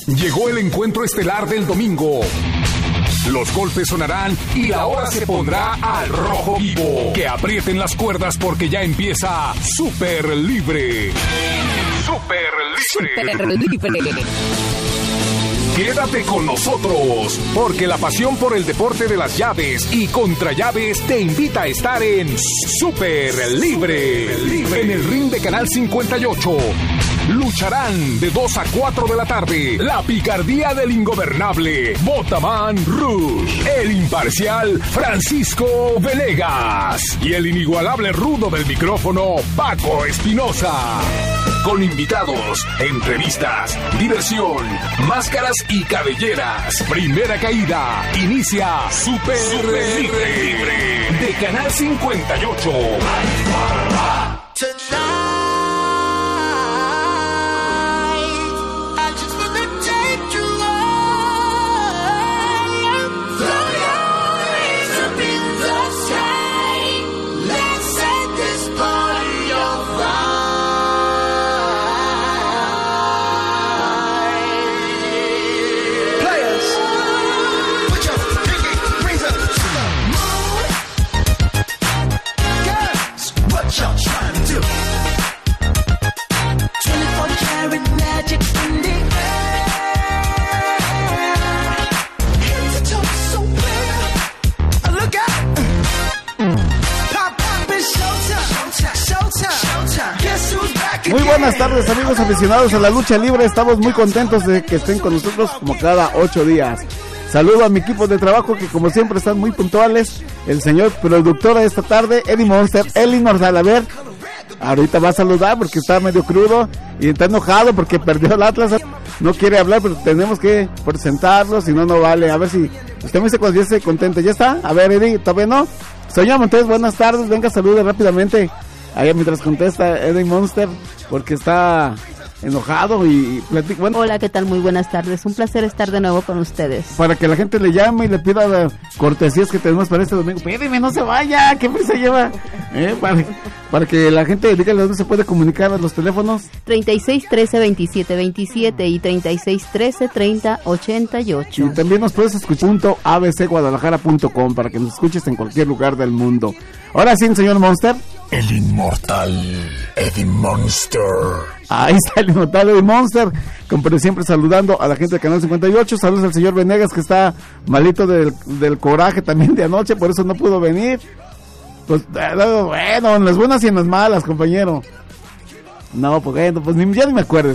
Llegó el encuentro estelar del domingo. Los golpes sonarán y la hora se pondrá al rojo vivo. Que aprieten las cuerdas porque ya empieza Super Libre. Super Libre. Quédate con nosotros, porque la pasión por el deporte de las llaves y contrallaves te invita a estar en Super Libre. En el ring de Canal 58. Lucharán de 2 a 4 de la tarde la picardía del ingobernable Botaman Rush, el imparcial Francisco Venegas y el inigualable rudo del micrófono Paco Espinosa. Con invitados, entrevistas, diversión, máscaras y cabelleras. Primera caída. Inicia Super Libre de Canal 58. Muy buenas tardes, amigos aficionados a la lucha libre. Estamos muy contentos de que estén con nosotros como cada 8 días. Saludo a mi equipo de trabajo que como siempre están muy puntuales. El señor productor de esta tarde, Eddie Monster, Elinor Salaver. Ahorita va a saludar porque está medio crudo y está enojado porque perdió el Atlas. No quiere hablar, pero tenemos que presentarlo, si no, no vale. A ver si usted me dice cuando ya esté contento. ¿Ya está? A ver, Eddie, ¿todavía no? Señor Montes, buenas tardes. Venga, salude rápidamente. Ahí mientras contesta Eddie Monster, porque está enojado y platica. Bueno, hola, ¿qué tal? Muy buenas tardes. Un placer estar de nuevo con ustedes. Para que la gente le llame y le pida cortesías que tenemos para este domingo. Pídeme, no se vaya, ¿qué prisa lleva? Para que la gente dígale dónde se puede comunicar a los teléfonos. 36 13 27 27 y 36 13 30 88. Y también nos puedes escuchar .abcguadalajara.com para que nos escuches en cualquier lugar del mundo. Ahora sí, señor Monster. El inmortal Eddie Monster. Ahí está el inmortal Eddie Monster, como siempre saludando a la gente del Canal 58. Saludos al señor Venegas, que está malito del coraje también de anoche, por eso no pudo venir. Pues bueno, en las buenas y en las malas, compañero. No, pues bueno, pues ya ni me acuerdes.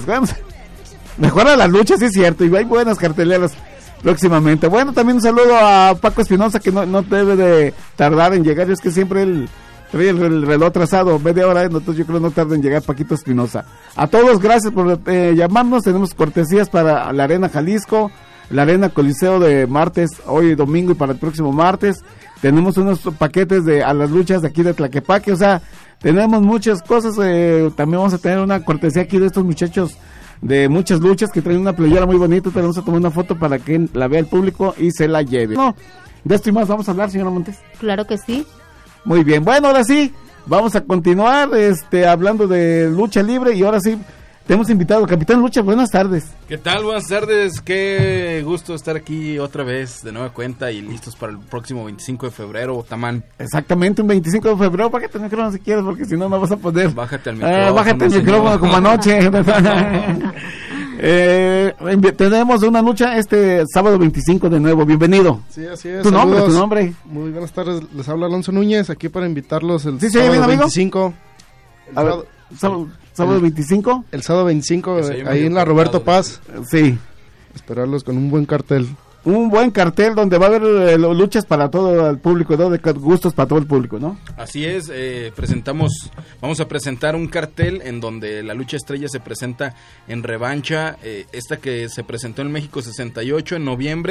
Mejora las luchas, sí es cierto, y hay buenas carteleras próximamente. Bueno, también un saludo a Paco Espinosa, que no debe de tardar en llegar. Es que siempre él trae el reloj atrasado, media hora, entonces yo creo no tarda en llegar Paquito Espinosa. A todos, gracias por llamarnos. Tenemos cortesías para la Arena Jalisco, la Arena Coliseo de martes, hoy domingo y para el próximo martes. Tenemos unos paquetes a las luchas de aquí de Tlaquepaque, o sea, tenemos muchas cosas. También vamos a tener una cortesía aquí de estos muchachos de muchas luchas que traen una playera muy bonita. Te vamos a tomar una foto para que la vea el público y se la lleve. No, de esto y más vamos a hablar, señora Montes. Claro que sí. Muy bien, bueno, ahora sí, vamos a continuar hablando de lucha libre y ahora sí, tenemos invitado al Capitán Lucha. Buenas tardes. ¿Qué tal? Buenas tardes, qué gusto estar aquí otra vez de nueva cuenta y listos para el próximo 25 de febrero, Tamán. Exactamente, un 25 de febrero, bájate el micrófono si quieres, porque si no, no vas a poder. Bájate al micrófono. Bájate el micrófono como anoche. Tenemos una lucha sábado 25 de nuevo, bienvenido. Sí, así es. Tu nombre. Muy buenas tardes, les habla Alonso Núñez, aquí para invitarlos el ¿sí, sábado bien, 25. ¿Sábado 25? El sábado 25, ahí en la Roberto Paz. Sí. Esperarlos con un buen cartel. Un buen cartel donde va a haber luchas para todo el público, ¿no? De gustos para todo el público, ¿no? Así es, vamos a presentar un cartel en donde la lucha estrella se presenta en revancha, esta que se presentó en México 68 en noviembre,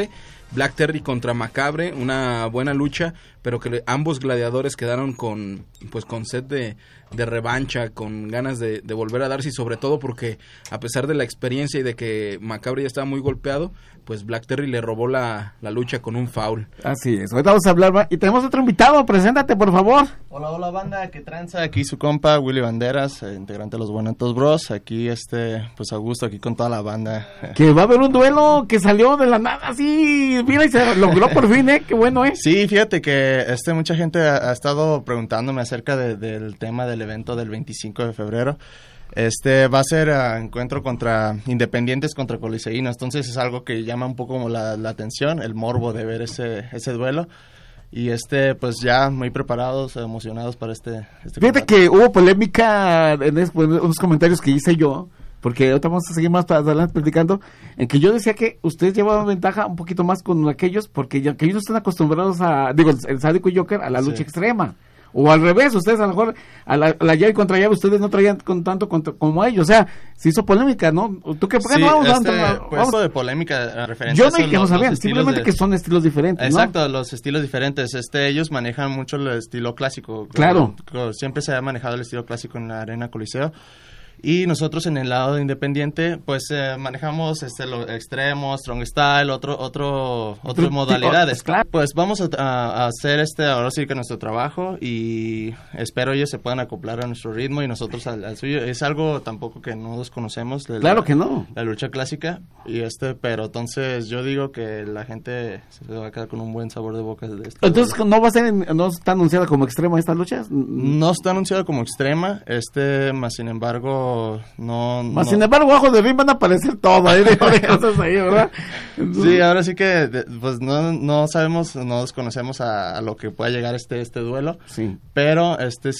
Black Terry contra Macabre, una buena lucha, pero que ambos gladiadores quedaron con sed de revancha, con ganas de volver a darse, y sobre todo porque a pesar de la experiencia y de que Macabre ya estaba muy golpeado, pues Black Terry le robó la lucha con un foul. Así es, ahorita vamos a hablar, y tenemos otro invitado, preséntate por favor. Hola banda, ¿qué tranza? Aquí su compa Willy Banderas, integrante de los Buenatos Bros, aquí pues a gusto, aquí con toda la banda. Que va a haber un duelo que salió de la nada, así, mira, y se logró por fin, qué bueno, Sí, fíjate que mucha gente ha estado preguntándome acerca del tema del evento del 25 de febrero. Va a ser encuentro contra independientes contra coliseínos, entonces es algo que llama un poco como la atención, el morbo de ver ese duelo. Y pues ya muy preparados, emocionados para este Fíjate combate. que hubo polémica en unos comentarios que hice yo, porque ahorita vamos a seguir más para adelante platicando, en que yo decía que ustedes llevaban ventaja un poquito más con aquellos, porque aquellos no están acostumbrados el Sádico y Joker a la lucha extrema. O al revés, ustedes a lo mejor a la llave contra llave ustedes no traían tanto como ellos, o sea, se hizo polémica, ¿no? ¿Tú qué? Sí, vamos. Esto de polémica referente yo no dije que no sabían, simplemente que son estilos diferentes, Exacto, ¿no? los estilos diferentes, ellos manejan mucho el estilo clásico. Claro. Siempre se ha manejado el estilo clásico en la Arena Coliseo. Y nosotros en el lado de independiente, pues manejamos los extremos, strong style, otras modalidades. Claro. Pues vamos a hacer ahora sí que nuestro trabajo, y espero ellos se puedan acoplar a nuestro ritmo y nosotros al suyo. Es algo tampoco que no desconocemos. Claro que no. La lucha clásica, y pero entonces yo digo que la gente se va a quedar con un buen sabor de boca de esto. Entonces, ¿no está anunciada como extrema estas luchas? No está anunciada como extrema, más sin embargo Sin embargo, bajo de ring van a aparecer todo ahí, ¿verdad? Sí, ahora sí que pues no sabemos, no desconocemos a lo que pueda llegar este duelo. Sí. Pero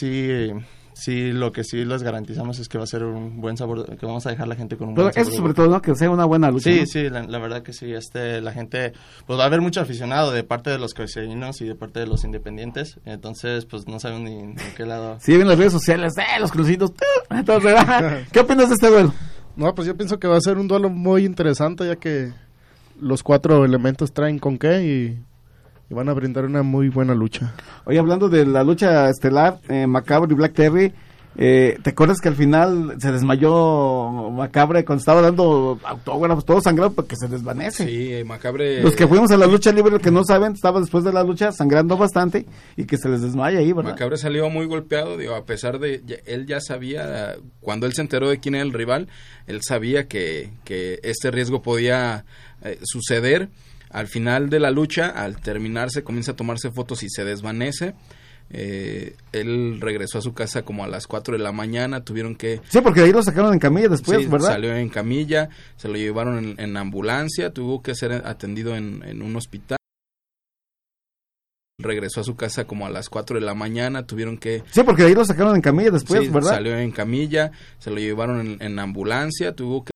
sí, lo que sí les garantizamos es que va a ser un buen sabor, que vamos a dejar a la gente con un buen sabor. Eso sobre todo, ¿no? Que sea una buena lucha. Sí, ¿no? sí, la verdad que sí, la gente, pues va a haber mucho aficionado de parte de los coliseínos y de parte de los independientes, entonces pues no saben ni en qué lado. Sí, ven las redes sociales, los crucitos, entonces, ¿qué opinas de este duelo? No, pues yo pienso que va a ser un duelo muy interesante, ya que los 4 elementos traen con qué y van a brindar una muy buena lucha. Oye, hablando de la lucha estelar, Macabre y Black Terry, ¿te acuerdas que al final se desmayó Macabre cuando estaba dando autógrafos, todo sangrado porque se desvanece? Sí, Macabre... Los que fuimos a la lucha libre, que no saben, estaba después de la lucha sangrando bastante y que se les desmaya ahí, ¿verdad? Macabre salió muy golpeado, a pesar de... Él ya sabía, cuando él se enteró de quién era el rival, él sabía que este riesgo podía suceder. Al final de la lucha, al terminarse, comienza a tomarse fotos y se desvanece. Él regresó a su casa como a las 4 de la mañana, tuvieron que... Sí, porque de ahí lo sacaron en camilla después, sí, ¿verdad? Salió en camilla, se lo llevaron en ambulancia, tuvo que ser atendido en un hospital. Regresó a su casa como a las 4 de la mañana, tuvieron que... Sí, porque de ahí lo sacaron en camilla después, sí, ¿verdad? Salió en camilla, se lo llevaron en ambulancia, tuvo que...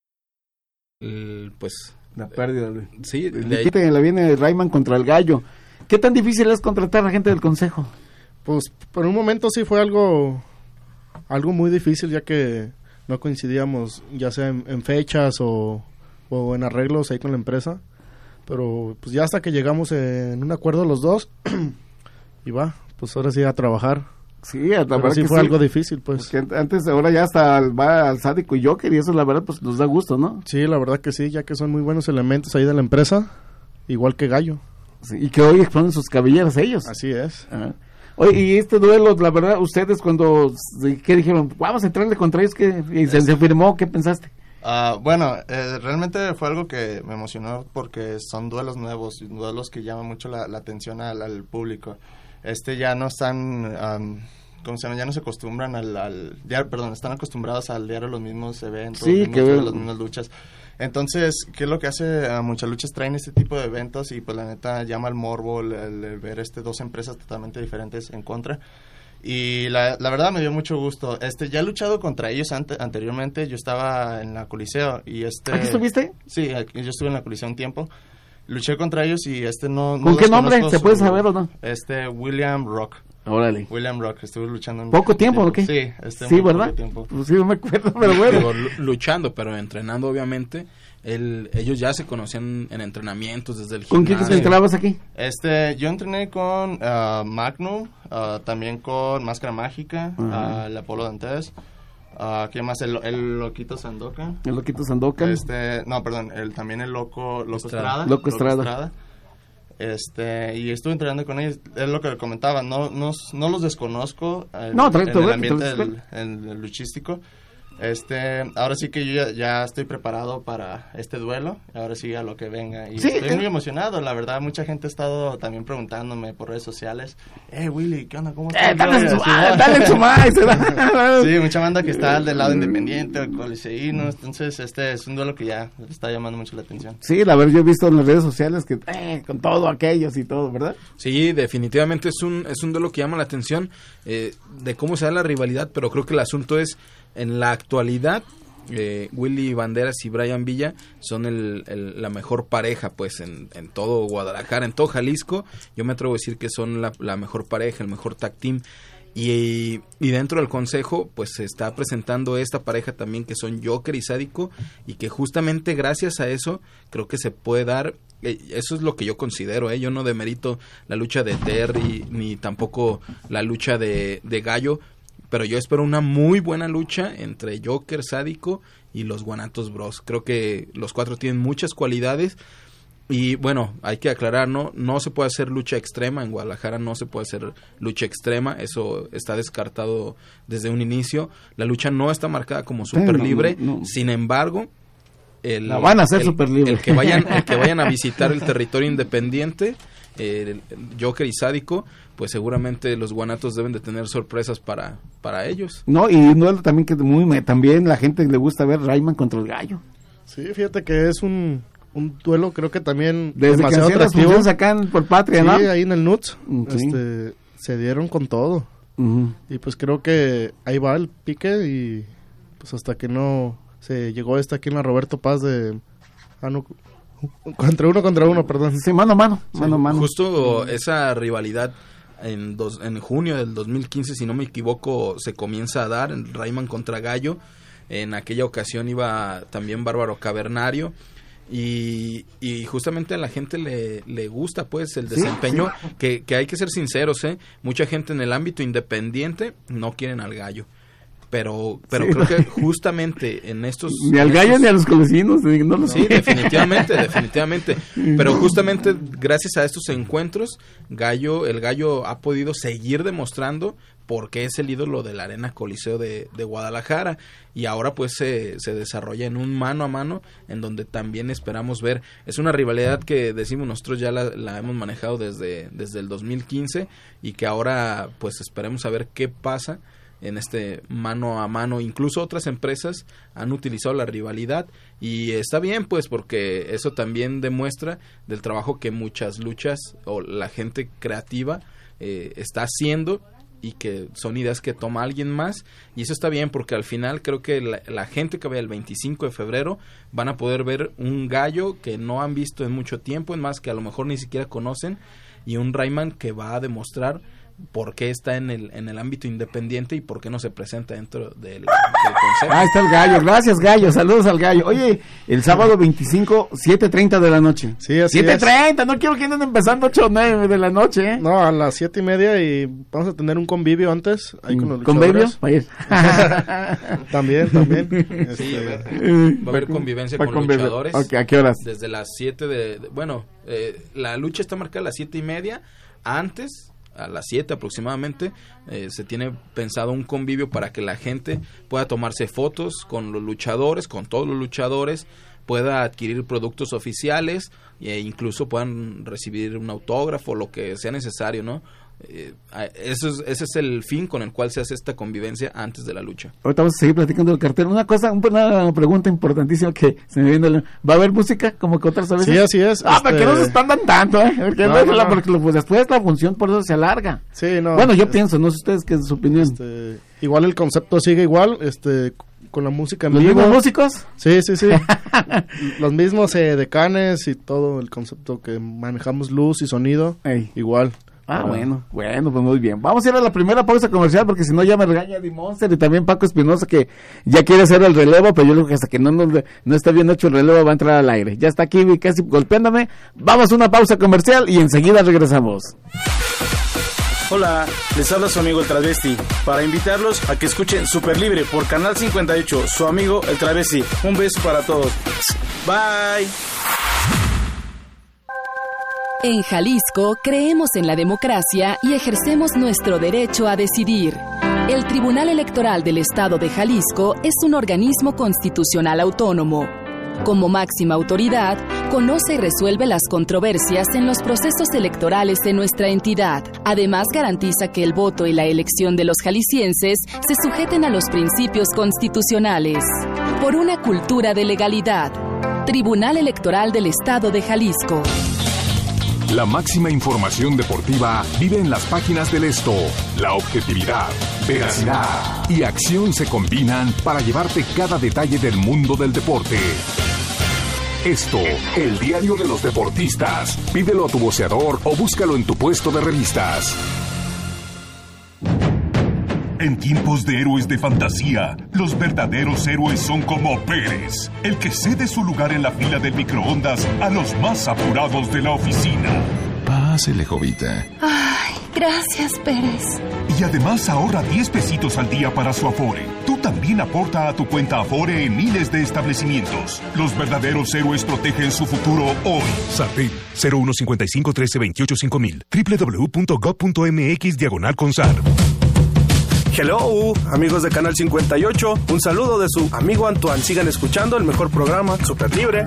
pues... La pérdida. Sí, de ahí le viene Rayman contra el Gallo. ¿Qué tan difícil es contratar a gente del consejo? Pues por un momento sí fue algo muy difícil, ya que no coincidíamos ya sea en fechas o en arreglos ahí con la empresa. Pero pues ya hasta que llegamos en un acuerdo los dos y pues ahora sí a trabajar. Sí, la verdad sí que fue algo difícil, pues. Porque antes, ahora ya hasta va al Sádico y Joker, y eso la verdad pues nos da gusto, ¿no? Sí, la verdad que sí, ya que son muy buenos elementos ahí de la empresa, igual que Gallo. Sí, y que hoy exponen sus cabelleras ellos. Así es. Ajá. Oye, y este duelo, la verdad, ustedes cuando, ¿qué dijeron? Vamos a entrarle contra ellos, y se firmó, ¿qué pensaste? Bueno, realmente fue algo que me emocionó porque son duelos nuevos, duelos que llaman mucho la atención al público. Ya no están, ¿cómo se llama? Ya no se acostumbran al diario, perdón, están acostumbrados al diario los mismos eventos, sí, las mismas luchas. Entonces, ¿qué es lo que hace? Muchas luchas traen este tipo de eventos y pues la neta llama al morbo el ver dos empresas totalmente diferentes en contra. Y la verdad me dio mucho gusto. Ya he luchado contra ellos anteriormente, yo estaba en la Coliseo y ¿Aquí estuviste? Sí, yo estuve en la Coliseo un tiempo. Luché contra ellos y no ¿Con qué nombre? ¿Se puede saber o no? William Rock. Órale. William Rock, estuve luchando en ¿Poco tiempo o qué? Sí, sí, muy ¿verdad? poco tiempo. Pues sí, no me acuerdo, pero bueno. Digo, luchando, pero entrenando, obviamente. Ellos ya se conocían en entrenamientos desde el ¿Con quién gimnasio. te entrenabas aquí? Yo entrené con Magnum, también con Máscara Mágica, el Apolo Dantes, ¿quién más? El Loquito Sandokan. El Loquito Sandokan. No, perdón, también el Loco Estrada. Loco Estrada. Y estuve entrenando con ellos, es lo que comentaba, no los desconozco en el ambiente el luchístico. Ahora sí que yo ya estoy preparado para este duelo, ahora sí a lo que venga, y sí, estoy muy emocionado, la verdad, mucha gente ha estado también preguntándome por redes sociales, Willy, ¿qué onda? ¿Cómo estás? Dale su maíz. Sí, mucha banda que está del lado independiente, o coliseíno, entonces es un duelo que ya está llamando mucho la atención. Sí, la verdad, yo he visto en las redes sociales que con todo aquellos y todo, ¿verdad? Sí, definitivamente es un duelo que llama la atención de cómo se da la rivalidad, pero creo que el asunto es, en la actualidad, Willy Banderas y Brian Villa son la mejor pareja, pues, en todo Guadalajara, en todo Jalisco. Yo me atrevo a decir que son la mejor pareja, el mejor tag team. Y dentro del consejo, pues, se está presentando esta pareja también, que son Joker y Sádico, y que justamente gracias a eso, creo que se puede dar... Eso es lo que yo considero, yo no demerito la lucha de Terry, ni tampoco la lucha de Gallo, pero yo espero una muy buena lucha entre Joker, Sádico y los Guanatos Bros. Creo que los cuatro tienen muchas cualidades y bueno, hay que aclarar, no se puede hacer lucha extrema en Guadalajara, no se puede hacer lucha extrema, eso está descartado desde un inicio. La lucha no está marcada como super libre, no. Sin embargo, la van a hacer super libre. El que vayan a visitar el territorio independiente, Joker y Sádico, pues seguramente los Guanatos deben de tener sorpresas para ellos. No, y no también que también la gente le gusta ver Rayman contra el Gallo. Sí, fíjate que es un duelo, creo que también desde demasiado atractivo. Acá por Patria, sí, ¿no? Sí, ahí en el Nuts, sí. Se dieron con todo. Y pues creo que ahí va el pique y pues hasta que no se llegó aquí en la Roberto Paz de contra uno, perdón. Sí, mano a mano. Justo esa rivalidad en junio del 2015, si no me equivoco, se comienza a dar en Rayman contra Gallo. En aquella ocasión iba también Bárbaro Cavernario y justamente a la gente le gusta pues el desempeño, sí. Que hay que ser sinceros, mucha gente en el ámbito independiente no quieren al Gallo. Pero sí, creo que justamente en estos... Ni al Gallo ni a los colosinos. No sí, definitivamente. Pero justamente gracias a estos encuentros, el Gallo ha podido seguir demostrando por qué es el ídolo de la Arena Coliseo de Guadalajara. Y ahora pues se desarrolla en un mano a mano, en donde también esperamos ver... Es una rivalidad que decimos nosotros ya la hemos manejado desde el 2015 y que ahora pues esperemos a ver qué pasa en este mano a mano. Incluso otras empresas han utilizado la rivalidad y está bien pues, porque eso también demuestra del trabajo que muchas luchas o la gente creativa está haciendo y que son ideas que toma alguien más, y eso está bien porque al final creo que la gente que vaya el 25 de febrero van a poder ver un Gallo que no han visto en mucho tiempo, en más que a lo mejor ni siquiera conocen, y un Rayman que va a demostrar por qué está en el ámbito independiente y por qué no se presenta dentro del consejo. Ahí está el Gallo, gracias Gallo, saludos al Gallo. Oye, el sábado 25, 7:30 de la noche. Sí, así 7:30, no quiero que anden empezando 8 o 9 de la noche, ¿eh? No, a las 7:30 y vamos a tener un convivio antes, ahí con los ¿convivio? Para ir. También. Sí, va a haber convivencia con luchadores. Okay, ¿a qué horas? Desde las 7 la lucha está marcada a las 7:30, antes... a las 7 aproximadamente, se tiene pensado un convivio para que la gente pueda tomarse fotos con los luchadores, con todos los luchadores, pueda adquirir productos oficiales e incluso puedan recibir un autógrafo, lo que sea necesario, ¿no? Ese es el fin con el cual se hace esta convivencia antes de la lucha. Ahorita vamos a seguir platicando del cartel. Una pregunta importantísima que se me viene. ¿Va a haber música como que otras veces? Sí, así es. Para que no se espandan tanto, porque pues después la función por eso se alarga. Sí, no. Bueno, yo pienso, no sé ustedes qué es su opinión. Igual el concepto sigue igual, con la música en vivo. ¿Los mismos músicos? Sí. Los mismos decanes y todo el concepto que manejamos, luz y sonido, igual. Bueno, pues muy bien. Vamos a ir a la primera pausa comercial porque si no ya me regaña Eddie Monster y también Paco Espinosa que ya quiere hacer el relevo, pero yo creo que hasta que no está bien hecho el relevo va a entrar al aire. Ya está aquí casi golpeándome. Vamos a una pausa comercial y enseguida regresamos. Hola, les habla su amigo el Travesti para invitarlos a que escuchen Super Libre por Canal 58, su amigo el Travesti. Un beso para todos. Bye. En Jalisco creemos en la democracia y ejercemos nuestro derecho a decidir. El Tribunal Electoral del Estado de Jalisco es un organismo constitucional autónomo. Como máxima autoridad, conoce y resuelve las controversias en los procesos electorales de nuestra entidad. Además, garantiza que el voto y la elección de los jaliscienses se sujeten a los principios constitucionales. Por una cultura de legalidad. Tribunal Electoral del Estado de Jalisco. La máxima información deportiva vive en las páginas del Esto. La objetividad, veracidad y acción se combinan para llevarte cada detalle del mundo del deporte. Esto, el diario de los deportistas. Pídelo a tu voceador o búscalo en tu puesto de revistas. En tiempos de héroes de fantasía, los verdaderos héroes son como Pérez, el que cede su lugar en la fila del microondas a los más apurados de la oficina. Pásele, Jovita. Ay, gracias, Pérez. Y además ahorra 10 pesitos al día para su Afore. Tú también aporta a tu cuenta Afore en miles de establecimientos. Los verdaderos héroes protegen su futuro hoy. SARTEL 0155 1328 5000 www.gov.mx/CONSAR. Hello, amigos de Canal 58. Un saludo de su amigo Antoine. Sigan escuchando el mejor programa, Super Libre.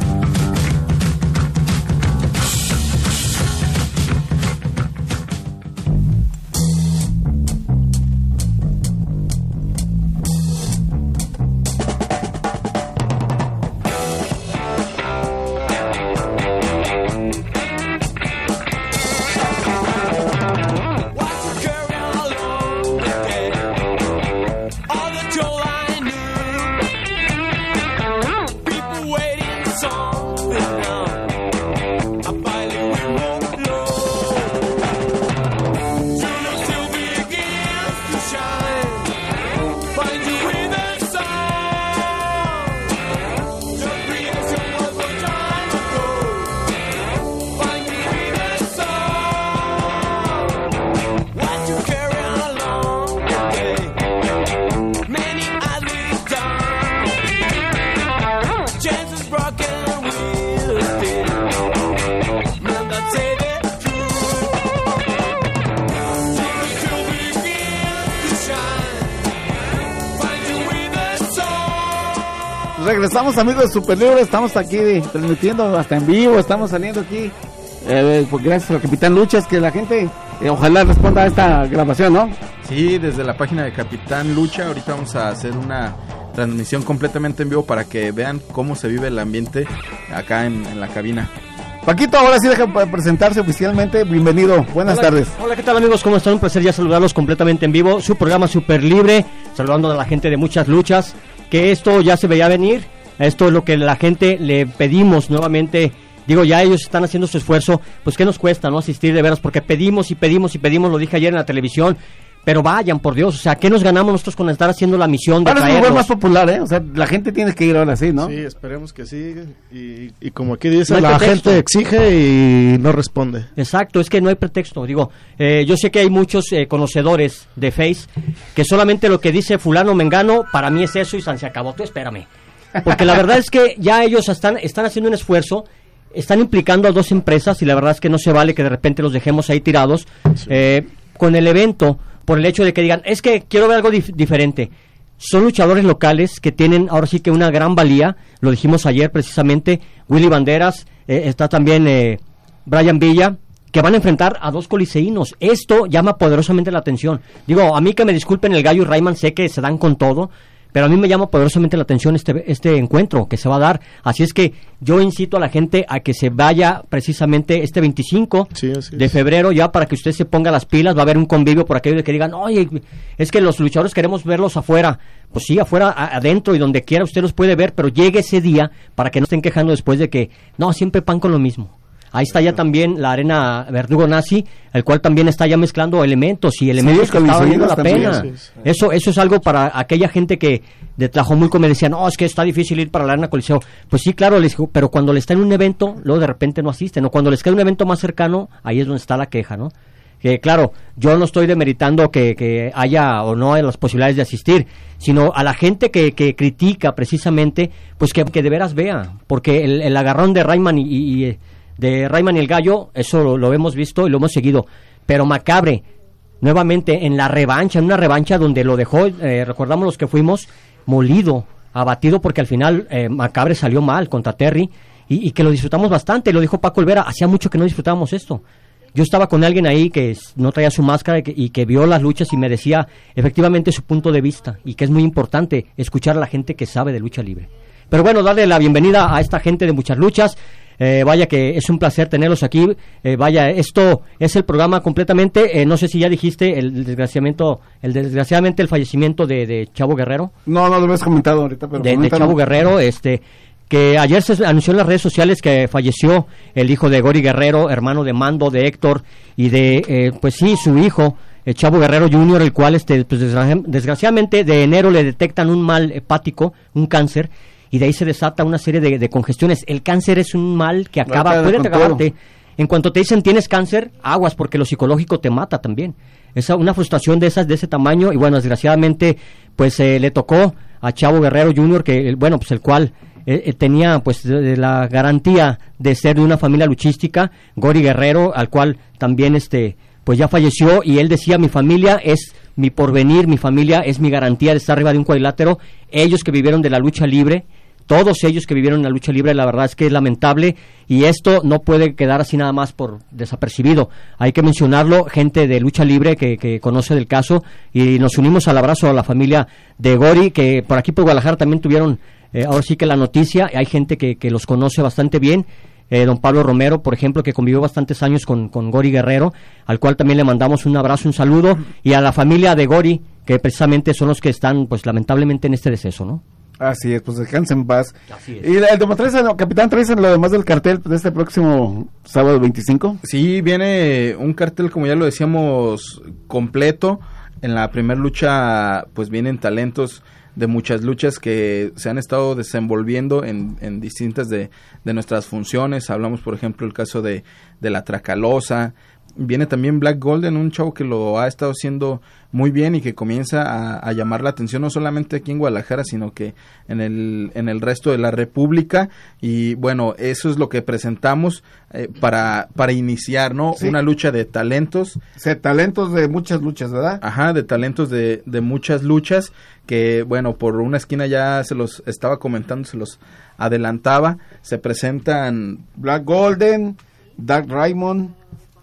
Regresamos, amigos de Super Libre, estamos aquí transmitiendo hasta en vivo, estamos saliendo aquí, pues gracias al Capitán Luchas, que la gente ojalá responda a esta grabación, ¿no? Sí, desde la página de Capitán Lucha, ahorita vamos a hacer una transmisión completamente en vivo para que vean cómo se vive el ambiente acá en la cabina. Paquito, ahora sí deja presentarse oficialmente, bienvenido, buenas tardes. Hola, ¿qué tal, amigos? ¿Cómo están? Un placer ya saludarlos completamente en vivo, su programa Super Libre, saludando a la gente de Muchas Luchas, que esto ya se veía venir, esto es lo que la gente le pedimos nuevamente, digo, ya ellos están haciendo su esfuerzo, pues ¿qué nos cuesta, no asistir de veras? Porque pedimos, lo dije ayer en la televisión, pero vayan, por Dios, o sea, ¿qué nos ganamos nosotros con estar haciendo la misión de ahora traerlos? Es un lugar más popular, o sea, la gente tiene que ir ahora sí, ¿no? Sí, esperemos que sí, y como aquí dice, no la gente exige y no responde. Exacto, es que no hay pretexto, digo, yo sé que hay muchos conocedores de Face, que solamente lo que dice fulano mengano, para mí es eso y se acabó, tú espérame, porque la verdad es que ya ellos están haciendo un esfuerzo, están implicando a dos empresas y la verdad es que no se vale que de repente los dejemos ahí tirados, sí. Con el evento, por el hecho de que digan, es que quiero ver algo diferente. Son luchadores locales que tienen ahora sí que una gran valía, lo dijimos ayer precisamente, Willy Banderas, está también Brian Villa, que van a enfrentar a dos coliseínos. Esto llama poderosamente la atención. Digo, a mí que me disculpen el Gallo y Rayman, sé que se dan con todo, pero a mí me llama poderosamente la atención este encuentro que se va a dar. Así es que yo incito a la gente a que se vaya precisamente este 25 de febrero, ya para que usted se ponga las pilas. Va a haber un convivio por aquello de que digan, oye, es que los luchadores queremos verlos afuera. Pues sí, afuera, adentro y donde quiera usted los puede ver, pero llegue ese día para que no estén quejando después de que, no, siempre pan con lo mismo. Ahí está ya también la arena Verdugo Nazi, el cual también está ya mezclando elementos y elementos que estaban valiendo la pena. Eso es algo para aquella gente que de Tlajomulco me decía, no, es que está difícil ir para la arena Coliseo. Pues sí, claro, les digo, pero cuando les está en un evento, luego de repente no asisten, o cuando les queda un evento más cercano, ahí es donde está la queja, ¿no? Que claro, yo no estoy demeritando que haya o no haya las posibilidades de asistir, sino a la gente que critica precisamente, pues que de veras vea, porque el agarrón de Rayman y el Gallo, eso lo hemos visto y lo hemos seguido, pero Macabre, nuevamente en la revancha, en una revancha donde lo dejó, recordamos los que fuimos, molido, abatido, porque al final Macabre salió mal contra Terry, y que lo disfrutamos bastante, lo dijo Paco Olvera, hacía mucho que no disfrutábamos esto. Yo estaba con alguien ahí que no traía su máscara y que vio las luchas y me decía efectivamente su punto de vista, y que es muy importante escuchar a la gente que sabe de lucha libre. Pero bueno, darle la bienvenida a esta gente de Muchas Luchas. Vaya que es un placer tenerlos aquí. Vaya, esto es el programa completamente. No sé si ya dijiste desgraciadamente el fallecimiento de Chavo Guerrero. No lo habías comentado ahorita, pero de Chavo Guerrero, que ayer se anunció en las redes sociales que falleció el hijo de Gori Guerrero, hermano de Mando, de Héctor, y de, pues sí, su hijo, Chavo Guerrero Jr., el cual, pues desgraciadamente, de enero le detectan un mal hepático, un cáncer, y de ahí se desata una serie de congestiones. El cáncer es un mal que puede acabarte. En cuanto te dicen tienes cáncer, aguas, porque lo psicológico te mata también. Es una frustración de ese tamaño, y bueno, desgraciadamente, pues le tocó a Chavo Guerrero Jr., que, bueno, pues el cual tenía pues la garantía de ser de una familia luchística, Gori Guerrero, al cual también pues ya falleció, y él decía, mi familia es mi porvenir, mi familia es mi garantía de estar arriba de un cuadrilátero. Ellos que vivieron de la lucha libre, todos ellos que vivieron en la lucha libre, la verdad es que es lamentable, y esto no puede quedar así nada más por desapercibido. Hay que mencionarlo, gente de lucha libre que conoce del caso, y nos unimos al abrazo a la familia de Gori, que por aquí por Guadalajara también tuvieron ahora sí que la noticia. Hay gente que los conoce bastante bien, don Pablo Romero, por ejemplo, que convivió bastantes años con Gori Guerrero, al cual también le mandamos un abrazo, un saludo, y a la familia de Gori, que precisamente son los que están, pues lamentablemente, en este deceso, ¿no? Así es, pues descansen en paz. Así es. Y el Capitán, ¿traes lo demás del cartel de este próximo sábado 25? Sí, viene un cartel, como ya lo decíamos, completo. En la primera lucha, pues vienen talentos de Muchas Luchas que se han estado desenvolviendo en distintas de nuestras funciones. Hablamos, por ejemplo, el caso de la Tracalosa. Viene también Black Golden, un chavo que lo ha estado haciendo muy bien y que comienza a llamar la atención, no solamente aquí en Guadalajara, sino que en el resto de la República. Y bueno, eso es lo que presentamos para iniciar, ¿no? Sí. Una lucha de talentos. Talentos de muchas luchas, ¿verdad? Ajá, de talentos de muchas luchas, que bueno, por una esquina ya se los estaba comentando, se los adelantaba. Se presentan Black Golden, Dark Raymond,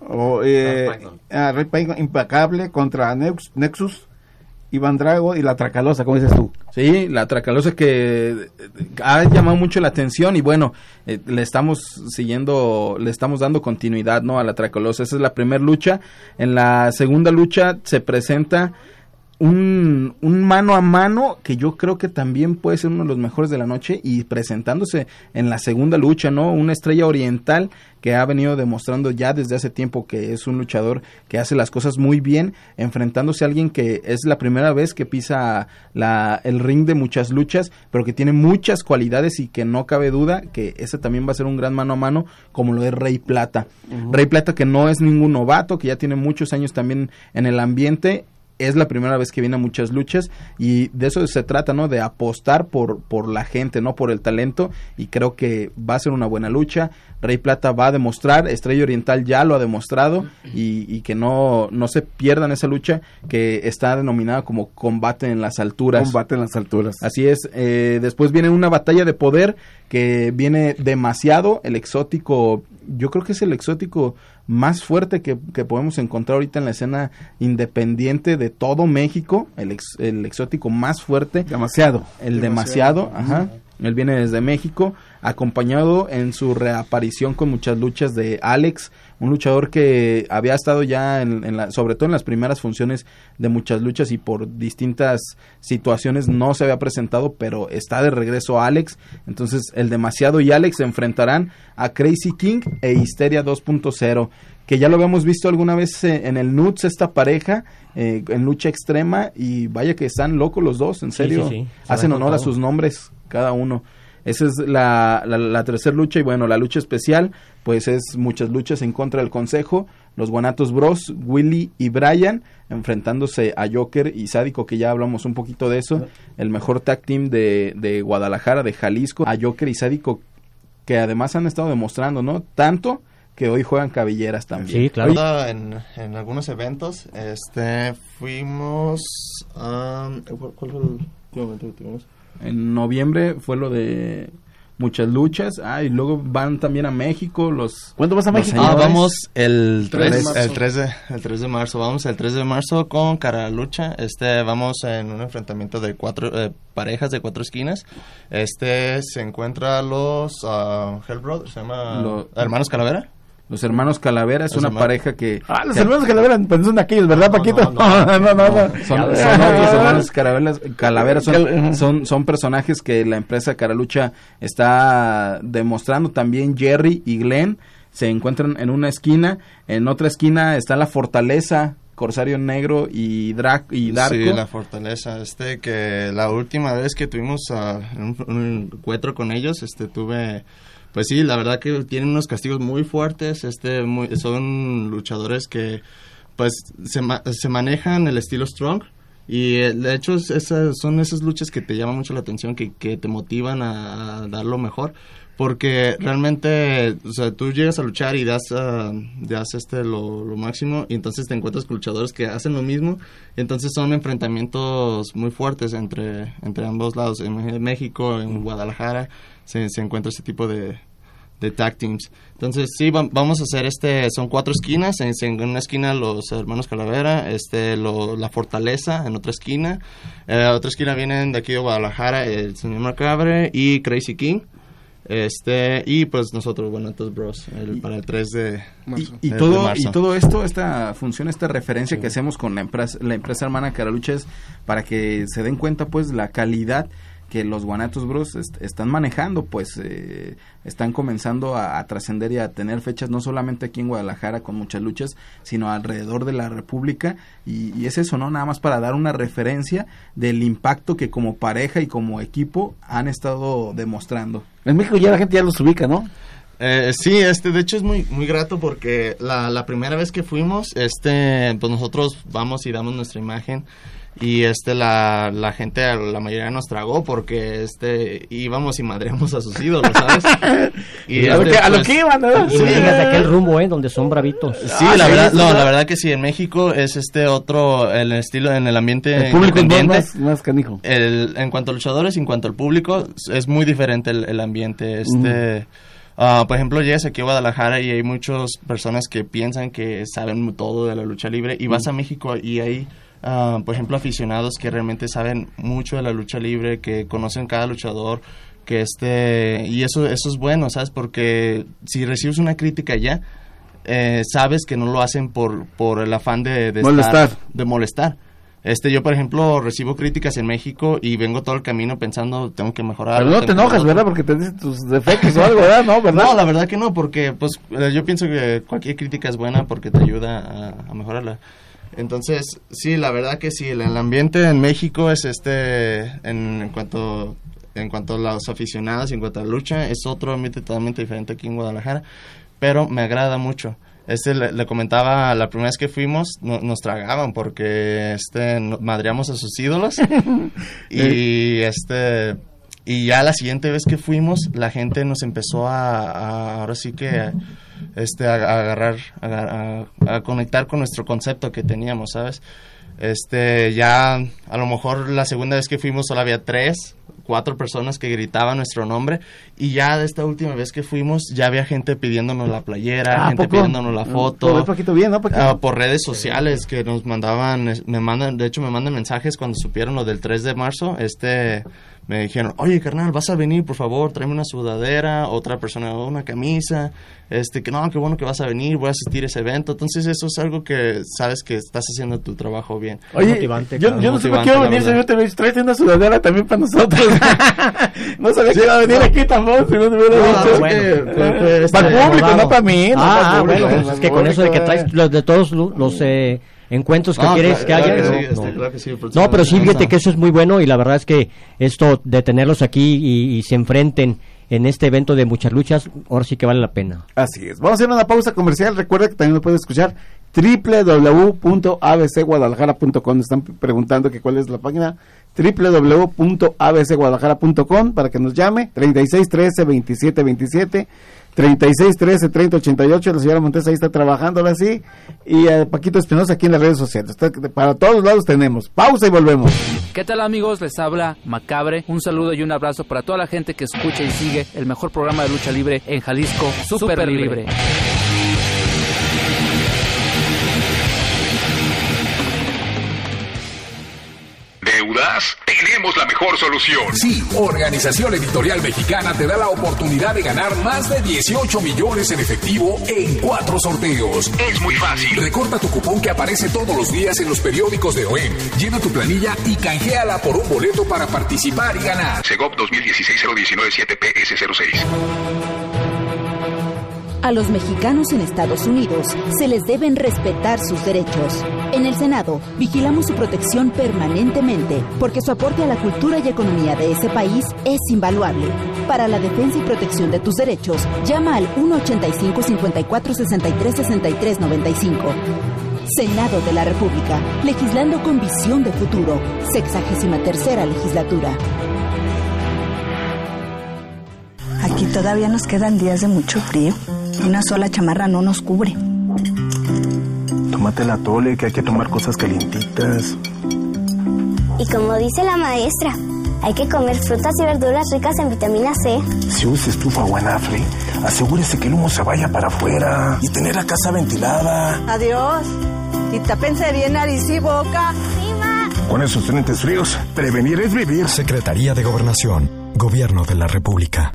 Red Pagan Impecable contra Nexus, Iván Drago y la Tracalosa, ¿cómo dices tú? Sí, la Tracalosa que ha llamado mucho la atención, y bueno, le estamos dando continuidad, ¿no?, a la Tracalosa. Esa es la primera lucha. En la segunda lucha se presenta un mano a mano que yo creo que también puede ser uno de los mejores de la noche, y presentándose en la segunda lucha, ¿no?, una estrella oriental que ha venido demostrando ya desde hace tiempo que es un luchador que hace las cosas muy bien, enfrentándose a alguien que es la primera vez que pisa el ring de Muchas Luchas, pero que tiene muchas cualidades y que no cabe duda que ese también va a ser un gran mano a mano, como lo es Rey Plata. Uh-huh. Rey Plata, que no es ningún novato, que ya tiene muchos años también en el ambiente. Es la primera vez que viene a Muchas Luchas, y de eso se trata, ¿no?, de apostar por la gente, no por el talento, y creo que va a ser una buena lucha. Rey Plata va a demostrar, Estrella Oriental ya lo ha demostrado, y que no se pierdan esa lucha que está denominada como Combate en las Alturas. Combate en las Alturas. Así es. Después viene una batalla de poder que viene Demasiado, el exótico. Yo creo que es el exótico más fuerte que podemos encontrar ahorita en la escena independiente de todo México, el exótico más fuerte. Demasiado, ajá. Él viene desde México, acompañado en su reaparición con Muchas Luchas de Alex, un luchador que había estado ya sobre todo en las primeras funciones de Muchas Luchas y por distintas situaciones no se había presentado, pero está de regreso Alex. Entonces el Demasiado y Alex se enfrentarán a Crazy King e Histeria 2.0, que ya lo habíamos visto alguna vez en el Nuts, esta pareja en lucha extrema, y vaya que están locos los dos, en serio, sí. hacen honor a sus nombres cada uno. Esa es la tercera lucha. Y bueno, la lucha especial pues es Muchas Luchas en contra del Consejo, los Guanatos Bros, Willy y Brian enfrentándose a Joker y Sádico, que ya hablamos un poquito de eso, el mejor tag team de Guadalajara, de Jalisco, a Joker y Sádico, que además han estado demostrando, ¿no? Tanto que hoy juegan cabelleras también. Sí, claro. En algunos eventos, fuimos ¿cuál fue el último evento que tuvimos? En noviembre fue lo de Muchas Luchas. Y luego van también a México los... ¿Cuándo vas a México? Vamos el 3 de marzo. Vamos el 3 de marzo con Cara Lucha. Vamos en un enfrentamiento de 4 parejas de 4 esquinas. Se encuentra los Hell Brothers, se llama Hermanos Calavera. Los Hermanos Calavera es una pareja que... los Hermanos Calavera, pues son aquellos, ¿verdad, Paquito? No. Son los Hermanos Calavera, son personajes que la empresa Caralucha está demostrando. También Jerry y Glenn se encuentran en una esquina. En otra esquina está la Fortaleza, Corsario Negro y Darko. Sí, la Fortaleza. Que la última vez que tuvimos un encuentro con ellos, tuve... Pues sí, la verdad que tienen unos castigos muy fuertes, son luchadores que pues se manejan el estilo strong, y de hecho son esas luchas que te llaman mucho la atención, que te motivan a dar lo mejor, porque realmente, o sea, tú llegas a luchar y das lo máximo, y entonces te encuentras con luchadores que hacen lo mismo, y entonces son enfrentamientos muy fuertes entre ambos lados. En México, en Guadalajara se encuentra ese tipo de tag teams. Entonces sí, vamos a hacer son 4 esquinas. En una esquina los Hermanos Calavera, la Fortaleza en otra esquina. Otra esquina vienen de aquí de Guadalajara el Señor Macabre y Crazy King. Y pues nosotros, Guanatos Bros, para el 3 de marzo. Y todo esto, esta función, esta referencia que hacemos con la empresa hermana Caralucha, es para que se den cuenta pues la calidad que los Guanatos Bros están manejando, pues están comenzando a trascender y a tener fechas no solamente aquí en Guadalajara con Muchas Luchas, sino alrededor de la República, y es eso, ¿no? Nada más para dar una referencia del impacto que como pareja y como equipo han estado demostrando. En México ya la gente ya los ubica, ¿no? Sí, de hecho es muy muy grato, porque la primera vez que fuimos, pues nosotros vamos y damos nuestra imagen, y la gente, la mayoría nos tragó, porque íbamos y madreamos a sus ídolos, ¿sabes? Y a lo que iban, ¿no? Sí, de aquel rumbo, donde son bravitos. Sí, la verdad que sí. En México es otro el estilo, en el ambiente el público es más canijo. En cuanto a luchadores, en cuanto al público, es muy diferente el ambiente. Por ejemplo, llegas aquí a Guadalajara y hay muchas personas que piensan que saben todo de la lucha libre, y vas a México y hay por ejemplo, aficionados que realmente saben mucho de la lucha libre, que conocen cada luchador, que y eso es bueno, ¿sabes? Porque si recibes una crítica ya, sabes que no lo hacen por el afán de molestar. Yo, por ejemplo, recibo críticas en México y vengo todo el camino pensando, tengo que mejorar. Pero no te enojas, ¿verdad? Porque te dicen tus defectos o algo, ¿verdad? No, ¿verdad? No, la verdad que no, porque pues yo pienso que cualquier crítica es buena porque te ayuda a mejorarla. Entonces, sí, la verdad que sí, el ambiente en México es en cuanto a los aficionados, en cuanto a la lucha, es otro ambiente totalmente diferente aquí en Guadalajara, pero me agrada mucho. Le comentaba la primera vez que fuimos, nos tragaban porque madreamos a sus ídolos y ya la siguiente vez que fuimos, la gente nos empezó ahora sí que a conectar con nuestro concepto que teníamos, ¿sabes? Ya a lo mejor la segunda vez que fuimos solo había 3 4 personas que gritaban nuestro nombre, y ya de esta última vez que fuimos ya había gente pidiéndonos la playera, gente pidiéndonos la foto, bien, ¿no? Por redes sociales que nos mandaban, me mandan mensajes cuando supieron lo del 3 de marzo, me dijeron, oye carnal, vas a venir, por favor, tráeme una sudadera, otra persona una camisa, que no, qué bueno que vas a venir, voy a asistir a ese evento. Entonces eso es algo que sabes que estás haciendo tu trabajo bien. Oye, motivante, yo no sé por qué iba a venir, señor, tráete una sudadera también para nosotros. No sabía que iba a venir aquí tampoco, si no te hubiera dicho. Para el público, no para mí. Bueno, es que con eso de que traes de todos los encuentros que quieres que haya. No, pero sí, fíjate que eso es muy bueno, y la verdad es que esto de tenerlos aquí y se enfrenten en este evento de muchas luchas, ahora sí que vale la pena. Así es. Vamos a hacer una pausa comercial. Recuerda que también lo puedes escuchar www.abcguadalajara.com. Están preguntando que cuál es la página. www.abcguadalajara.com para que nos llame. 3613-2727 3613-3088. La señora Montes ahí está trabajando ahora sí, y Paquito Espinosa aquí en las redes sociales. Para todos lados tenemos. Pausa y volvemos. ¿Qué tal, amigos? Les habla Macabre. Un saludo y un abrazo para toda la gente que escucha y sigue el mejor programa de lucha libre en Jalisco, Super Libre. ¿Deudas? Tenemos la mejor solución. Sí, Organización Editorial Mexicana te da la oportunidad de ganar más de 18 millones en efectivo en 4 sorteos. Es muy fácil. Recorta tu cupón que aparece todos los días en los periódicos de OEM. Llena tu planilla y canjeala por un boleto para participar y ganar. Segov 2016-019-7PS06. A los mexicanos en Estados Unidos se les deben respetar sus derechos. En el Senado vigilamos su protección permanentemente porque su aporte a la cultura y economía de ese país es invaluable. Para la defensa y protección de tus derechos, llama al 1-85-54-63-63-95. Senado de la República, legislando con visión de futuro. 63ª legislatura. Aquí todavía nos quedan días de mucho frío. Una sola chamarra no nos cubre. Tómate la tole, que hay que tomar cosas calientitas. Y como dice la maestra, hay que comer frutas y verduras ricas en vitamina C. Si usa estufa o anafre, asegúrese que el humo se vaya para afuera y tener la casa ventilada. Adiós. Y tápense bien nariz y boca. Sí, ma. Con esos frentes fríos, prevenir es vivir. Secretaría de Gobernación, Gobierno de la República.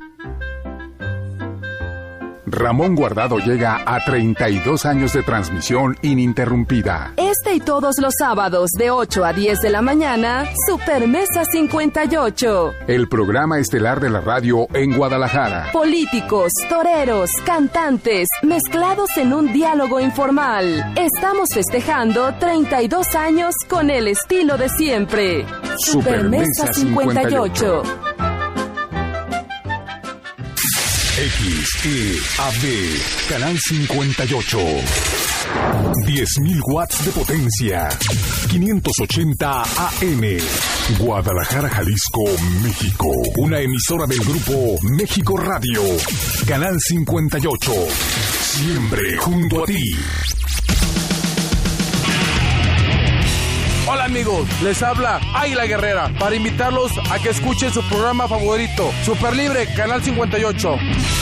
Ramón Guardado llega a 32 años de transmisión ininterrumpida. Este y todos los sábados de 8 a 10 de la mañana, Supermesa 58. El programa estelar de la radio en Guadalajara. Políticos, toreros, cantantes, mezclados en un diálogo informal. Estamos festejando 32 años con el estilo de siempre. Supermesa 58. XEAB, Canal 58. 10.000 watts de potencia. 580 AM. Guadalajara, Jalisco, México. Una emisora del grupo México Radio. Canal 58. Siempre junto a ti. Hola amigos, les habla Águila Guerrera para invitarlos a que escuchen su programa favorito, Super Libre, Canal 58.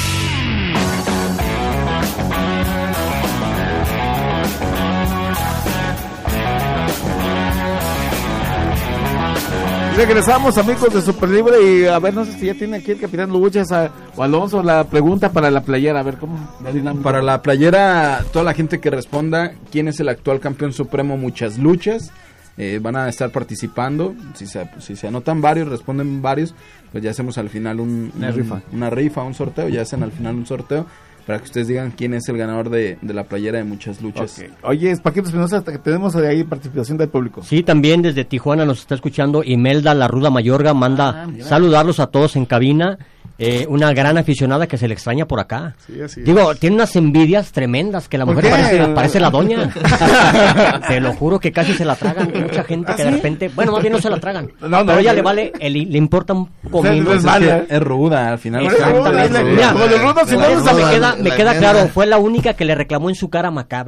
Regresamos, amigos de Super Libre, y a ver, no sé si ya tiene aquí el capitán Luchas o Alonso la pregunta para la playera, a ver cómo la dinámica. Para la playera, toda la gente que responda quién es el actual campeón supremo Muchas Luchas, van a estar participando. Si se anotan varios, responden varios, pues ya hacemos al final una rifa, un sorteo, ya hacen al final un sorteo para que ustedes digan quién es el ganador de la playera de Muchas Luchas. Okay. Oye, Paquito Espinosa, tenemos ahí participación del público. Sí, también desde Tijuana nos está escuchando Imelda La Ruda Mayorga, manda saludarlos a todos en cabina. Una gran aficionada que se le extraña por acá. Sí, digo, tiene unas envidias tremendas que la mujer parece la doña. Te lo juro que casi se la tragan. Hay mucha gente que de repente, bueno, más bien no se la tragan. Pero ella le importa un comino. Es ruda, al final. Me queda claro, fue la única que le reclamó en su cara Macabre.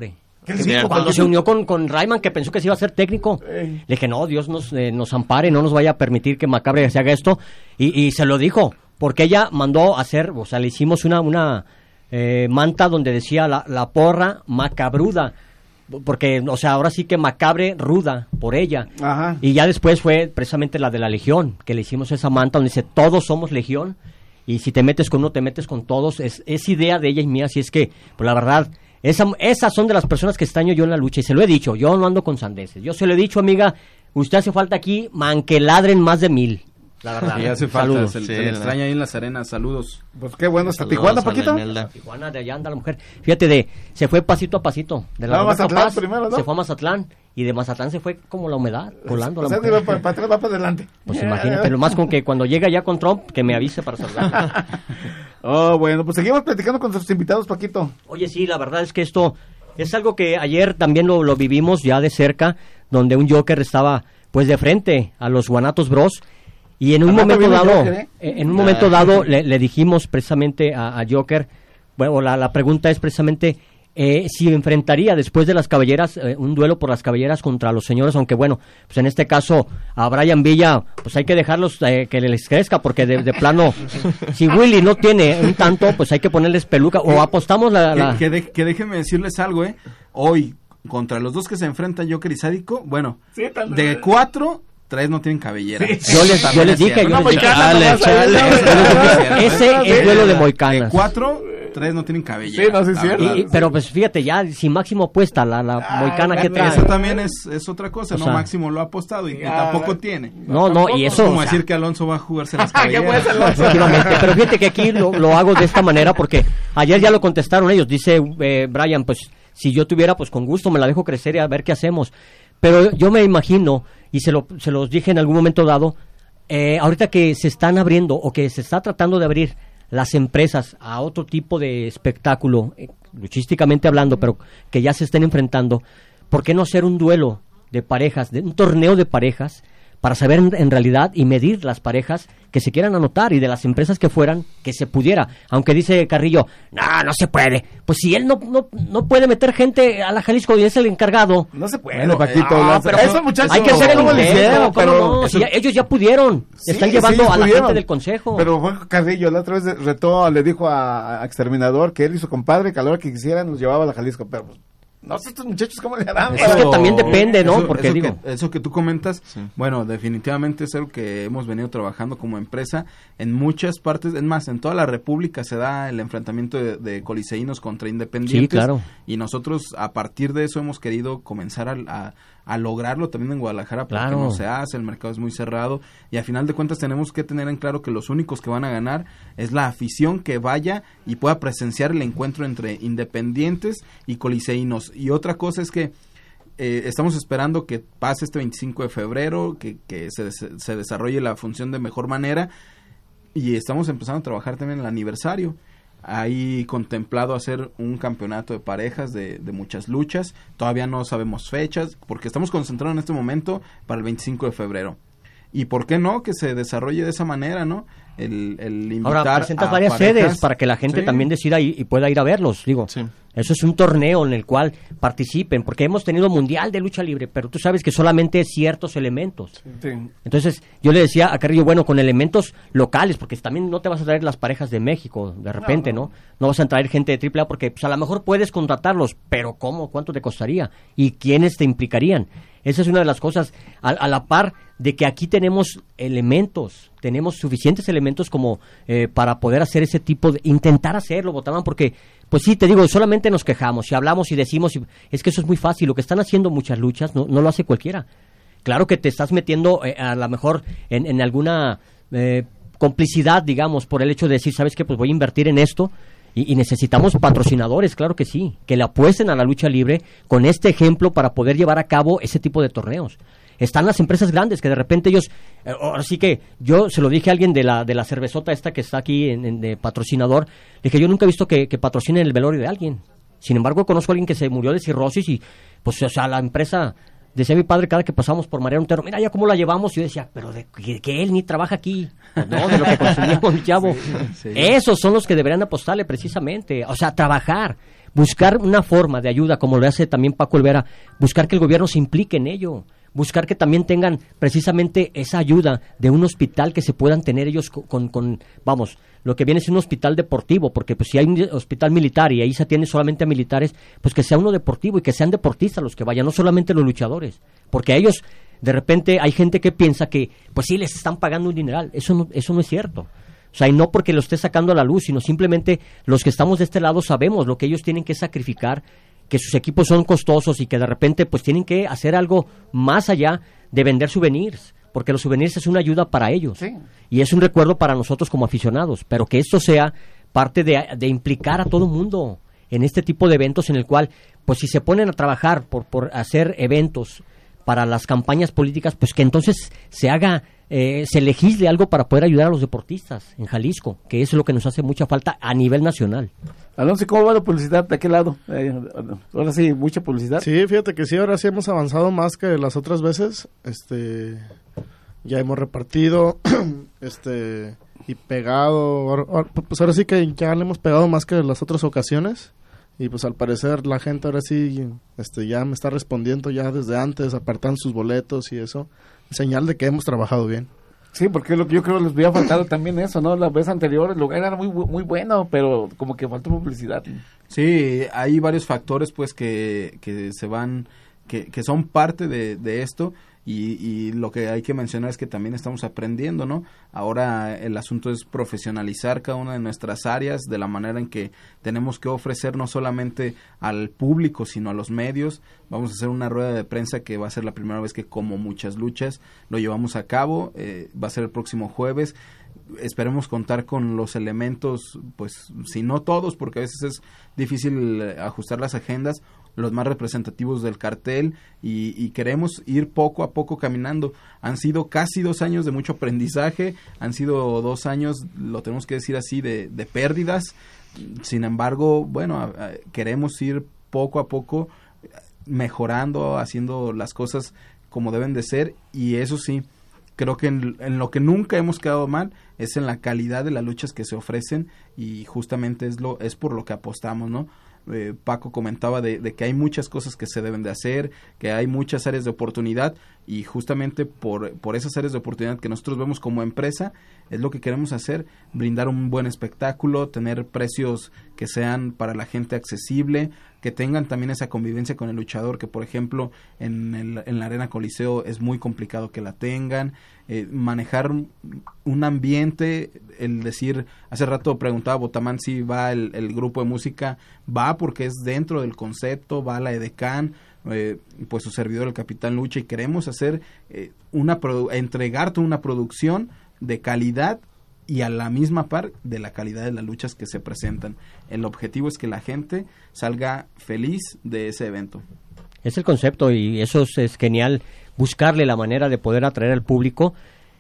Cuando se unió con Rayman, que pensó que se iba a ser técnico, le dije, no, Dios nos ampare, no nos vaya a permitir que Macabre se haga esto, y se lo dijo, porque ella mandó hacer, o sea, le hicimos una manta donde decía la porra macabruda, porque, o sea, ahora sí que Macabre ruda por ella. Ajá. Y ya después fue precisamente la de la Legión, que le hicimos esa manta donde dice, todos somos Legión, y si te metes con uno, te metes con todos. Es idea de ella y mía, así es que, pues la verdad, esas son de las personas que extraño yo en la lucha, y se lo he dicho, yo no ando con sandeces. Yo se lo he dicho, amiga, usted hace falta aquí, man, que ladren más de 1000. La verdad. Y hace falta, saludos. se le extraña ahí en las arenas, saludos. Pues qué bueno, ¿hasta Tijuana, Paquito? Tijuana, de allá anda la mujer. Fíjate, se fue pasito a pasito. De la Mazatlán primero, ¿no? Se fue a Mazatlán, y de Mazatlán se fue como la humedad, volando la mujer. Va para atrás, va para adelante. Pues imagínate, lo más con que cuando llega ya con Trump, que me avise para saludar. Oh, bueno, pues seguimos platicando con nuestros invitados, Paquito. Oye, sí, la verdad es que esto es algo que ayer también lo vivimos ya de cerca, donde un Joker estaba pues de frente a los Guanatos Bros, y en un momento dado, le dijimos precisamente a Joker, bueno, la pregunta es precisamente si enfrentaría después de las caballeras, un duelo por las caballeras contra los señores, aunque bueno, pues en este caso a Brian Villa, pues hay que dejarlos que les crezca, porque de plano, si Willy no tiene un tanto, pues hay que ponerles peluca, o apostamos Que déjenme decirles algo, hoy, contra los dos que se enfrentan, Joker y Sádico, bueno, de 4... 3 no tienen cabellera. Sí. Yo les dije, ese es duelo de moicanas. 4, 3 no tienen cabellera. Sí, no, sí es cierto. Pero pues fíjate, ya si Máximo apuesta la moicana que trae. Eso también es otra cosa, ¿no? Máximo lo ha apostado y tampoco tiene. No, y eso... Es como decir que Alonso va a jugarse las cabelleras. Efectivamente, pero fíjate que aquí lo hago de esta manera, porque ayer ya lo contestaron ellos. Dice Brian, pues si yo tuviera, pues con gusto me la dejo crecer y a ver qué hacemos. Pero yo me imagino, y se los dije en algún momento dado, ahorita que se están abriendo o que se está tratando de abrir las empresas a otro tipo de espectáculo, luchísticamente hablando, pero que ya se estén enfrentando, ¿por qué no hacer un duelo de parejas, un torneo de parejas, para saber en realidad y medir las parejas que se quieran anotar, y de las empresas que fueran, que se pudiera? Aunque dice Carrillo, no se puede. Pues si él no puede meter gente a la Jalisco y es el encargado. No se puede, bueno, Paquito. Pero eso, muchachos, hay que hacer el intento, pero si ellos ya pudieron. Están llevando a la gente del consejo. Pero Juan Carrillo la otra vez le dijo a Exterminador que él y su compadre, que a la hora que quisieran, los llevaba a la Jalisco, pero... No sé estos muchachos cómo le harán. Es que también depende, ¿no? Porque digo... Eso que tú comentas, bueno, definitivamente es algo que hemos venido trabajando como empresa en muchas partes, es más, en toda la República se da el enfrentamiento de coliseínos contra independientes. Sí, claro. Y nosotros a partir de eso hemos querido comenzar a lograrlo también en Guadalajara, porque no se hace, el mercado es muy cerrado, y a final de cuentas tenemos que tener en claro que los únicos que van a ganar es la afición que vaya y pueda presenciar el encuentro entre independientes y coliseínos. Y otra cosa es que estamos esperando que pase este 25 de febrero, que se desarrolle la función de mejor manera, y estamos empezando a trabajar también en el aniversario. Hay contemplado hacer un campeonato de parejas de muchas luchas. Todavía no sabemos fechas, porque estamos concentrados en este momento para el 25 de febrero. ¿Y por qué no que se desarrolle de esa manera, no? El invitar ahora presentas varias sedes para que la gente también decida y pueda ir a verlos, digo. Eso es un torneo en el cual participen, porque hemos tenido mundial de lucha libre, pero tú sabes que solamente ciertos elementos. Entonces yo le decía a Carrillo, bueno, con elementos locales, porque también no te vas a traer las parejas de México de repente, ¿no? No vas a traer gente de AAA, porque pues, a lo mejor puedes contratarlos, pero ¿cómo? ¿Cuánto te costaría? ¿Y quiénes te implicarían? Esa es una de las cosas, a la par de que aquí tenemos elementos, tenemos suficientes elementos como para poder hacer ese tipo de, intentar hacerlo, Botaman, porque, pues sí, te digo, solamente nos quejamos y hablamos y decimos, es que eso es muy fácil, lo que están haciendo muchas luchas no lo hace cualquiera. Claro que te estás metiendo a lo mejor en alguna complicidad, digamos, por el hecho de decir, ¿sabes qué? Pues voy a invertir en esto. Y necesitamos patrocinadores, claro que sí, que le apuesten a la lucha libre con este ejemplo para poder llevar a cabo ese tipo de torneos. Están las empresas grandes que de repente ellos, ahora sí que yo se lo dije a alguien de la cervezota esta que está aquí de patrocinador, le dije, yo nunca he visto que patrocinen el velorio de alguien. Sin embargo, conozco a alguien que se murió de cirrosis y, pues, o sea, la empresa... Decía mi padre cada que pasamos por Mariano Otero, mira ya cómo la llevamos, y yo decía, pero de que él ni trabaja aquí, pues no, de lo que consumimos, mi chavo. Esos son los que deberían apostarle precisamente, o sea, trabajar, buscar una forma de ayuda, como lo hace también Paco Olvera, buscar que el gobierno se implique en ello, buscar que también tengan precisamente esa ayuda de un hospital que se puedan tener ellos con vamos, lo que viene es un hospital deportivo, porque pues si hay un hospital militar y ahí se atiende solamente a militares, pues que sea uno deportivo y que sean deportistas los que vayan, no solamente los luchadores, porque a ellos de repente hay gente que piensa que pues sí les están pagando un dineral, eso no es cierto. O sea, y no porque lo esté sacando a la luz, sino simplemente los que estamos de este lado sabemos lo que ellos tienen que sacrificar, que sus equipos son costosos y que de repente pues tienen que hacer algo más allá de vender souvenirs, porque los souvenirs es una ayuda para ellos, sí, y es un recuerdo para nosotros como aficionados, pero que esto sea parte de implicar a todo el mundo en este tipo de eventos en el cual, pues si se ponen a trabajar por hacer eventos para las campañas políticas, pues que entonces se haga, se legisle algo para poder ayudar a los deportistas en Jalisco, que eso es lo que nos hace mucha falta a nivel nacional. Alonso, ¿cómo va la publicidad? ¿De qué lado? Ahora sí, mucha publicidad. Sí, fíjate que sí, ahora sí hemos avanzado más que las otras veces. Ya hemos repartido, y pegado. Pues ahora sí que ya le hemos pegado más que las otras ocasiones. Y pues al parecer la gente ahora sí ya me está respondiendo ya desde antes, apartando sus boletos y eso. Señal de que hemos trabajado bien. Sí, porque lo que yo creo les había faltado también eso, ¿no? La vez anterior el lugar era muy bueno, pero como que faltó publicidad. Sí, hay varios factores pues que se van, que son parte de esto. Y lo que hay que mencionar es que también estamos aprendiendo, ¿no? Ahora el asunto es profesionalizar cada una de nuestras áreas de la manera en que tenemos que ofrecer no solamente al público, sino a los medios. Vamos a hacer una rueda de prensa que va a ser la primera vez que, como muchas luchas, lo llevamos a cabo. Va a ser el próximo jueves. Esperemos contar con los elementos, pues, si no todos, porque a veces es difícil ajustar las agendas, los más representativos del cartel, y queremos ir poco a poco caminando. Han sido casi 2 años de mucho aprendizaje, han sido 2 años, lo tenemos que decir así, de pérdidas. Sin embargo, bueno, queremos ir poco a poco mejorando, haciendo las cosas como deben de ser, y eso sí, creo que en lo que nunca hemos quedado mal es en la calidad de las luchas que se ofrecen, y justamente es por lo que apostamos, ¿no? Paco comentaba de que hay muchas cosas que se deben de hacer, que hay muchas áreas de oportunidad, y justamente por esas áreas de oportunidad que nosotros vemos como empresa, es lo que queremos hacer, brindar un buen espectáculo, tener precios que sean para la gente accesible, que tengan también esa convivencia con el luchador, que por ejemplo en la Arena Coliseo es muy complicado que la tengan, manejar un ambiente, el decir, hace rato preguntaba Botamán si va el grupo de música, va porque es dentro del concepto, va la edecán, pues su servidor el Capitán Lucha, y queremos hacer entregarte una producción de calidad y a la misma par de la calidad de las luchas que se presentan. El objetivo es que la gente salga feliz de ese evento. Es el concepto, y eso es genial, buscarle la manera de poder atraer al público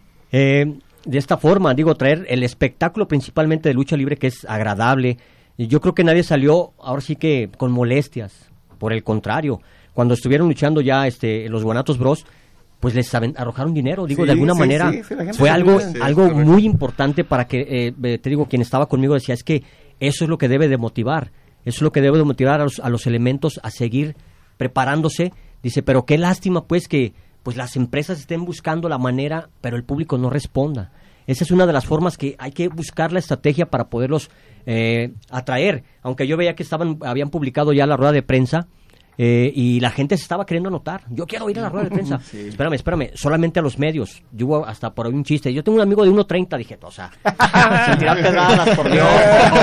de esta forma, traer el espectáculo principalmente de lucha libre, que es agradable. Y yo creo que nadie salió ahora sí que con molestias, por el contrario, cuando estuvieron luchando ya los Guanatos Bros, pues les arrojaron dinero, de alguna manera fue algo muy importante para que, quien estaba conmigo decía, es que eso es lo que debe de motivar, eso es lo que debe de motivar a los elementos a seguir preparándose. Dice, pero qué lástima pues que pues las empresas estén buscando la manera, pero el público no responda. Esa es una de las formas que hay que buscar la estrategia para poderlos atraer, aunque yo veía que habían publicado ya la rueda de prensa, y la gente se estaba queriendo anotar. Yo quiero ir a la rueda de prensa. Sí. Espérame, solamente a los medios. Yo hasta por ahí un chiste. Yo tengo un amigo de 1.30, dije, o sea, sin tirar pedradas, por Dios.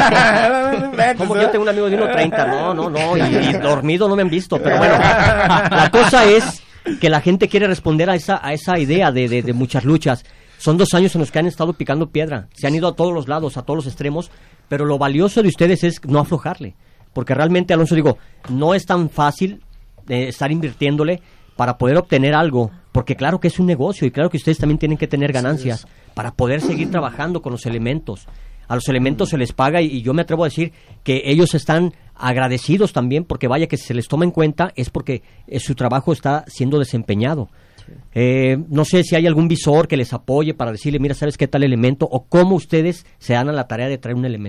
¿Cómo que yo tengo un amigo de 1.30? No, y dormido no me han visto. Pero bueno, la cosa es que la gente quiere responder a esa idea de muchas luchas. Son 2 años en los que han estado picando piedra. Se han ido a todos los lados, a todos los extremos. Pero lo valioso de ustedes es no aflojarle. Porque realmente, Alonso, no es tan fácil estar invirtiéndole para poder obtener algo, porque claro que es un negocio y claro que ustedes también tienen que tener ganancias para poder seguir trabajando con los elementos. A los elementos se les paga, y yo me atrevo a decir que ellos están agradecidos también, porque vaya que si se les toma en cuenta es porque su trabajo está siendo desempeñado. No sé si hay algún visor que les apoye para decirle, mira, ¿sabes qué tal elemento? O cómo ustedes se dan a la tarea de traer un elemento.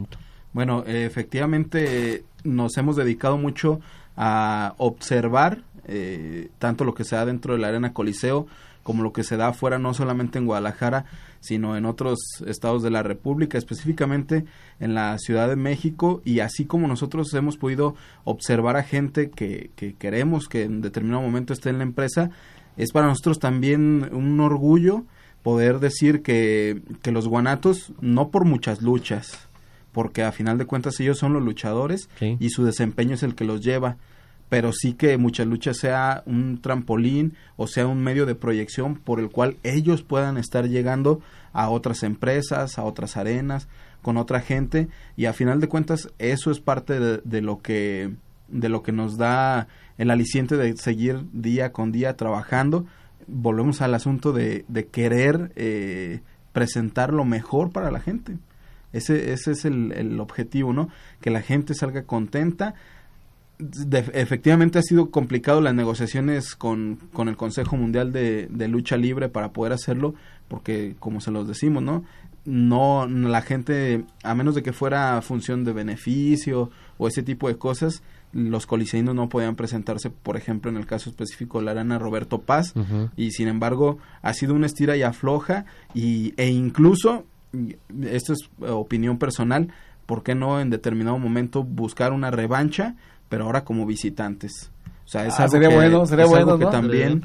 Bueno, efectivamente nos hemos dedicado mucho a observar tanto lo que se da dentro de la Arena Coliseo como lo que se da afuera, no solamente en Guadalajara, sino en otros estados de la República, específicamente en la Ciudad de México, y así como nosotros hemos podido observar a gente que queremos que en determinado momento esté en la empresa, es para nosotros también un orgullo poder decir que los guanatos, no por muchas luchas, porque a final de cuentas ellos son los luchadores, sí, y su desempeño es el que los lleva, pero sí que Muchas Luchas sea un trampolín o sea un medio de proyección por el cual ellos puedan estar llegando a otras empresas, a otras arenas, con otra gente, y a final de cuentas eso es parte de lo que nos da el aliciente de seguir día con día trabajando. Volvemos al asunto de querer presentar lo mejor para la gente. Ese es el objetivo, ¿no? Que la gente salga contenta. Efectivamente ha sido complicado las negociaciones con el Consejo Mundial de Lucha Libre para poder hacerlo, porque como se los decimos, no la gente, a menos de que fuera función de beneficio o ese tipo de cosas, los coliseínos no podían presentarse, por ejemplo, en el caso específico de la Arena Roberto Paz, y sin embargo ha sido una estira y afloja, e incluso, esto es opinión personal, ¿por qué no en determinado momento buscar una revancha, pero ahora como visitantes? O sea, es algo sería que, bueno, sería es bueno, algo que ¿no? también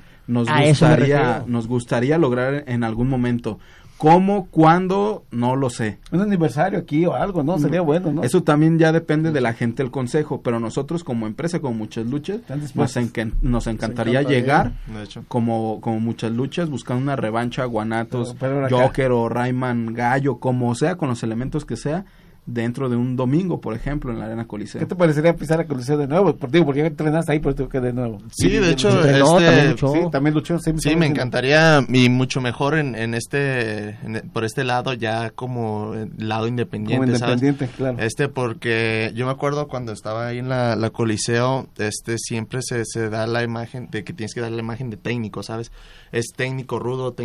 nos gustaría lograr en algún momento. ¿Cómo? ¿Cuándo? No lo sé. Un aniversario aquí o algo, ¿no? Sería bueno, ¿no? Eso también ya depende de la gente del consejo, pero nosotros como empresa, como Muchas Luchas, nos encantaría llegar como Muchas Luchas, buscando una revancha a Guanatos, Joker o Rayman Gallo, como sea, con los elementos que sea, dentro de un domingo, por ejemplo, en la Arena Coliseo. ¿Qué te parecería pisar a Coliseo de nuevo? Porque ya entrenaste ahí, pero tengo que de nuevo. Sí, de hecho, también luchó. Sí, me encantaría, y mucho mejor por este lado, ya como lado independiente, como independiente, ¿sabes? Claro. Porque yo me acuerdo cuando estaba ahí en la Coliseo, siempre se da la imagen de que tienes que dar la imagen de técnico, ¿sabes? Es técnico rudo.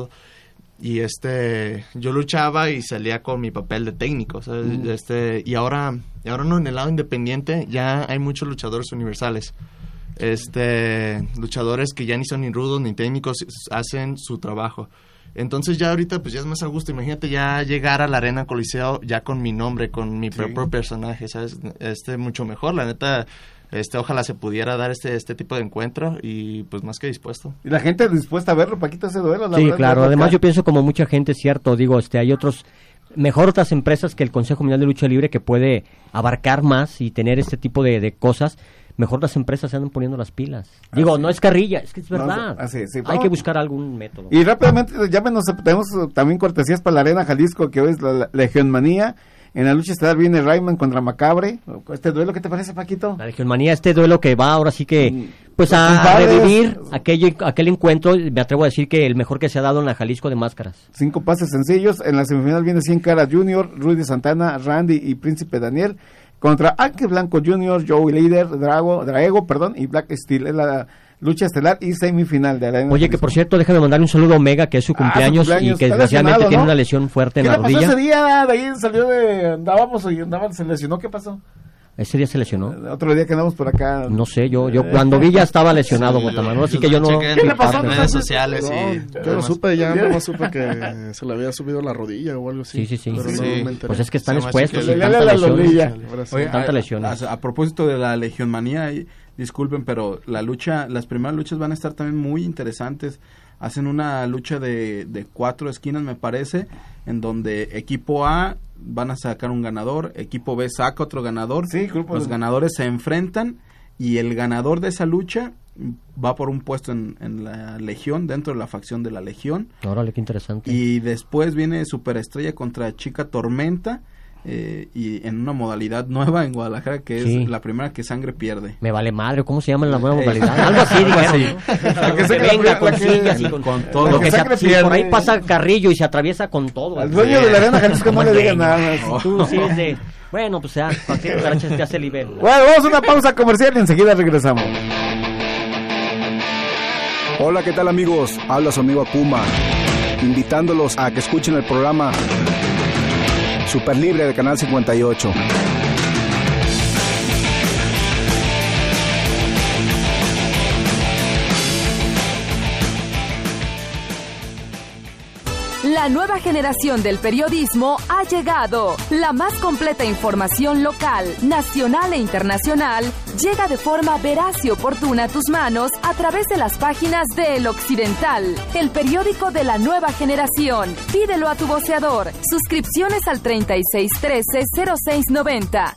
Y yo luchaba y salía con mi papel de técnico, ¿sabes? Y ahora no, en el lado independiente ya hay muchos luchadores universales. Luchadores que ya ni son ni rudos ni técnicos, hacen su trabajo. Entonces ya ahorita pues ya es más a gusto. Imagínate ya llegar a la Arena Coliseo ya con mi nombre, con mi propio personaje, ¿sabes? Mucho mejor, la neta. Ojalá se pudiera dar este tipo de encuentro, y pues más que dispuesto. Y la gente dispuesta a verlo, Paquito, ese duelo. Sí, claro. Además yo pienso como mucha gente, cierto, hay otras empresas que el Consejo Mundial de Lucha Libre que puede abarcar más y tener este tipo de cosas. Mejor las empresas se andan poniendo las pilas. No es carrilla, es que es verdad. Hay que buscar algún método. Y rápidamente, llámenos, tenemos también cortesías para la Arena Jalisco, que hoy es la Legión Manía. En la lucha estelar viene Rayman contra Macabre. ¿Este duelo qué te parece, Paquito? La Legión Manía, duelo que va ahora sí que a revivir aquel encuentro. Me atrevo a decir que el mejor que se ha dado en la Jalisco de máscaras. 5 pases sencillos. En la semifinal viene 100 Caras Jr., Rudy Santana, Randy y Príncipe Daniel contra Ángel Blanco Jr., Joey Líder, Draego, y Black Steel. Es la lucha estelar y semifinal de la Arena. Oye, que por cierto, déjame mandarle un saludo a Omega, que es su cumpleaños y que desgraciadamente tiene una lesión fuerte en la rodilla. ¿Qué le pasó ese día? De ahí salió se lesionó, ¿qué pasó? ¿Ese día se lesionó? Otro día que andamos por acá. No sé, yo cuando vi ya estaba lesionado, Guatemala, así que yo no... ¿Qué le pasó en redes sociales? Yo no supe, no supe que se le había subido la rodilla o algo así. Sí. Pero no me enteré. Pues es que están expuestos y tanta lesiones. A propósito de la Legión Manía, disculpen, pero las primeras luchas van a estar también muy interesantes. Hacen una lucha de 4 esquinas, me parece, en donde equipo A van a sacar un ganador, equipo B saca otro ganador, los ganadores se enfrentan y el ganador de esa lucha va por un puesto en la Legión, dentro de la facción de la Legión. Órale, qué interesante. Y después viene Superestrella contra Chica Tormenta, y en una modalidad nueva en Guadalajara, que es la primera que sangre pierde. Me vale madre, ¿cómo se llama la nueva modalidad? Algo así, dijeron. Que se venga con sillas y con todo. Lo que por ahí pasa Carrillo y se atraviesa con todo. Al dueño de la Arena Jalisco no le diga nada. Tú sí es de... Bueno, pues ya, cualquier cucaracha te hace nivel. Bueno, vamos a una pausa comercial y enseguida regresamos. Hola, ¿qué tal, amigos? Habla su amigo Akuma, invitándolos a que escuchen el programa Superlibre de Canal 58. La nueva generación del periodismo ha llegado. La más completa información local, nacional e internacional llega de forma veraz y oportuna a tus manos a través de las páginas de El Occidental, el periódico de la nueva generación. Pídelo a tu voceador. Suscripciones al 3613-0690.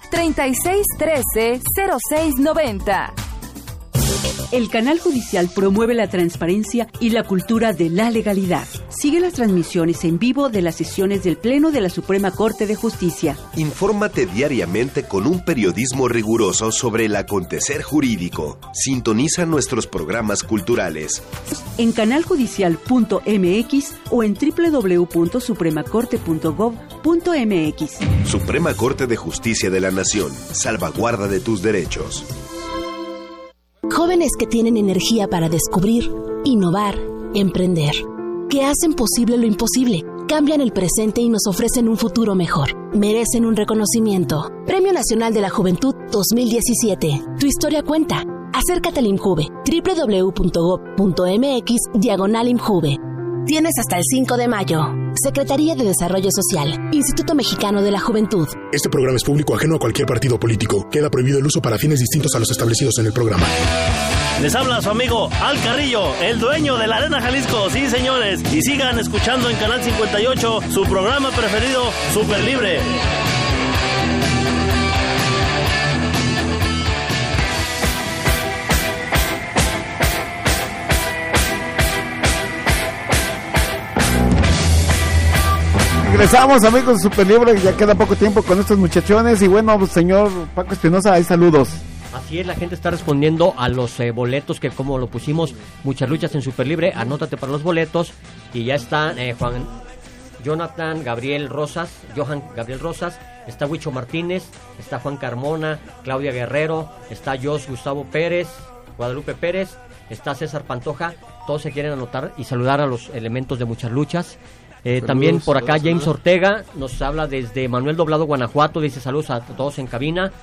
3613-0690. El Canal Judicial promueve la transparencia y la cultura de la legalidad. Sigue las transmisiones en vivo de las sesiones del Pleno de la Suprema Corte de Justicia. Infórmate diariamente con un periodismo riguroso sobre el acontecer jurídico. Sintoniza nuestros programas culturales. En canaljudicial.mx o en www.supremacorte.gov.mx. Suprema Corte de Justicia de la Nación. Salvaguarda de tus derechos. Jóvenes que tienen energía para descubrir, innovar, emprender, que hacen posible lo imposible, cambian el presente y nos ofrecen un futuro mejor. Merecen un reconocimiento. Premio Nacional de la Juventud 2017. Tu historia cuenta. Acércate al IMJUVE. www.gov.mx/IMJUVE. Tienes hasta el 5 de mayo. Secretaría de Desarrollo Social. Instituto Mexicano de la Juventud. Este programa es público ajeno a cualquier partido político. Queda prohibido el uso para fines distintos a los establecidos en el programa. Les habla su amigo Al Carrillo, el dueño de la Arena Jalisco. Sí, señores. Y sigan escuchando en Canal 58 su programa preferido, Superlibre. Regresamos, amigos de Superlibre, ya queda poco tiempo con estos muchachones. Y bueno, señor Paco Espinosa, hay saludos. Así es, la gente está respondiendo a los boletos que, como lo pusimos, muchas luchas en Superlibre. Anótate para los boletos. Y ya están Johan Gabriel Rosas, está Huicho Martínez, está Juan Carmona, Claudia Guerrero, está Jos Gustavo Pérez, Guadalupe Pérez, está César Pantoja. Todos se quieren anotar y saludar a los elementos de muchas luchas. También por acá James Ortega nos habla desde Manuel Doblado, Guanajuato. Dice saludos a todos en cabina.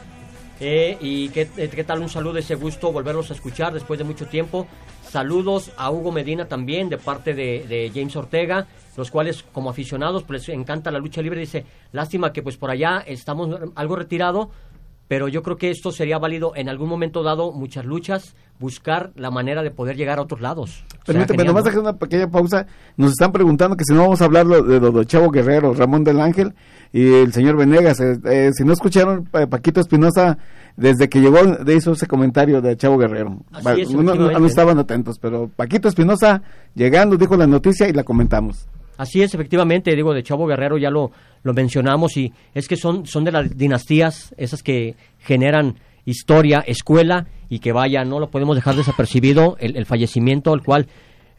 Y qué tal, un saludo, ese gusto volverlos a escuchar después de mucho tiempo. Saludos a Hugo Medina también de parte de James Ortega, los cuales como aficionados pues les encanta la lucha libre. Dice, lástima que pues por allá estamos algo retirado, pero yo creo que esto sería válido en algún momento dado, muchas luchas, buscar la manera de poder llegar a otros lados. Permíteme, nomás hacer una pequeña pausa. Nos están preguntando que si no vamos a hablar de Chavo Guerrero, Ramón del Ángel y el señor Venegas. Si no escucharon, Paquito Espinosa, desde que llegó, hizo ese comentario de Chavo Guerrero. No estaban atentos, pero Paquito Espinosa, llegando, dijo la noticia y la comentamos. Así es, efectivamente, digo, de Chavo Guerrero ya lo mencionamos, y es que son de las dinastías, esas que generan historia, escuela, y que vaya, no lo podemos dejar desapercibido, el fallecimiento, al cual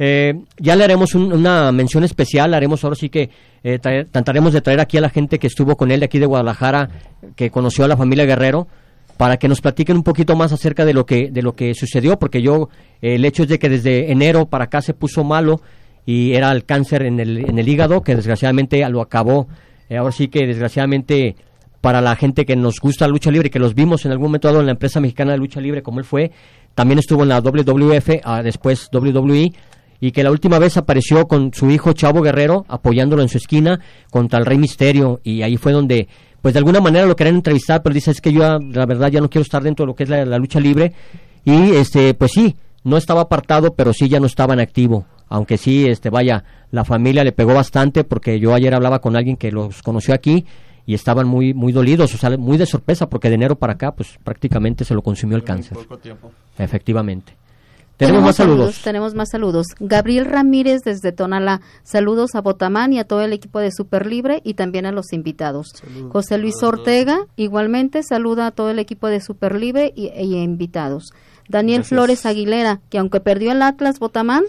ya le haremos una mención especial. Haremos ahora sí que trataremos de traer aquí a la gente que estuvo con él de aquí de Guadalajara, que conoció a la familia Guerrero, para que nos platiquen un poquito más acerca de lo que sucedió, porque el hecho es de que desde enero para acá se puso malo, y era el cáncer en el hígado, que desgraciadamente lo acabó. Ahora sí que desgraciadamente para la gente que nos gusta la lucha libre, que los vimos en algún momento dado en la empresa mexicana de lucha libre como él fue, también estuvo en la WWF, después WWE, y que la última vez apareció con su hijo Chavo Guerrero apoyándolo en su esquina contra el Rey Misterio, y ahí fue donde pues de alguna manera lo querían entrevistar, pero dice, es que yo la verdad ya no quiero estar dentro de lo que es la lucha libre, y pues sí, no estaba apartado, pero sí ya no estaba en activo. Aunque sí, vaya, la familia le pegó bastante, porque yo ayer hablaba con alguien que los conoció aquí y estaban muy muy dolidos, o sea, muy de sorpresa, porque de enero para acá pues prácticamente se lo consumió el cáncer. Poco tiempo. Efectivamente. Tenemos más saludos. Tenemos más saludos. Gabriel Ramírez desde Tonalá. Saludos a Botamán y a todo el equipo de Superlibre y también a los invitados. Saludos. José Luis Ortega igualmente saluda a todo el equipo de Superlibre y invitados. Daniel Gracias. Flores Aguilera, que aunque perdió el Atlas Botamán,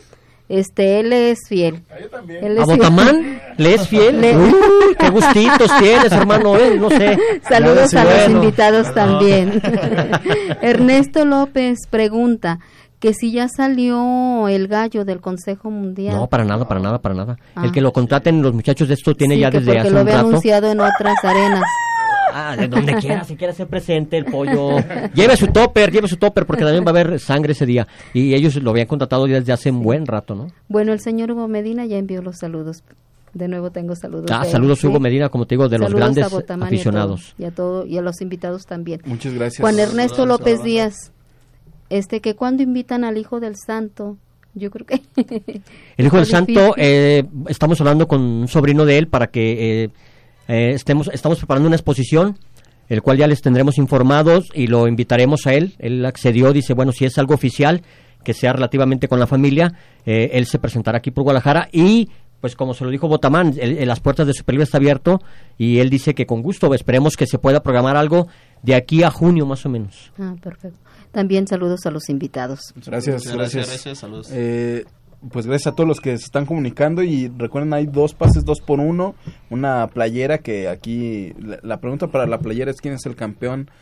él es fiel. ¿A Botamán? ¿Le es fiel? ¡Qué gustitos tienes, hermano! No sé. Saludos a los invitados también. Ernesto López pregunta, que si ya salió el gallo del Consejo Mundial. No, para nada. El que lo contraten los muchachos de esto tiene ya desde hace un rato. Porque lo había anunciado en otras arenas. De donde quiera, si quiere ser presente el pollo. Lleve su topper, porque también va a haber sangre ese día. Y ellos lo habían contratado ya desde hace un buen rato, ¿no? Bueno, el señor Hugo Medina ya envió los saludos. De nuevo tengo saludos. Saludos Hugo Medina, como te digo, de los grandes aficionados. Y a los invitados también. Muchas gracias. Juan Ernesto López Díaz, que cuando invitan al Hijo del Santo, yo creo que... El Hijo del Santo, estamos hablando con un sobrino de él para que estamos preparando una exposición, el cual ya les tendremos informados y lo invitaremos a él. Él accedió, dice, bueno, si es algo oficial, que sea relativamente con la familia, él se presentará aquí por Guadalajara y... Pues como se lo dijo Botamán, las puertas de Superlibre está abierto y él dice que con gusto, esperemos que se pueda programar algo de aquí a junio más o menos. Perfecto. También saludos a los invitados. Gracias. Saludos. Pues gracias a todos los que se están comunicando y recuerden, hay 2 pases 2x1, una playera que aquí, la pregunta para la playera es quién es el campeón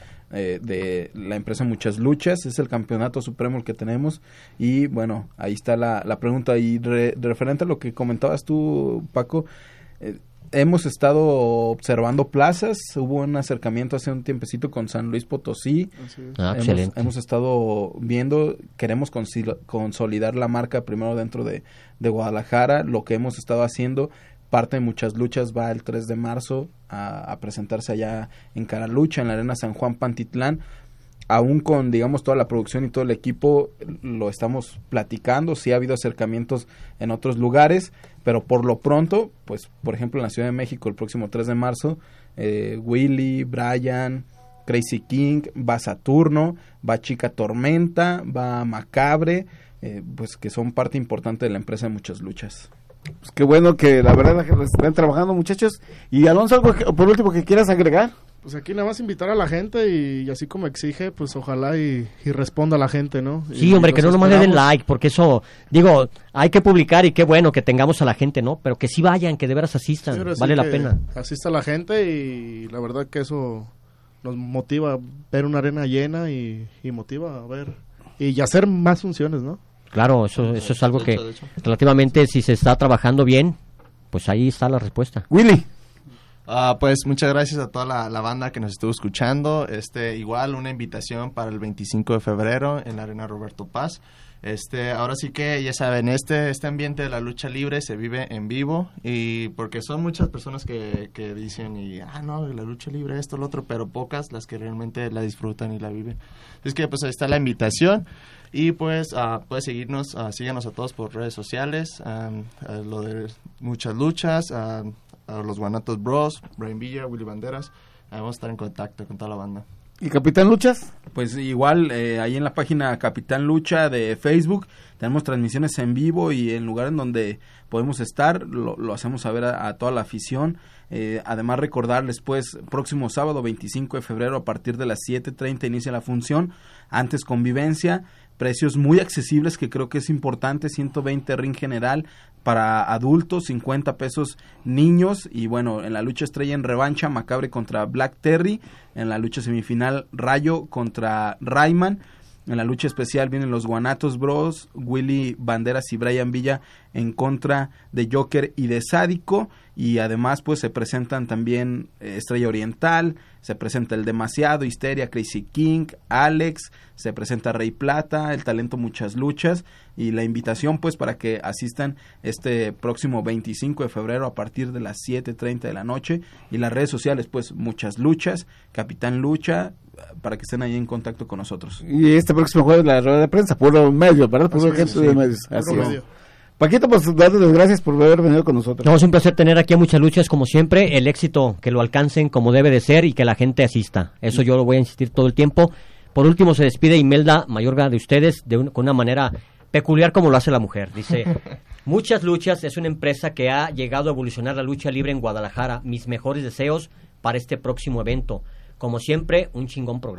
de la empresa Muchas Luchas, es el campeonato supremo el que tenemos y bueno, ahí está la pregunta y referente a lo que comentabas tú, Paco, hemos estado observando plazas, hubo un acercamiento hace un tiempecito con San Luis Potosí, excelente. Hemos estado viendo, queremos consolidar la marca primero dentro de Guadalajara, lo que hemos estado haciendo. Parte de Muchas Luchas va el 3 de marzo a presentarse allá en Caralucha, en la Arena San Juan Pantitlán. Aún con, digamos, toda la producción y todo el equipo, lo estamos platicando. Sí ha habido acercamientos en otros lugares, pero por lo pronto, pues, por ejemplo, en la Ciudad de México, el próximo 3 de marzo, Willy, Brian, Crazy King, va Saturno, va Chica Tormenta, va Macabre, pues que son parte importante de la empresa de Muchas Luchas. Pues qué bueno que la verdad están trabajando, muchachos. Y Alonso, algo por último que quieras agregar. Pues aquí nada más invitar a la gente y así como exige, pues ojalá y responda a la gente, ¿no? Sí, hombre, que no nomás le den like, porque eso, digo, hay que publicar y qué bueno que tengamos a la gente, ¿no? Pero que sí vayan, que de veras asistan, sí, vale la pena. Asista a la gente y la verdad que eso nos motiva a ver una arena llena y motiva a ver y hacer más funciones, ¿no? Claro, eso es algo que relativamente si se está trabajando bien, pues ahí está la respuesta. Willy. Pues muchas gracias a toda la banda que nos estuvo escuchando. Igual una invitación para el 25 de febrero en la Arena Roberto Paz. Ahora sí que ya saben, este ambiente de la lucha libre se vive en vivo y porque son muchas personas que dicen no, la lucha libre esto, lo otro, pero pocas las que realmente la disfrutan y la viven. Es que pues ahí está la invitación. Y pues puedes seguirnos, síganos a todos por redes sociales, lo de Muchas Luchas, a los Guanatos Bros, Brian Villa, Willy Banderas, vamos a estar en contacto con toda la banda. ¿Y Capitán Luchas? Pues igual, ahí en la página Capitán Lucha de Facebook tenemos transmisiones en vivo y en lugares donde podemos estar, lo hacemos saber a toda la afición. Además recordarles pues, próximo sábado 25 de febrero a partir de las 7:30 inicia la función, antes convivencia, precios muy accesibles que creo que es importante, 120 ring general para adultos, 50 pesos niños y bueno, en la lucha estrella en revancha, Macabre contra Black Terry, en la lucha semifinal Rayo contra Rayman, en la lucha especial vienen los Guanatos Bros, Willy Banderas y Brian Villa en contra de Joker y de Sádico y además pues se presentan también Estrella Oriental, se presenta El Demasiado, Histeria, Crazy King, Alex, se presenta Rey Plata, El Talento Muchas Luchas y la invitación pues para que asistan este próximo 25 de febrero a partir de las 7:30 de la noche y las redes sociales pues Muchas Luchas, Capitán Lucha, para que estén ahí en contacto con nosotros. Y este próximo jueves la rueda de prensa, puro medio, ¿verdad? Puro gente de medios. Así es. Paquito, pues darles las gracias por haber venido con nosotros. No, es un placer tener aquí a Muchas Luchas, como siempre, el éxito, que lo alcancen como debe de ser y que la gente asista. Eso yo lo voy a insistir todo el tiempo. Por último, se despide Imelda Mayorga de ustedes con una manera peculiar como lo hace la mujer. Dice, Muchas Luchas es una empresa que ha llegado a evolucionar la lucha libre en Guadalajara. Mis mejores deseos para este próximo evento. Como siempre, un chingón programa.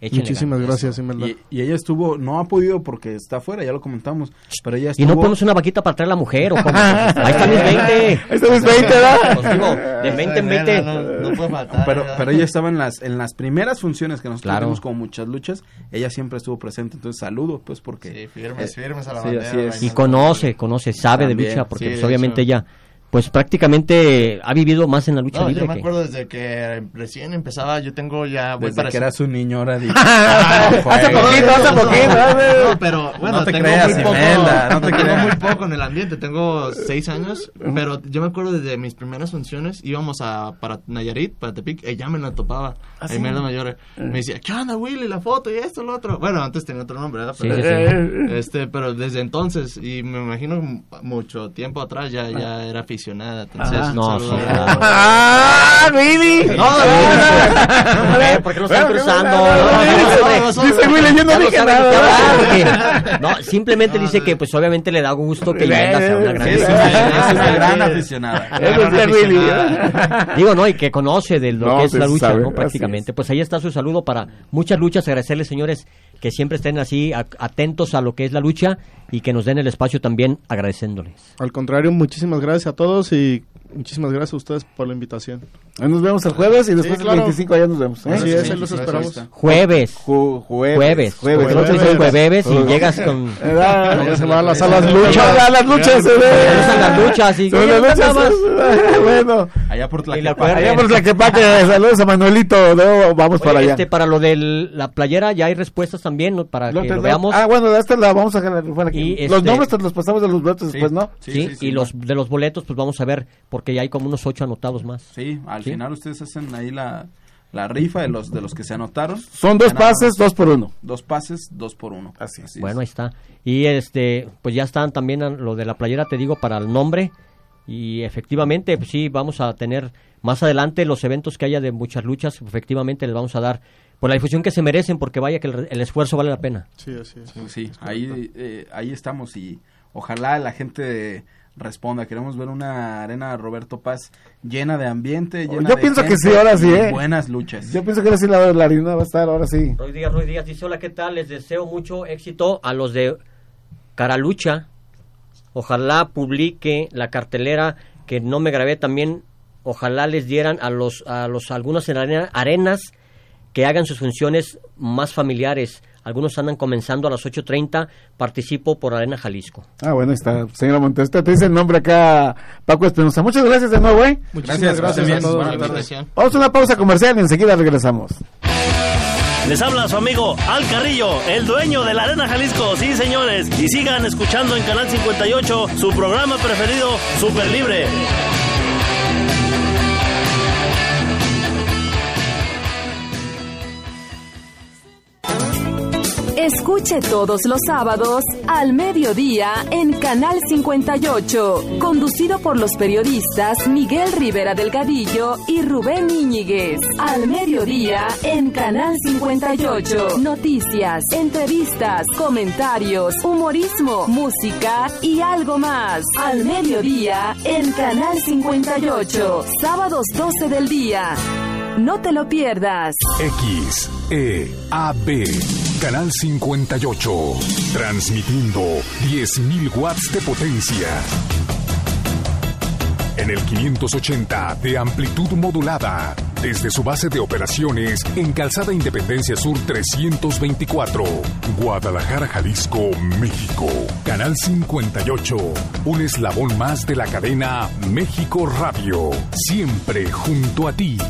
Échenle Muchísimas ganas. gracias, Imelda. Y ella estuvo, no ha podido porque está afuera, ya lo comentamos, pero ella ¿Y estuvo... no ponemos una vaquita para traer la mujer o cómo? Ahí están mis 20. Ahí están mis 20, ¿verdad? Pues digo, de 20 en 20. No puede faltar. Pero ella estaba en las primeras funciones que nosotros Claro. tuvimos como muchas luchas, ella siempre estuvo presente, entonces saludo, pues porque... Sí, firmes a la sí, bandera. así es. Y conoce, sabe También, de lucha, porque sí, pues, de obviamente hecho. ella, pues prácticamente ha vivido más en la lucha No, libre. yo me acuerdo desde que recién empezaba, yo tengo ya... Desde que eras un niño, ahora digo... Hace poquito. No, pero bueno, No te tengo creas, muy poco, Imelda, no te tengo creas. muy poco en el ambiente, tengo 6 años, pero yo me acuerdo desde mis primeras funciones, íbamos para Nayarit, para Tepic, ella me la topaba, ¿sí? Imelda Mayor, me decía, ¿qué onda, Willy? La foto y esto, lo otro. Bueno, antes tenía otro nombre, ¿verdad? Pero, Sí. Pero desde entonces, y me imagino mucho tiempo atrás, ya era aficionada, entonces... No, saludos. sí. Willy. No, ¿por qué no están cruzando? Dice Willy, yo no dije nada. No, simplemente dice que pues obviamente le da gusto que Imelda sea una gran Es una gran aficionada. Digo, no, y que conoce de lo que es la lucha, sabe, ¿no? Prácticamente. Pues ahí está su saludo para muchas luchas. Agradecerles, señores, que siempre estén así atentos a lo que es la lucha y que nos den el espacio también agradeciéndoles. Al contrario, muchísimas gracias a todos y muchísimas gracias a ustedes por la invitación. Nos vemos el jueves y después Sí, claro. el 25 allá nos vemos. Así es, ahí Sí, los sí, esperamos. Jueves. Jueves. Porque el otro dice jueves y llegas con... Ya se van a las luchas. Las luchas. Las luchas y... Bueno. Allá por Allá por Tlaquepaque. Saludos a Manuelito. Vamos para allá. Para lo de la playera ya hay respuestas también, ¿no? Para que lo veamos. Bueno, esta la vamos a rifar aquí. Y Los nombres te los pasamos de los boletos después, ¿no? Sí, y los de los boletos pues vamos a ver porque ya hay como unos 8 anotados más. Sí, al final ustedes hacen ahí la rifa de los que se anotaron. Son 2 pases, 2 por 1. 2 pases, 2 por 1. Así es. Bueno, ahí está. Y pues ya están también lo de la playera, te digo, para el nombre. Y efectivamente, pues sí, vamos a tener más adelante los eventos que haya de muchas luchas. Efectivamente, les vamos a dar por la difusión que se merecen, porque vaya que el esfuerzo vale la pena. Sí, así es. Sí, ahí estamos y ojalá la gente responda. Queremos ver una arena Roberto Paz llena de ambiente, llena Yo de pienso gente que sí, ahora sí, y buenas luchas. Yo pienso que ahora sí la arena va a estar, ahora sí. Roy Díaz dice, hola, ¿qué tal? Les deseo mucho éxito a los de Caralucha. Ojalá publique la cartelera que no me grabé también. Ojalá les dieran a algunos en arenas que hagan sus funciones más familiares. Algunos andan comenzando a las 8:30. Participo por Arena Jalisco. Bueno, está, señora Montes. Te dice el nombre acá, Paco Espinosa. Muchas gracias de nuevo, ¿eh? Muchísimas gracias a todos. Buenas tardes. Vamos a una pausa comercial y enseguida regresamos. Les habla su amigo Al Carrillo, el dueño de la Arena Jalisco. Sí, señores. Y sigan escuchando en Canal 58 su programa preferido, Super Libre. Escuche todos los sábados al mediodía en Canal 58, conducido por los periodistas Miguel Rivera Delgadillo y Rubén Íñiguez. Al mediodía en Canal 58, noticias, entrevistas, comentarios, humorismo, música y algo más. Al mediodía en Canal 58, sábados 12 del día. No te lo pierdas. XEAB, Canal 58, transmitiendo 10.000 watts de potencia. En el 580 de amplitud modulada, desde su base de operaciones en Calzada Independencia Sur 324, Guadalajara, Jalisco, México. Canal 58, un eslabón más de la cadena México Radio, siempre junto a ti.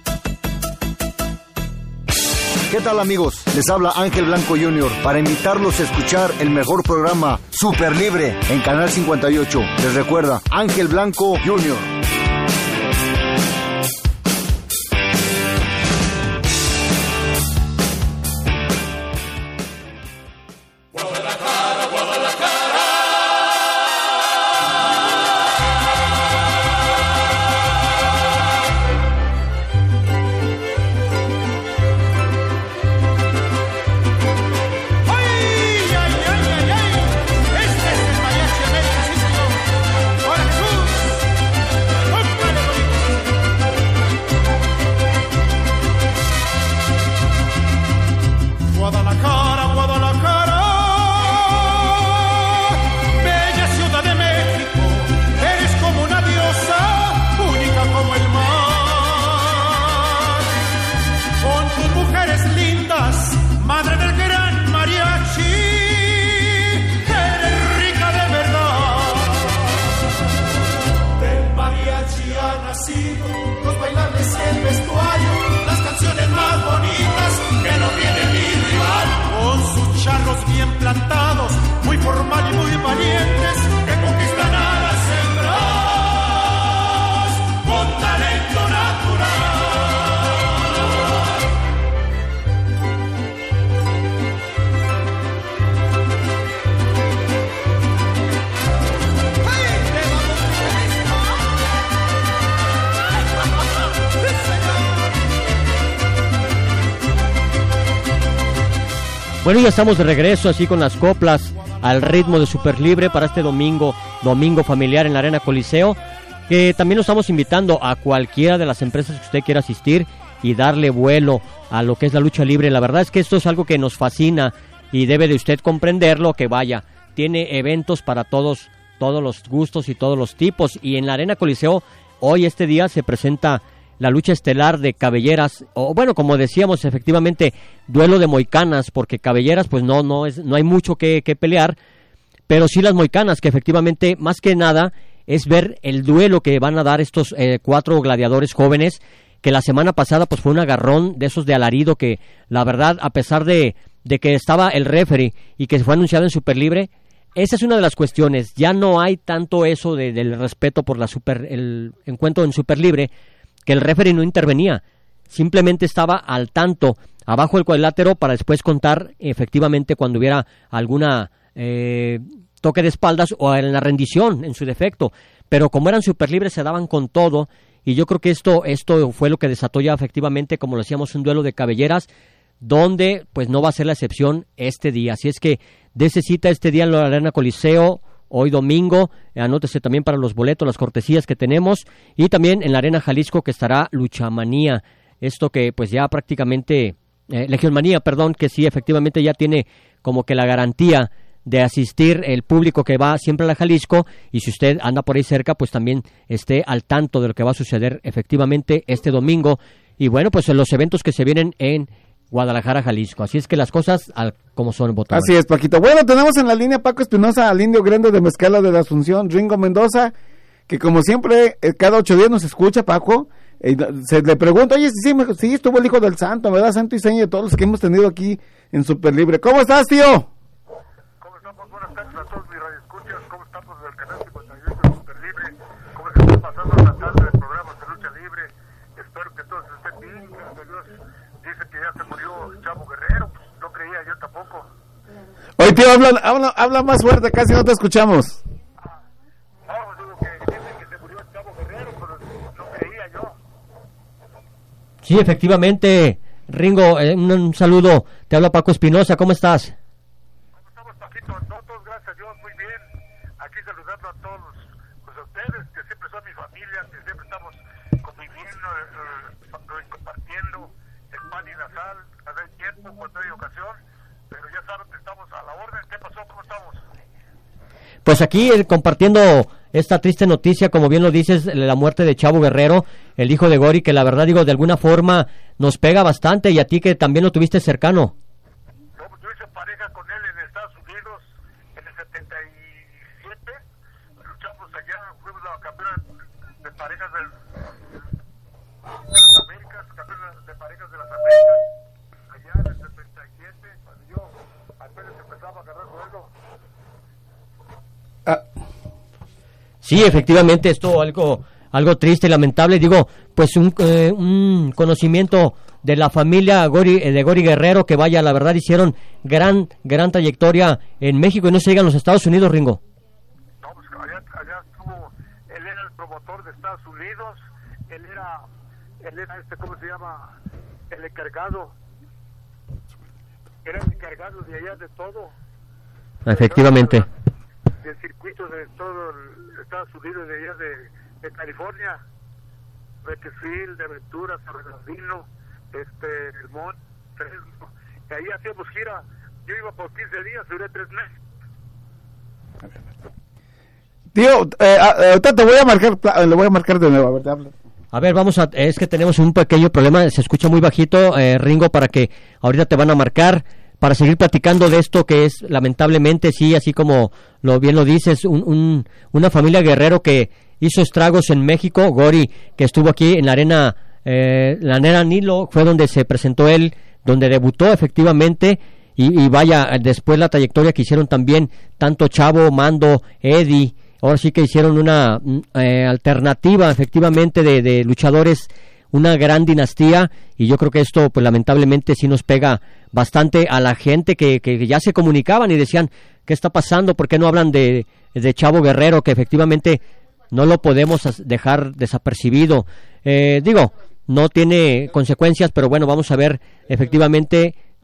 ¿Qué tal, amigos? Les habla Ángel Blanco Jr. para invitarlos a escuchar el mejor programa Super Libre en Canal 58. Les recuerda, Ángel Blanco Jr. Bueno, ya estamos de regreso así con las coplas al ritmo de Super Libre para este domingo familiar en la Arena Coliseo, que también lo estamos invitando a cualquiera de las empresas que usted quiera asistir y darle vuelo a lo que es la lucha libre. La verdad es que esto es algo que nos fascina y debe de usted comprenderlo, que vaya, tiene eventos para todos los gustos y todos los tipos, y en la Arena Coliseo hoy este día se presenta la lucha estelar de cabelleras, o bueno, como decíamos, efectivamente, duelo de moicanas, porque cabelleras pues no hay mucho que pelear, pero sí las moicanas, que efectivamente, más que nada, es ver el duelo que van a dar estos 4 gladiadores jóvenes, que la semana pasada pues fue un agarrón de esos de alarido, que la verdad, a pesar de que estaba el referee y que se fue anunciado en Super Libre, esa es una de las cuestiones, ya no hay tanto eso del respeto por el encuentro en Super Libre, que el referee no intervenía, simplemente estaba al tanto, abajo del cuadrilátero, para después contar efectivamente cuando hubiera alguna toque de espaldas o en la rendición, en su defecto, pero como eran Super Libres se daban con todo, y yo creo que esto fue lo que desató ya efectivamente, como lo decíamos, un duelo de cabelleras, donde pues no va a ser la excepción este día, así es que dése cita este día en la Arena Coliseo, hoy domingo, anótese también para los boletos, las cortesías que tenemos, y también en la Arena Jalisco que estará Luchamanía, esto que pues ya prácticamente, Legionmanía, perdón, que sí efectivamente ya tiene como que la garantía de asistir el público que va siempre a la Jalisco, y si usted anda por ahí cerca, pues también esté al tanto de lo que va a suceder efectivamente este domingo, y bueno, pues en los eventos que se vienen en Guadalajara, Jalisco. Así es que las cosas como son, Botamán. Así es, Paquito. Bueno, tenemos en la línea Paco Espinosa al Indio Grande de Mezcala de la Asunción, Ringo Mendoza, que como siempre, cada 8 días nos escucha, Paco. Se le pregunta, oye, sí, estuvo el Hijo del Santo, ¿verdad? Santo y seña de todos los que hemos tenido aquí en Super Libre. ¿Cómo estás, tío? ¿Cómo estamos? Buenas tardes a todos mis radioescuchas. ¿Cómo estamos del canal 58 de Super Libre? ¿Cómo se está pasando la tarde de programas de lucha libre? Espero que todos estén bien. Gracias a Dios. Dice que ya se murió Chavo Guerrero, pues no creía yo tampoco. Oye, tío, habla más fuerte, casi no te escuchamos. No, digo que dicen que se murió Chavo Guerrero, pero no creía yo. Sí, efectivamente, Ringo, un saludo, te habla Paco Espinosa, ¿cómo estás? ¿Cómo estamos, Paquito? Todos, gracias a Dios, muy bien. Aquí saludando a todos, pues a ustedes, que siempre son mi familia, que siempre estamos conviviendo, compartiendo el pan y la sal, cada tiempo, cuando hay ocasión, pero ya saben que estamos a la orden. ¿Qué pasó? ¿Cómo estamos? Pues aquí compartiendo esta triste noticia, como bien lo dices, la muerte de Chavo Guerrero, el hijo de Gori, que la verdad, digo, de alguna forma nos pega bastante, y a ti que también lo tuviste cercano. No, pues yo hice pareja con él en Estados Unidos en el 77, luchamos allá, fuimos la campeona de parejas de las Américas, campeona de parejas de las Américas, allá en el 77, cuando yo apenas empezaba a agarrar vuelo. Sí, efectivamente, esto algo triste y lamentable, digo, pues un conocimiento de la familia de Gori Guerrero, que vaya, la verdad hicieron gran trayectoria en México, y no se digan los Estados Unidos, Ringo. No, pues allá estuvo, él era el promotor de Estados Unidos, él era ¿cómo se llama? El encargado, era el encargado de allá de todo. Efectivamente. Del circuito de todo Estados Unidos, de allá de California, Bakersfield, de Aventura, San Bernardino, el Mont, Fresno, y ahí hacíamos gira. Yo iba por 15 días, duré 3 meses. Tío, ahorita te voy a marcar, le voy a marcar de nuevo, a ver, te hablo. A ver, es que tenemos un pequeño problema, se escucha muy bajito, Ringo, para que ahorita te van a marcar, para seguir platicando de esto que es, lamentablemente, sí, así como bien lo dices, una familia Guerrero que hizo estragos en México. Gori, que estuvo aquí en la arena Nilo, fue donde se presentó él, donde debutó efectivamente, y vaya, después la trayectoria que hicieron también, tanto Chavo, Mando, Eddie, ahora sí que hicieron una alternativa efectivamente de luchadores, una gran dinastía, y yo creo que esto pues lamentablemente sí nos pega bastante a la gente que ya se comunicaban y decían, ¿qué está pasando? ¿Por qué no hablan de Chavo Guerrero? Que efectivamente no lo podemos dejar desapercibido. Digo, no tiene consecuencias, pero bueno, vamos a ver efectivamente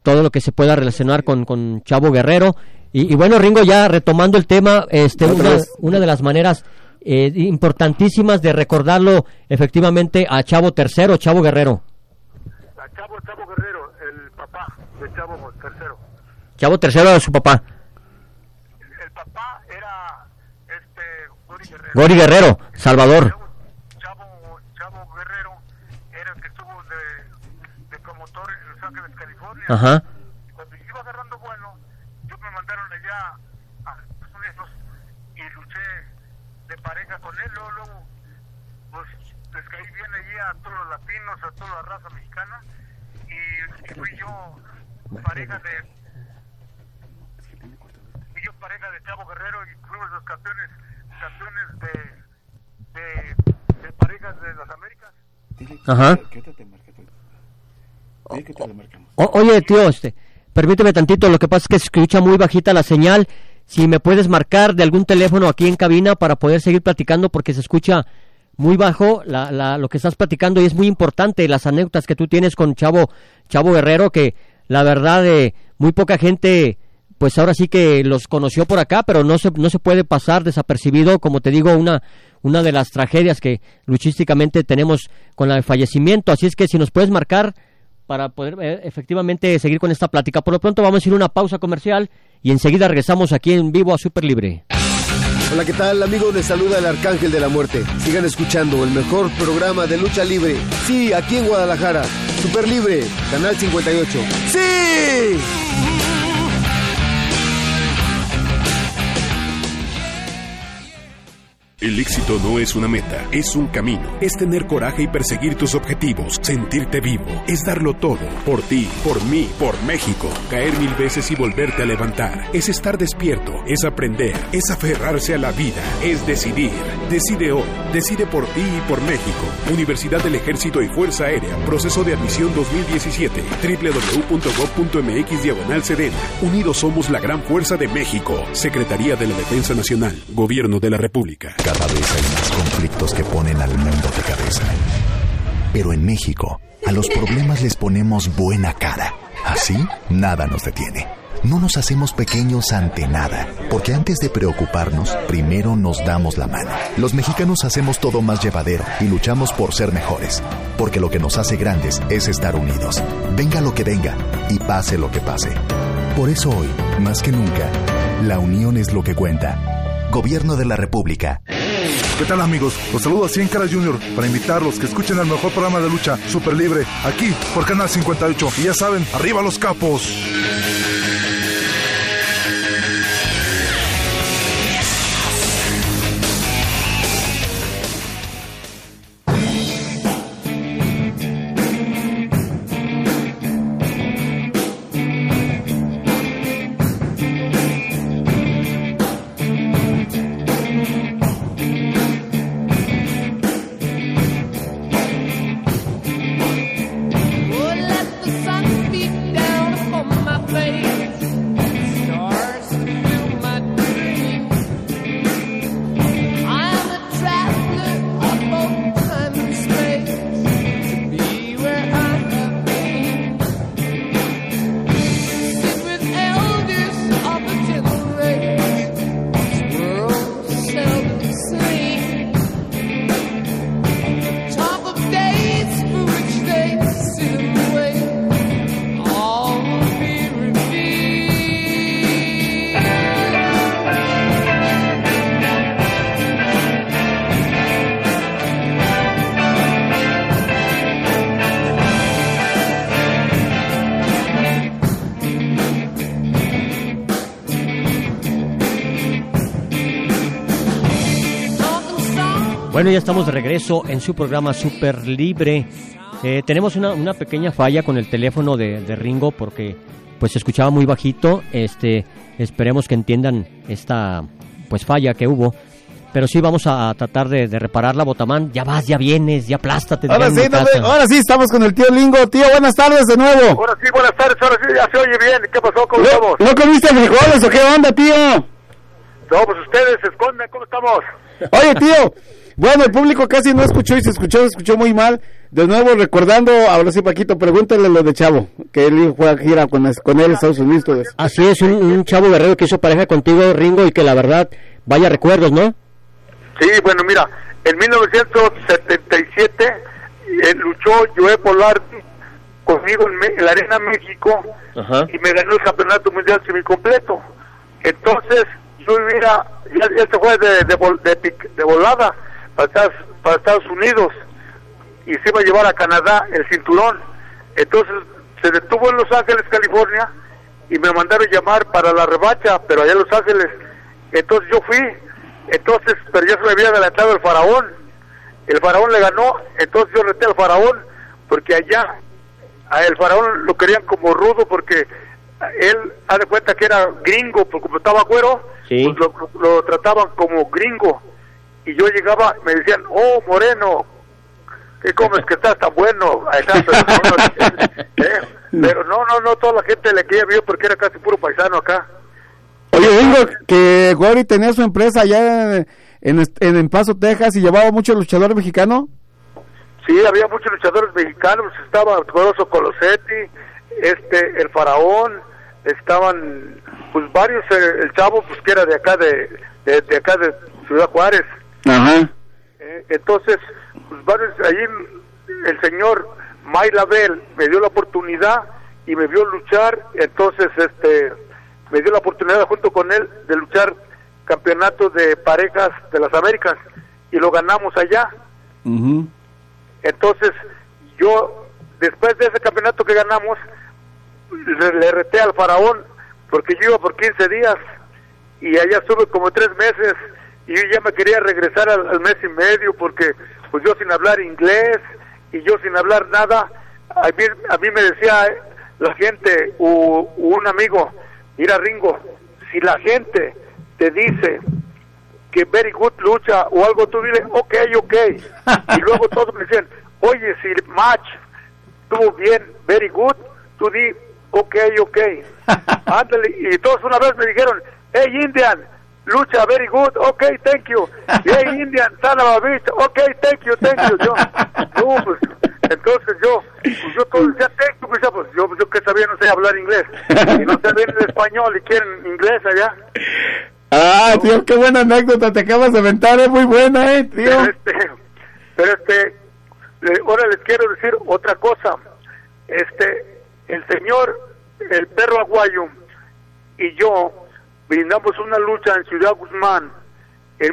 todo lo que se pueda relacionar con Chavo Guerrero. Y bueno, Ringo, ya retomando el tema, una de las maneras importantísimas de recordarlo efectivamente a Chavo III, Chavo Guerrero. A Chavo Guerrero, el papá de Chavo III. Chavo III era su papá. El papá era Gori Guerrero, Salvador. Chavo Guerrero era el que estuvo de promotor en Los Ángeles, California. Ajá. Cuando iba agarrando vuelo, yo me mandaron allá a Estados Unidos y luché de pareja con él. Luego pues les caí bien allí a todos los latinos, a toda la raza mexicana, y fui yo pareja de Chavo Guerrero, y fuimos los campeones de parejas de las Américas. Ajá. Oye, tío, permíteme tantito, lo que pasa es que se escucha muy bajita la señal. Si me puedes marcar de algún teléfono aquí en cabina para poder seguir platicando, porque se escucha muy bajo lo que estás platicando, y es muy importante las anécdotas que tú tienes con Chavo Guerrero, que la verdad muy poca gente pues ahora sí que los conoció por acá, pero no se puede pasar desapercibido, como te digo, una de las tragedias que luchísticamente tenemos con el fallecimiento. Así es que si nos puedes marcar para poder efectivamente seguir con esta plática. Por lo pronto vamos a ir a una pausa comercial y enseguida regresamos aquí en vivo a Super Libre. Hola, ¿qué tal, amigos? Les saluda el Arcángel de la Muerte. Sigan escuchando el mejor programa de lucha libre. Sí, aquí en Guadalajara. Super Libre, Canal 58. ¡Sí! El éxito no es una meta, es un camino. Es tener coraje y perseguir tus objetivos. Sentirte vivo. Es darlo todo. Por ti, por mí, por México. Caer 1000 veces y volverte a levantar. Es estar despierto. Es aprender. Es aferrarse a la vida. Es decidir. Decide hoy. Decide por ti y por México. Universidad del Ejército y Fuerza Aérea. Proceso de admisión 2017. www.gov.mx/Sedena. Unidos somos la gran fuerza de México. Secretaría de la Defensa Nacional. Gobierno de la República. Cada vez hay más conflictos que ponen al mundo de cabeza. Pero en México, a los problemas les ponemos buena cara. Así, nada nos detiene. No nos hacemos pequeños ante nada, porque antes de preocuparnos, primero nos damos la mano. Los mexicanos hacemos todo más llevadero y luchamos por ser mejores, porque lo que nos hace grandes es estar unidos. Venga lo que venga y pase lo que pase. Por eso hoy, más que nunca, la unión es lo que cuenta. Gobierno de la República. ¿Qué tal, amigos? Los saludo a 100 Caras Junior para invitarlos que escuchen el mejor programa de lucha Super Libre aquí por Canal 58. Y ya saben, ¡arriba los capos! Bueno, ya estamos de regreso en su programa Super Libre. Tenemos una pequeña falla con el teléfono de Ringo porque pues se escuchaba muy bajito. Esperemos que entiendan esta pues falla que hubo. Pero sí vamos a tratar de repararla, Botamán. Ya vas, ya vienes, ya aplástate. Ahora sí, estamos con el tío Lingo. Tío, buenas tardes de nuevo. Ahora sí, buenas tardes, ahora sí, ya se oye bien. ¿Qué pasó? ¿Cómo estamos? ¿No comiste frijoles o qué onda, tío? No, pues ustedes se esconden, ¿cómo estamos? Oye, tío, bueno, el público casi no escuchó y se escuchó muy mal. de nuevo recordando, ahora sí, Paquito, pregúntale lo de Chavo, que él fue a gira con él en Estados Unidos. Así es, un Chavo Guerrero que hizo pareja contigo, Ringo, y que la verdad, vaya recuerdos, ¿no? Sí, bueno, mira, en 1977 luchó Joe Polar conmigo en la Arena México. Ajá. Y me ganó el campeonato mundial semicompleto. Entonces yo ya se fue de volada para Estados Unidos y se iba a llevar a Canadá el cinturón. Entonces se detuvo en Los Ángeles, California, y me mandaron llamar para la revancha, pero allá en Los Ángeles. Entonces yo fui, pero ya se me había adelantado el Faraón. El Faraón le ganó, entonces yo reté al Faraón, porque allá a el Faraón lo querían como rudo, porque él, haz de cuenta que era gringo, porque como estaba güero, sí, pues lo trataban como gringo. Y yo llegaba, me decían, oh, moreno, ¿qué comes que estás tan bueno? Pero no, toda la gente le quería bien porque era casi puro paisano acá. Oye, Ringo, que Gori tenía su empresa allá en Paso, Texas, y llevaba muchos luchadores mexicanos. Sí, había muchos luchadores mexicanos, estaba Goroso Colosetti, el Faraón, estaban pues varios, el Chavo pues que era de acá de acá de Ciudad Juárez. Ajá. Entonces, pues varios, allí el señor May Label me dio la oportunidad y me vio luchar, entonces me dio la oportunidad junto con él de luchar campeonato de parejas de las Américas y lo ganamos allá. Uh-huh. Entonces yo, después de ese campeonato que ganamos, le reté al Faraón, porque yo iba por 15 días y allá estuve como 3 meses y yo ya me quería regresar al mes y medio, porque pues yo sin hablar inglés y yo sin hablar nada, a mí me decía la gente, un amigo, mira Ringo, si la gente te dice que very good lucha o algo, tú dile, ok. Y luego todos me decían, oye, si el match estuvo bien, very good, tú di, ok. Ándale, y todos una vez me dijeron, hey Indian, lucha very good, ok, thank you. Hey Indian, son of a bitch, ok, thank you. Pues, entonces yo todo decía, thank you, pues yo que sabía, no sé hablar inglés, y no sabía el español y quieren inglés allá. Ah, tío, qué buena anécdota te acabas de aventar, es muy buena, tío. Pero ahora les quiero decir otra cosa. El señor, el Perro Aguayo y yo brindamos una lucha en Ciudad Guzmán en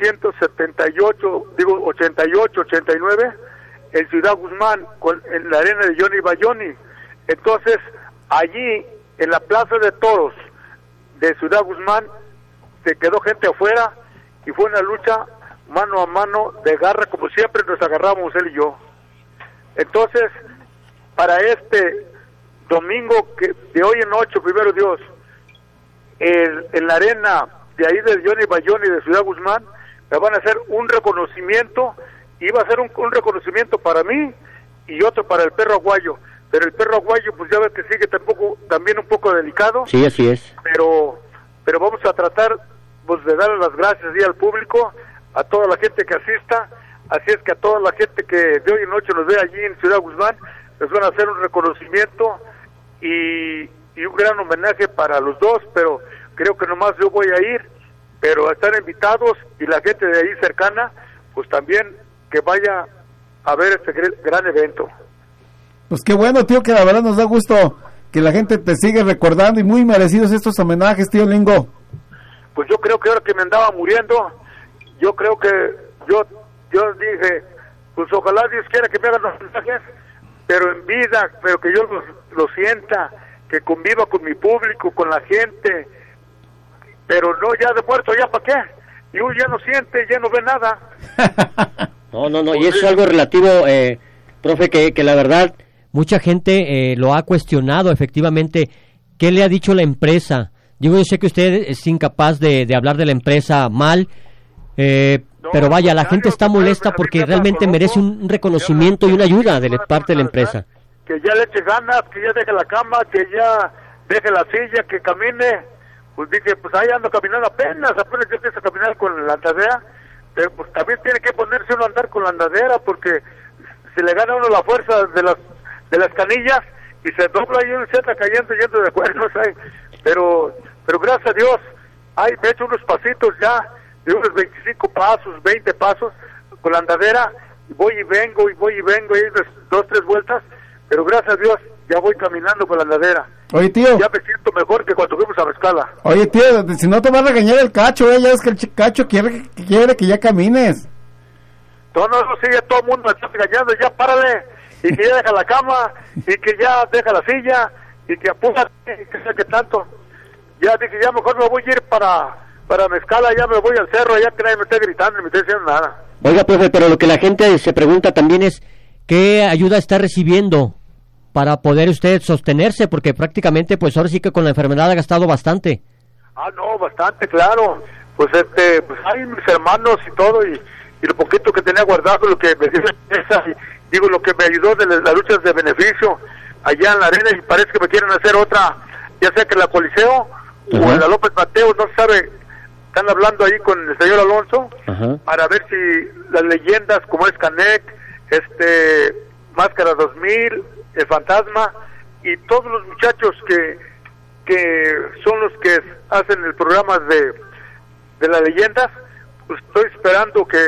88, 89, en Ciudad Guzmán, en la arena de Johnny Bayoni. Entonces, allí, en la Plaza de Toros de Ciudad Guzmán, se quedó gente afuera y fue una lucha mano a mano de garra, como siempre nos agarramos él y yo. Entonces, para este domingo de hoy en 8, primero Dios, en la arena de ahí de Johnny Bayoni de Ciudad Guzmán, me van a hacer un reconocimiento, y va a ser un reconocimiento para mí y otro para el Perro Aguayo. Pero el Perro Aguayo, pues ya ves que sigue también un poco delicado. Sí, así es. Pero vamos a tratar pues de darle las gracias y al público, a toda la gente que asista. Así es que a toda la gente que de hoy en noche nos ve allí en Ciudad Guzmán, les van a hacer un reconocimiento y un gran homenaje para los dos, pero creo que nomás yo voy a ir, pero están invitados, y la gente de ahí cercana, pues también que vaya a ver este gran evento. Pues qué bueno, tío, que la verdad nos da gusto que la gente te sigue recordando, y muy merecidos estos homenajes, tío Ringo. Pues yo creo que ahora que me andaba muriendo, yo creo que yo dije, pues ojalá Dios quiera que me hagan los homenajes, pero en vida, pero que yo lo sienta, que conviva con mi público, con la gente, pero no ya de muerto, ya para qué, y uno ya no siente, ya no ve nada. No, y eso es algo relativo, profe, que la verdad, mucha gente lo ha cuestionado, efectivamente. ¿Qué le ha dicho la empresa? Digo, yo sé que usted es incapaz de hablar de la empresa mal, pero vaya, la gente está molesta porque realmente merece un reconocimiento y una ayuda de parte de la empresa. Que ya le eche ganas, que ya deje la cama, que ya deje la silla, que camine. Pues dije, pues ahí ando caminando apenas yo empiezo a caminar con la andadera, pero pues también tiene que ponerse uno a andar con la andadera, porque si le gana uno la fuerza de las canillas y se dobla y uno se anda cayendo yendo de cuernos, pero gracias a Dios, me he hecho unos pasitos ya, de unos 25 pasos, 20 pasos, con la andadera, voy y vengo, y unas 2, 3 vueltas, pero gracias a Dios, ya voy caminando con la andadera. Oye, tío. Ya me siento mejor que cuando fuimos a Mezcala. Oye, tío, si no te va a regañar el Cacho, ya es que el Cacho quiere que ya camines. No, sí, ya todo el mundo me está regañando, ya párale, y que ya deja la cama, y que ya deja la silla, y que apúrate, y que sea que tanto. Ya dije, ya mejor me voy a ir para Mezcala, ya me voy al cerro, ya que nadie me esté gritando, ni me esté diciendo nada. Oiga, profe, pero lo que la gente se pregunta también es, ¿qué ayuda está recibiendo para poder usted sostenerse? Porque prácticamente, pues ahora sí que con la enfermedad ha gastado bastante. No, bastante, claro. Pues pues hay mis hermanos y todo, y lo poquito que tenía guardado, lo que me dio digo, lo que me ayudó de las luchas de beneficio allá en la arena, y parece que me quieren hacer otra, ya sea que en la Coliseo o en la López Mateos, no se sabe. Están hablando ahí con el señor Alonso para ver si las leyendas como es Canek, Máscara 2000, el Fantasma y todos los muchachos que son los que hacen el programa de las leyendas, pues estoy esperando que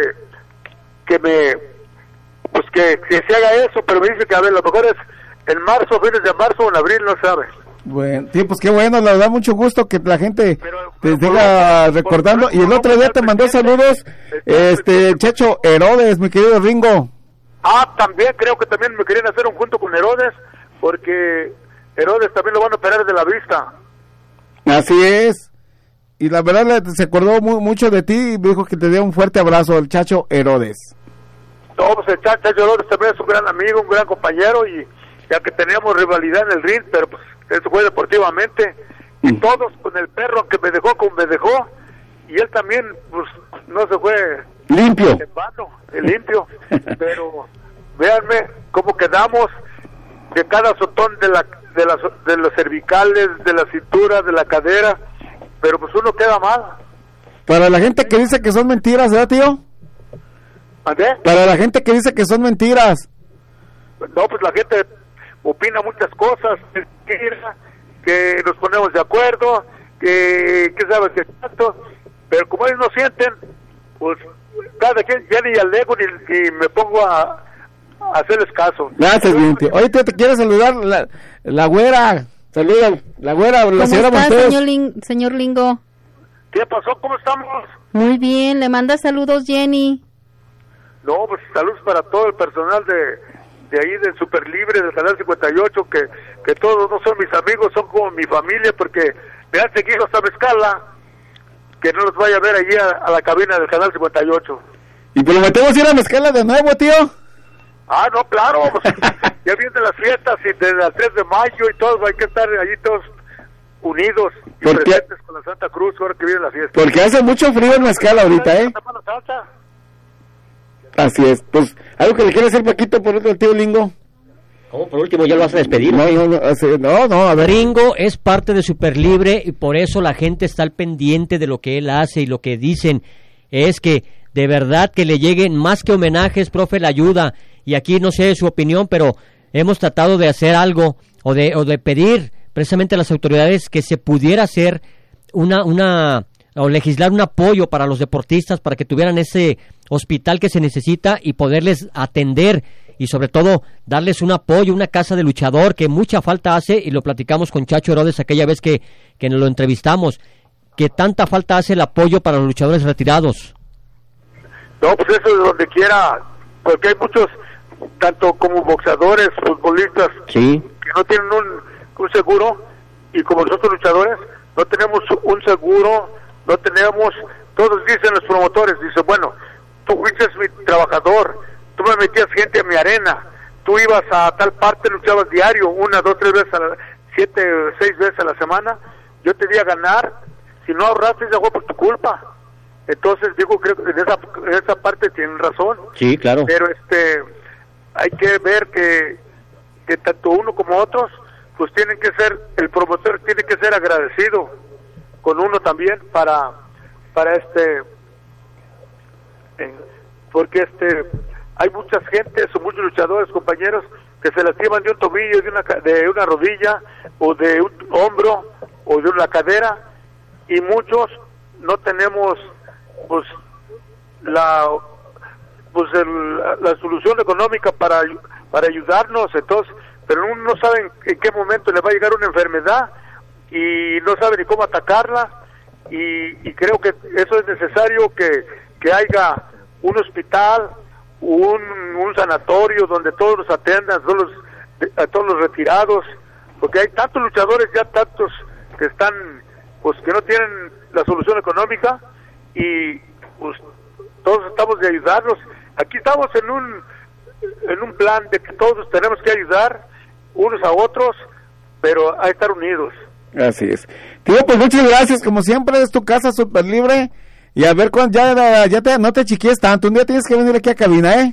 se haga eso, pero me dice que a ver, lo mejor es en marzo, fines de marzo o en abril, no sabe. Bueno, tío, pues qué bueno, la verdad, mucho gusto que la gente te siga recordando. Y el otro día te mandó saludos, Checho Herodes, mi querido Ringo. También creo que también me querían hacer un junto con Herodes, porque Herodes también lo van a operar de la vista. Así es. Y la verdad se acordó mucho de ti y me dijo que te dio un fuerte abrazo, el Chacho Herodes. No, pues el Chacho Herodes también es un gran amigo, un gran compañero, y ya que teníamos rivalidad en el ring, pero pues eso fue deportivamente, y todos con el perro que me dejó como me dejó, y él también pues no se fue limpio en vano, limpio. Pero véanme cómo quedamos, de cada azotón de los cervicales, de la cintura, de la cadera, pero pues uno queda mal. Para la gente que dice que son mentiras, ¿verdad, tío? ¿Mandé? Para la gente que dice que son mentiras. No, pues la gente opina muchas cosas, que nos ponemos de acuerdo, que sabe que tanto, pero como ellos no sienten, pues cada quien ya ni alego ni me pongo a hacerles caso. Gracias, bien, tío. Oye, tío, te quiere saludar la güera. Saluda, la güera, la señora Montes. Señor Lingo? ¿Qué pasó? ¿Cómo estamos? Muy bien, le manda saludos Jenny. No, pues saludos para todo el personal de ahí del Super Libre, del Canal 58, que todos no son mis amigos, son como mi familia, porque me han seguido hasta Mezcala, que no los vaya a ver allí a la cabina del Canal 58. ¿Y prometemos ir a Mezcala de nuevo, tío? No, claro, pues, ya vienen las fiestas y desde el 3 de mayo y todo, hay que estar allí todos unidos y presentes con la Santa Cruz ahora que viene la fiesta. Porque hace mucho frío en Mezcala ahorita, ¿eh? Así es, pues, ¿algo que le quiere hacer Paquito por otro tío Lingo? ¿Cómo? Por último, ¿ya lo vas a despedir? No, a ver. Ringo es parte de Super Libre y por eso la gente está al pendiente de lo que él hace y lo que dicen es que de verdad que le lleguen más que homenajes, profe, la ayuda. Y aquí no sé su opinión, pero hemos tratado de hacer algo o de pedir precisamente a las autoridades que se pudiera hacer o legislar un apoyo para los deportistas para que tuvieran ese hospital que se necesita y poderles atender y sobre todo darles un apoyo, una casa de luchador que mucha falta hace, y lo platicamos con Chacho Herodes aquella vez que nos lo entrevistamos, que tanta falta hace el apoyo para los luchadores retirados. No, pues eso de donde quiera, porque hay muchos, tanto como boxeadores, futbolistas, sí, que no tienen un seguro, y como nosotros luchadores no tenemos un seguro, no tenemos, todos dicen los promotores, dicen, bueno, tú fuiste mi trabajador, tú me metías gente a mi arena, tú ibas a tal parte, luchabas diario, 1, 2, 3 veces, 7, 6 veces a la semana, yo te di a ganar, si no ahorraste ese juego por tu culpa. Entonces digo, creo que en esa parte tienen razón. Sí, claro. Pero hay que ver que tanto uno como otros, pues tienen que ser, el promotor tiene que ser agradecido con uno también para porque hay muchas gentes o muchos luchadores, compañeros, que se lastiman de un tobillo, de una rodilla, o de un hombro, o de una cadera, y muchos no tenemos pues la solución económica para ayudarnos, entonces, pero uno no sabe en qué momento le va a llegar una enfermedad y no sabe ni cómo atacarla, y creo que eso es necesario que haya un hospital, un sanatorio donde todos los atendan, a todos los retirados, porque hay tantos luchadores, ya tantos que están, pues que no tienen la solución económica, y pues todos estamos de ayudarnos. Aquí estamos en un plan de que todos tenemos que ayudar unos a otros, pero a estar unidos. Así es. Tío, pues muchas gracias, como siempre es tu casa Super Libre, y a ver cuando no te chiquies tanto, un día tienes que venir aquí a cabina,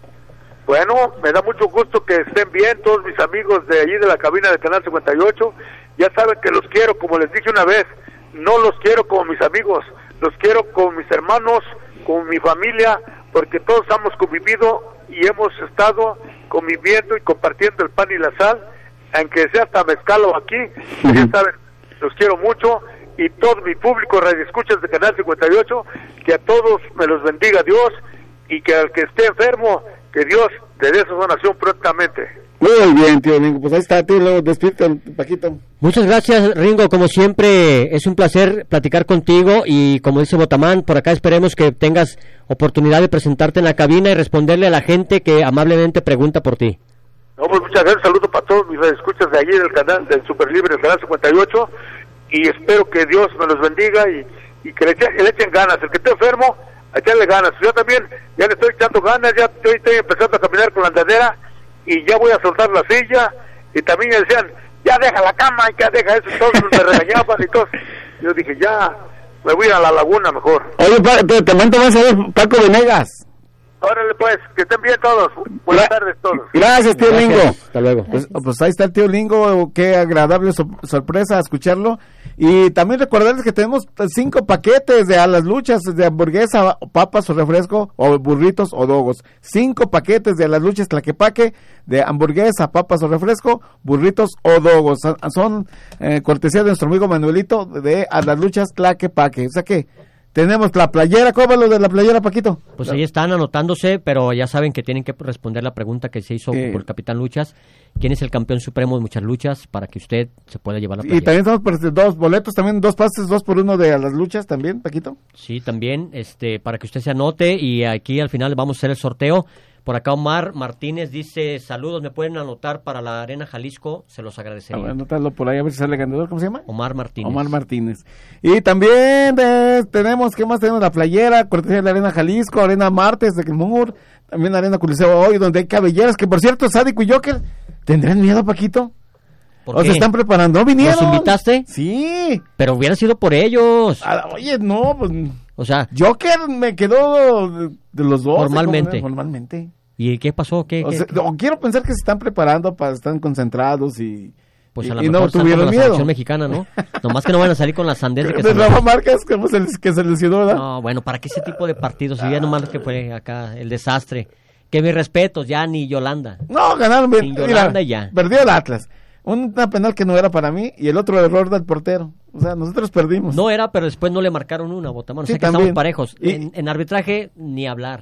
Bueno, me da mucho gusto que estén bien todos mis amigos de allí de la cabina del Canal 58, ya saben que los quiero, como les dije una vez, no los quiero como mis amigos, los quiero como mis hermanos, como mi familia, porque todos hemos convivido y hemos estado conviviendo y compartiendo el pan y la sal, aunque sea hasta mezcalo aquí, ya saben, los quiero mucho, y todo mi público radioescuchas de Canal 58, que a todos me los bendiga Dios, y que al que esté enfermo, que Dios le dé su sanación prontamente. Muy bien, tío Ringo, pues ahí está, tío, luego despídete, Paquito. Muchas gracias, Ringo, como siempre es un placer platicar contigo, y como dice Botamán, por acá esperemos que tengas oportunidad de presentarte en la cabina y responderle a la gente que amablemente pregunta por ti. No, pues muchas gracias, saludo para todos mis escuchas de allí del canal del Super Libre, del Canal 58, y espero que Dios me los bendiga y que le echen ganas. El que esté enfermo, a echarle ganas. Yo también ya le estoy echando ganas, ya estoy empezando a caminar con la andadera, y ya voy a soltar la silla, y también me decían, ya deja la cama, ya deja eso, y todos me regañaban y todo. Yo dije, ya, me voy a la laguna mejor. Oye, te mando más a ver, Paco Venegas. Órale pues, que estén bien todos. Buenas tardes todos. Gracias, tío Lingo. Hasta luego. Pues ahí está el tío Lingo, qué agradable sorpresa escucharlo. Y también recordarles que tenemos 5 paquetes de a las luchas, de hamburguesa, papas o refresco, o burritos o dogos. 5 paquetes de a las luchas Tlaquepaque, de hamburguesa, papas o refresco, burritos o dogos. Son cortesía de nuestro amigo Manuelito de a las luchas Tlaquepaque. O sea que tenemos la playera. ¿Cómo va lo de la playera, Paquito? Pues ahí están anotándose, pero ya saben que tienen que responder la pregunta que se hizo por el Capitán Luchas. ¿Quién es el campeón supremo de muchas luchas? Para que usted se pueda llevar la playera. Y también estamos por 2 boletos, también 2 pases, 2 por 1 de a las luchas también, Paquito. Sí, también, para que usted se anote, y aquí al final vamos a hacer el sorteo. Por acá Omar Martínez dice, saludos, ¿me pueden anotar para la Arena Jalisco? Se los agradecería. Anótalo por ahí a ver si sale ganador, ¿cómo se llama? Omar Martínez. Omar Martínez. Y también tenemos, ¿qué más tenemos? La playera, cortesía de la Arena Jalisco, Arena Martes de Quilmur, también Arena Coliseo hoy, donde hay cabelleras, que por cierto, Sádico y Joker, ¿tendrán miedo, Paquito? ¿O se están preparando? ¿No vinieron? ¿Los invitaste? Sí. Pero hubiera sido por ellos. Oye, no, pues... O sea... Joker me quedó de los dos. Formalmente. ¿Y qué pasó? Quiero pensar que se están preparando, están concentrados y... Pues a lo mejor no tuvieron miedo. La selección mexicana, ¿no? Nomás que no van a salir con la sandez de que Rafa Márquez, que se lesionó, ¿verdad? No, bueno, ¿para qué ese tipo de partidos? Si ya nomás que fue acá el desastre. Que mis respetos, ya ni Yolanda. No, ganaron bien. Sin Yolanda ya. Perdió el Atlas. Una penal que no era para mí y el otro error del portero. O sea, nosotros perdimos. No era, pero después no le marcaron una, Botamán. O sea que estamos parejos. En arbitraje, ni hablar.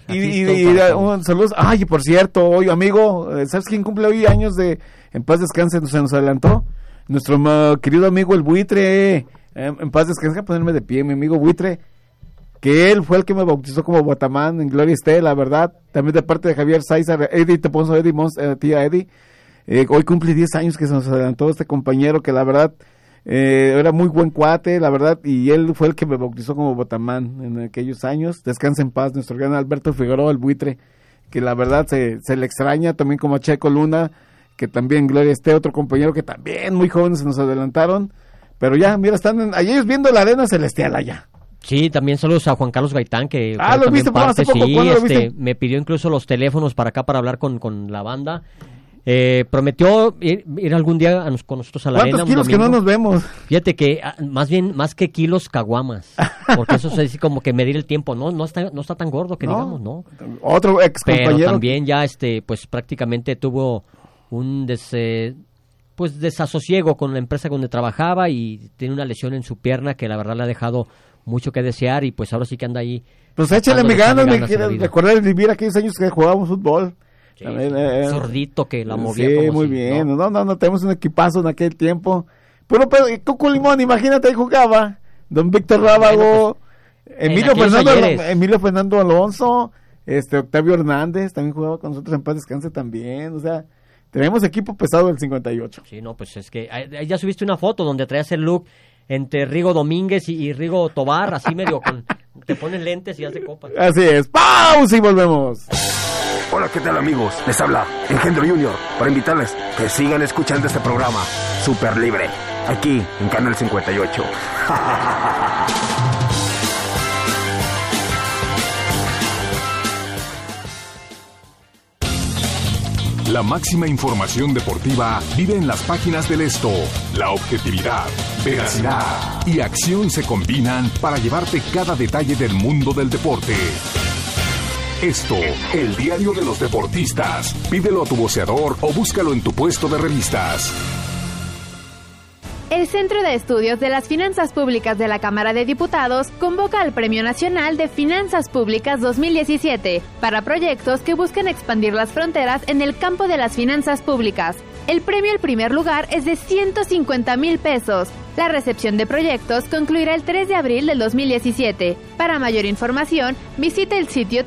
Saludos. Ay, por cierto, hoy, amigo, ¿sabes quién cumple hoy años de en paz descanse? Se nos adelantó. Nuestro querido amigo el Buitre. En paz descanse, ponerme de pie, mi amigo Buitre. Que él fue el que me bautizó como Botamán en Gloria esté, la verdad. También de parte de Javier Sáizar, Eddie, te pongo Eddie, tía Eddie. Hoy cumple 10 años que se nos adelantó este compañero que la verdad era muy buen cuate, la verdad, y él fue el que me bautizó como Botamán en aquellos años. Descansa en paz nuestro gran Alberto Figueroa, el Buitre, que la verdad se le extraña, también como a Checo Luna, que también gloria esté, otro compañero que también muy jóvenes se nos adelantaron, pero ya, mira, están ellos viendo la arena celestial allá. Sí, también saludos a Juan Carlos Gaitán, que lo viste hace poco, sí, me pidió incluso los teléfonos para acá para hablar con la banda. Prometió ir algún día con nosotros a la arena. ¿Cuántos kilos que no nos vemos? Fíjate que más que kilos, caguamas. Porque eso es así como que medir el tiempo. No está tan gordo que digamos, ¿no? Otro ex compañero. Pero también ya pues prácticamente tuvo un desasosiego con la empresa donde trabajaba y tiene una lesión en su pierna que la verdad le ha dejado mucho que desear y pues ahora sí que anda ahí. Pues échale mi ganas, me quiero recordar vivir aquellos años que jugábamos fútbol. Sí, sordito que la movía. Sí, muy bien. No, tenemos un equipazo en aquel tiempo. Pero Coco Limón, imagínate, ahí jugaba don Víctor Rábago, pues, Emilio Fernando Alonso, Octavio Hernández, también jugaba con nosotros en Paz Descanse también, o sea, tenemos equipo pesado del 58. Sí, no, pues es que ya subiste una foto donde traías el look entre Rigo Domínguez y Rigo Tobar, así medio te pones lentes y hace copas. Así es, pausa y volvemos. Hola, ¿qué tal amigos? Les habla Engendro Junior para invitarles que sigan escuchando este programa Super Libre, aquí en Canal 58. La máxima información deportiva vive en las páginas del Esto. La objetividad, veracidad y acción se combinan para llevarte cada detalle del mundo del deporte. Esto, el diario de los deportistas. Pídelo a tu voceador o búscalo en tu puesto de revistas. El Centro de Estudios de las Finanzas Públicas de la Cámara de Diputados convoca al Premio Nacional de Finanzas Públicas 2017 para proyectos que busquen expandir las fronteras en el campo de las finanzas públicas. El premio al primer lugar es de 150,000 pesos. La recepción de proyectos concluirá el 3 de abril del 2017. Para mayor información, visite el sitio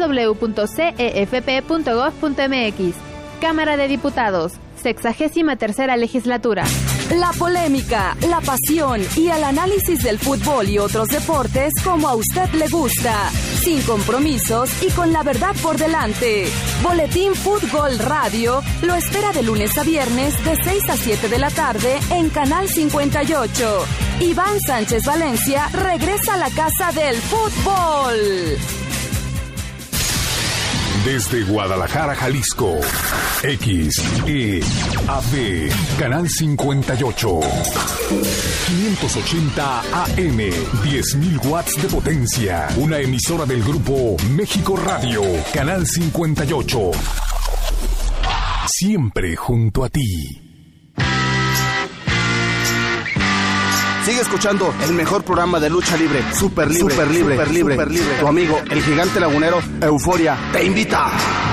www.cefp.gov.mx. Cámara de Diputados, 63ª Legislatura. La polémica, la pasión y el análisis del fútbol y otros deportes como a usted le gusta, sin compromisos y con la verdad por delante. Boletín Fútbol Radio lo espera de lunes a viernes de 6 a 7 de la tarde en Canal 58. Iván Sánchez Valencia regresa a la casa del fútbol. Desde Guadalajara, Jalisco, XEAB, Canal 58, 580 AM, 10,000 watts de potencia, una emisora del grupo México Radio, Canal 58, siempre junto a ti. Sigue escuchando el mejor programa de lucha libre, Super Libre, Super Libre, Super Libre, Super Libre. Tu amigo, el gigante lagunero, Euforia, te invita.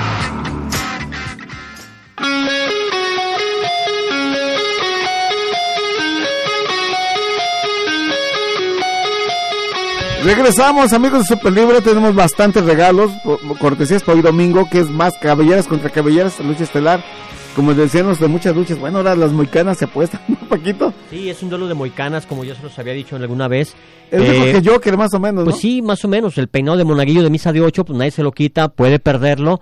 Regresamos, amigos de Super Libre, tenemos bastantes regalos, cortesías para hoy domingo, que es más cabelleras contra cabelleras, lucha estelar. Como decíamos, de muchas luchas. Bueno, ahora las moicanas se apuestan un poquito. Sí, es un duelo de moicanas, como yo se los había dicho alguna vez. El mismo que Joker, más o menos, ¿no? Pues sí, más o menos. El peinado de monaguillo de misa de 8, pues nadie se lo quita, puede perderlo.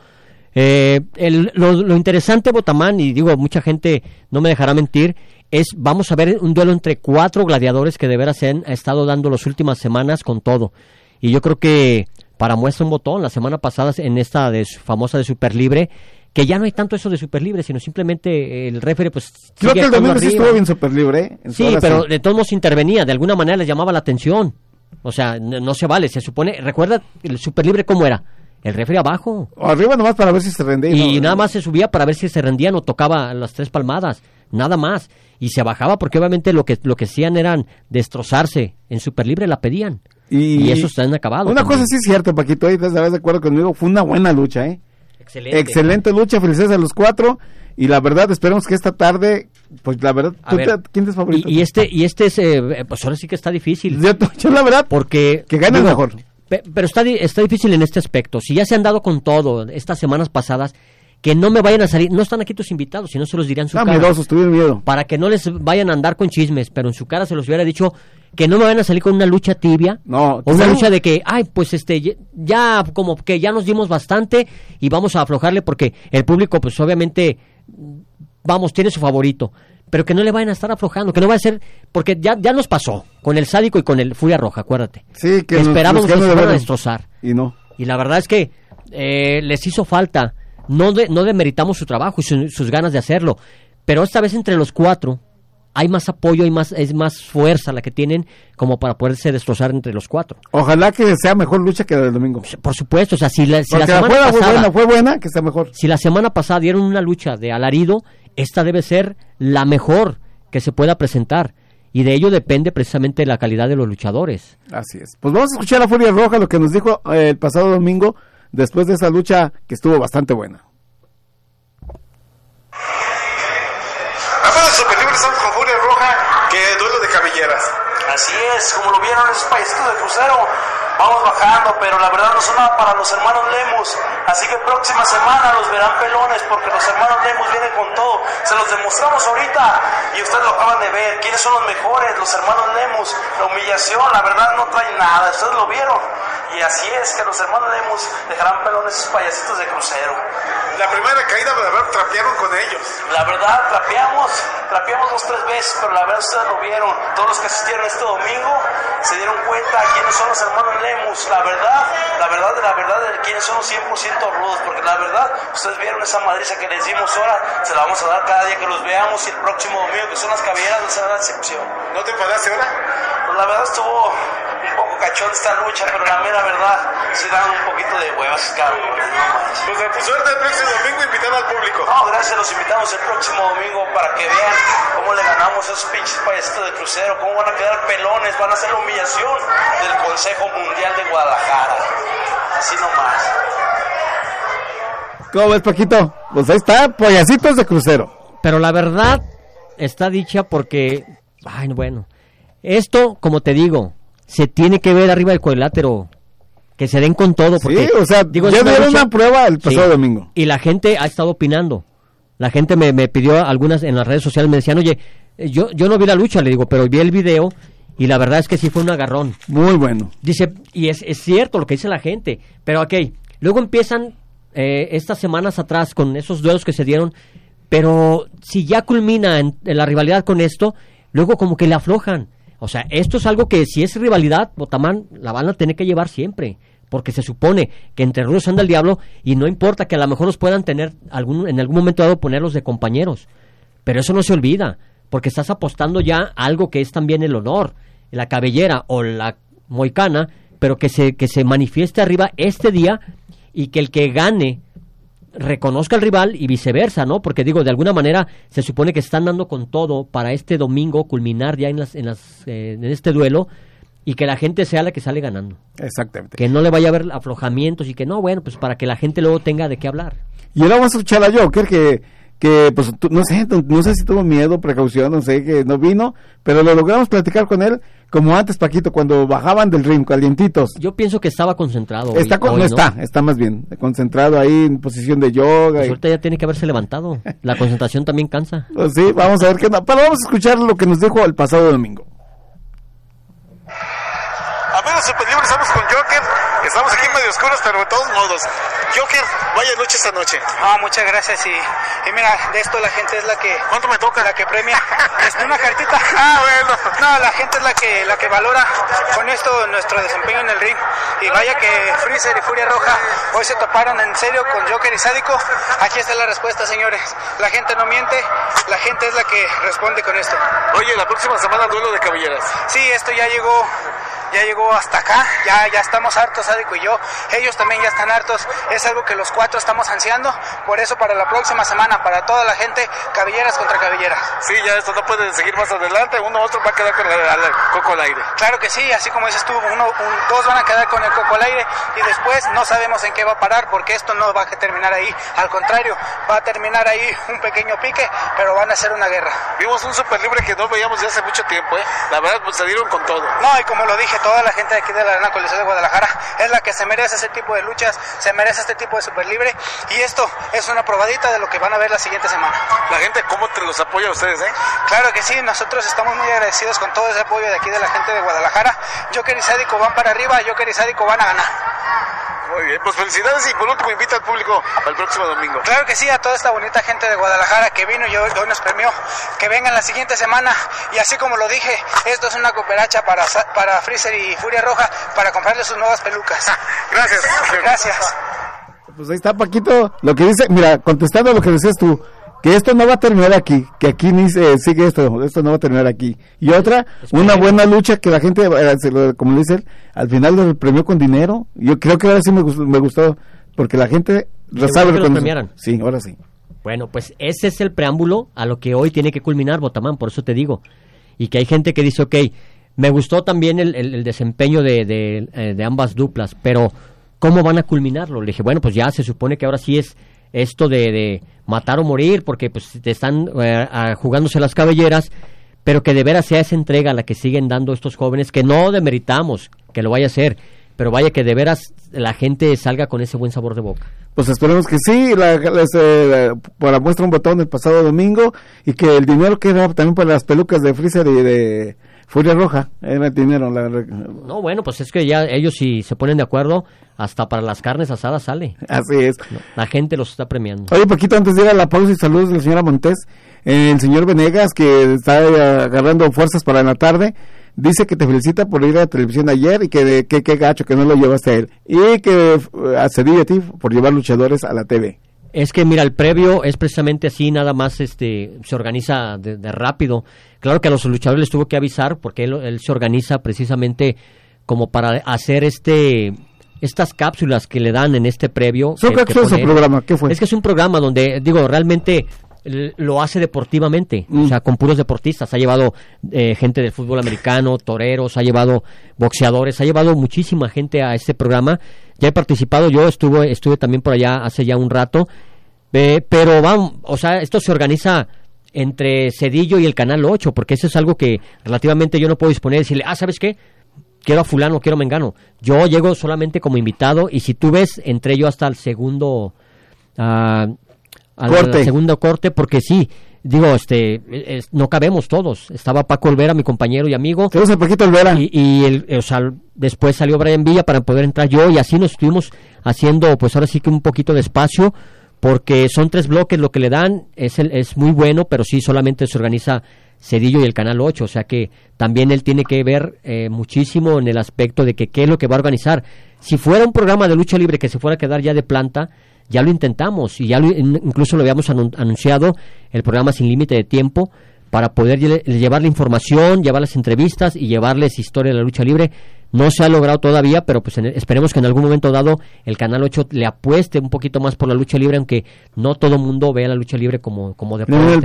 Lo interesante, Botamán, y digo, mucha gente no me dejará mentir, vamos a ver un duelo entre 4 gladiadores que de veras se han estado dando las últimas semanas con todo. Y yo creo que, para muestra un botón, la semana pasada en esta famosa de Super Libre, que ya no hay tanto eso de Super Libre, sino simplemente el referee pues creo que el domingo sí estuvo bien Super Libre, sí, pero de todos modos intervenía, de alguna manera les llamaba la atención, o sea, no se vale, se supone, recuerda el Super Libre cómo era, el referee abajo o arriba nomás para ver si se rendía y nada más se subía para ver si se rendían o tocaba las 3 palmadas, nada más, y se bajaba porque obviamente lo que hacían eran destrozarse, en Super Libre la pedían y eso está en acabado. Una cosa sí es cierta, Paquito, ahí estás de acuerdo conmigo, fue una buena lucha, Excelente lucha, felicidades a los 4 y la verdad esperemos que esta tarde, pues la verdad, ¿quién es favorito? Y este es, pues ahora sí que está difícil. Yo la verdad, porque que gane mejor. Pero está difícil en este aspecto. Si ya se han dado con todo estas semanas pasadas, que no me vayan a salir, no están aquí tus invitados, si no se los dirían en su cara. Miedosos, tuvieron miedo. Para que no les vayan a andar con chismes, pero en su cara se los hubiera dicho que no me van a salir con una lucha tibia, o una lucha de que, pues ya como que ya nos dimos bastante y vamos a aflojarle porque el público pues obviamente, tiene su favorito, pero que no le vayan a estar aflojando, que no va a ser, porque ya nos pasó con el Sádico y con el Furia Roja, acuérdate. Sí, que esperábamos que se fueran a destrozar. Y no. Y la verdad es que les hizo falta no demeritamos su trabajo y sus ganas de hacerlo, pero esta vez entre los 4 hay más apoyo, es más fuerza la que tienen como para poderse destrozar entre los 4. Ojalá que sea mejor lucha que la del domingo. Por supuesto, o sea, si la semana pasada fue buena, que sea mejor. Si la semana pasada dieron una lucha de alarido, esta debe ser la mejor que se pueda presentar. Y de ello depende precisamente la calidad de los luchadores. Así es. Pues vamos a escuchar a Furia Roja, lo que nos dijo el pasado domingo, después de esa lucha que estuvo bastante buena. Amigos Superlibres, estamos con Furia Roja, que duelo de cabelleras. Así es, como lo vieron esos payasitos de crucero, vamos bajando, pero la verdad no son nada para los hermanos Lemus, así que próxima semana los verán pelones, porque los hermanos Lemus vienen con todo, se los demostramos ahorita, y ustedes lo acaban de ver, ¿quiénes son los mejores? Los hermanos Lemus, la humillación, la verdad no traen nada, ustedes lo vieron, y así es que los hermanos Lemus dejarán pelones esos payasitos de crucero. La primera caída, la verdad, trapearon con ellos. La verdad, trapeamos 2-3 veces, pero la verdad ustedes lo vieron, todos los que asistieron este domingo se dieron cuenta quiénes son los hermanos Lemus, la verdad de quiénes son los 100% rudos, porque la verdad, ustedes vieron esa madriza que les dimos ahora, se la vamos a dar cada día que los veamos, y el próximo domingo, que son las cabelleras, no será la excepción. ¿No te enfadaste ahora? Pues la verdad estuvo un poco cachón esta lucha, pero la mera verdad, se dan un poquito de huevas, cabrón. Pues de tu suerte el próximo domingo invitando al público. No, gracias, los invitamos el próximo domingo para que vean cómo le ganamos a esos pinches payasitos de crucero, cómo van a quedar pelones, van a hacer la humillación del Consejo Mundial de Guadalajara. Así nomás. ¿Cómo ves, Paquito? Pues ahí está, payasitos de crucero. Pero la verdad está dicha porque, bueno, esto, como te digo, se tiene que ver arriba del cuadrilátero, que se den con todo. Porque, sí, o sea, ya dieron una prueba el pasado domingo. Y la gente ha estado opinando. La gente me pidió algunas en las redes sociales, me decían, oye, yo no vi la lucha, le digo, pero vi el video y la verdad es que sí fue un agarrón. Muy bueno. Dice, y es cierto lo que dice la gente, pero ok, luego empiezan estas semanas atrás con esos duelos que se dieron, pero si ya culmina en la rivalidad con esto, luego como que le aflojan. O sea, esto es algo que si es rivalidad, Botamán la van a tener que llevar siempre, porque se supone que entre rudos anda el diablo y no importa que a lo mejor los puedan tener en algún momento dado ponerlos de compañeros, pero eso no se olvida, porque estás apostando ya a algo que es también el honor, la cabellera o la moicana, pero que se manifieste arriba este día y que el que gane reconozca al rival y viceversa, ¿no? Porque digo, de alguna manera se supone que están dando con todo para este domingo culminar ya en este duelo y que la gente sea la que sale ganando. Exactamente. Que no le vaya a haber aflojamientos y que no, bueno, pues para que la gente luego tenga de qué hablar. Y ahora vamos a escuchar a Joker que pues no sé si tuvo miedo, precaución, no sé, que no vino, pero lo logramos platicar con él como antes, Paquito, cuando bajaban del ring, calientitos. Yo pienso que estaba concentrado. Está más bien, concentrado ahí en posición de yoga. Pues ahorita ya tiene que haberse levantado, la concentración también cansa. Pues sí, vamos a ver pero vamos a escuchar lo que nos dijo el pasado domingo. Amigos Superlibres, estamos con Joker, estamos aquí medio oscuros, pero de todos modos. Joker, vaya noche esta noche. Muchas gracias y mira, de esto la gente es la que... ¿Cuánto me toca? La que premia. Una cartita. Bueno. No, la gente es la que valora con esto nuestro desempeño en el ring. Y vaya que Freezer y Furia Roja hoy se toparon en serio con Joker y Sádico. Aquí está la respuesta, señores. La gente no miente, la gente es la que responde con esto. Oye, la próxima semana duelo de cabelleras. Sí, esto ya llegó hasta acá, ya estamos hartos, Sádico y yo, ellos también ya están hartos, es algo que los 4 estamos ansiando, por eso para la próxima semana, para toda la gente, cabelleras contra cabelleras. Sí, ya esto no puede seguir más adelante, uno u otro va a quedar con el coco al aire. Claro que sí, así como dices tú, dos van a quedar con el coco al aire y después no sabemos en qué va a parar, porque esto no va a terminar ahí, al contrario, va a terminar ahí un pequeño pique, pero van a ser una guerra. Vimos un Superlibre que no veíamos ya hace mucho tiempo, la verdad pues se dieron con todo. No, y como lo dije, toda la gente de aquí de la Arena Coliseo de Guadalajara es la que se merece ese tipo de luchas, se merece este tipo de Superlibre y esto es una probadita de lo que van a ver la siguiente semana. La gente, ¿cómo te los apoya a ustedes, Claro que sí, nosotros estamos muy agradecidos con todo ese apoyo de aquí de la gente de Guadalajara. Joker y Sádico van para arriba, Joker y Sádico van a ganar. Muy bien, pues felicidades y por último invita al público al próximo domingo. Claro que sí, a toda esta bonita gente de Guadalajara que vino y hoy nos premió, que vengan la siguiente semana y así como lo dije, esto es una cooperacha para Freezer y Furia Roja para comprarle sus nuevas pelucas. Gracias. Gracias. Pues ahí está, Paquito, lo que dice, mira, contestando lo que decías tú, que esto no va a terminar aquí, que aquí ni sigue esto no va a terminar aquí. Y otra, una buena lucha que la gente, como dicen, al final del premio con dinero. Yo creo que ahora sí me gustó, porque la gente sabe que los premiaran. Sí, ahora sí. Bueno, pues ese es el preámbulo a lo que hoy tiene que culminar Botamán, por eso te digo. Y que hay gente que dice, okay, me gustó también el desempeño de ambas duplas, pero ¿cómo van a culminarlo? Le dije, bueno, pues ya se supone que ahora sí es esto de matar o morir, porque pues te están jugándose las cabelleras, pero que de veras sea esa entrega la que siguen dando estos jóvenes, que no demeritamos que lo vaya a hacer, pero vaya que de veras la gente salga con ese buen sabor de boca. Pues esperemos que sí, para muestra un botón el pasado domingo, y que el dinero que era también para las pelucas de Freezer y de Furia Roja, era el dinero. No, bueno, pues es que ya ellos si se ponen de acuerdo, hasta para las carnes asadas sale. Así es. No, la gente los está premiando. Oye, Paquito, antes de ir a la pausa y saludos de la señora Montés, el señor Venegas, que está agarrando fuerzas para la tarde, dice que te felicita por ir a la televisión ayer y que qué gacho que no lo llevaste a él. Y que se dice a ti por llevar luchadores a la TV. Es que mira, el previo es precisamente así, nada más se organiza de rápido. Claro que a los luchadores les tuvo que avisar porque él se organiza precisamente como para hacer estas cápsulas que le dan en este previo. ¿Son cápsulas o programa? ¿Qué fue? Es que es un programa donde, realmente lo hace deportivamente, o sea, con puros deportistas. Ha llevado gente del fútbol americano, toreros, ha llevado boxeadores, ha llevado muchísima gente a este programa. Ya he participado, yo estuve también por allá hace ya un rato, pero vamos, o sea, esto se organiza entre Cedillo y el Canal 8, porque eso es algo que relativamente yo no puedo disponer y decirle, ¿sabes qué? Quiero a fulano, quiero a mengano. Yo llego solamente como invitado, y si tú ves, entré yo hasta el segundo corte, porque sí, no cabemos todos. Estaba Paco Olvera, mi compañero y amigo. Saludos a Paquito Olvera. Y después salió Brian Villa para poder entrar yo, y así nos estuvimos haciendo, pues ahora sí que un poquito de espacio, porque son 3 bloques lo que le dan, es muy bueno, pero sí solamente se organiza Cedillo y el Canal 8, o sea que también él tiene que ver muchísimo en el aspecto de que qué es lo que va a organizar. Si fuera un programa de lucha libre que se fuera a quedar ya de planta, ya lo intentamos y incluso lo habíamos anunciado, el programa Sin Límite de Tiempo, para poder llevar la información, llevar las entrevistas y llevarles historia de la lucha libre. No se ha logrado todavía, pero pues esperemos que en algún momento dado el Canal 8 le apueste un poquito más por la lucha libre, aunque no todo el mundo vea la lucha libre como deporte.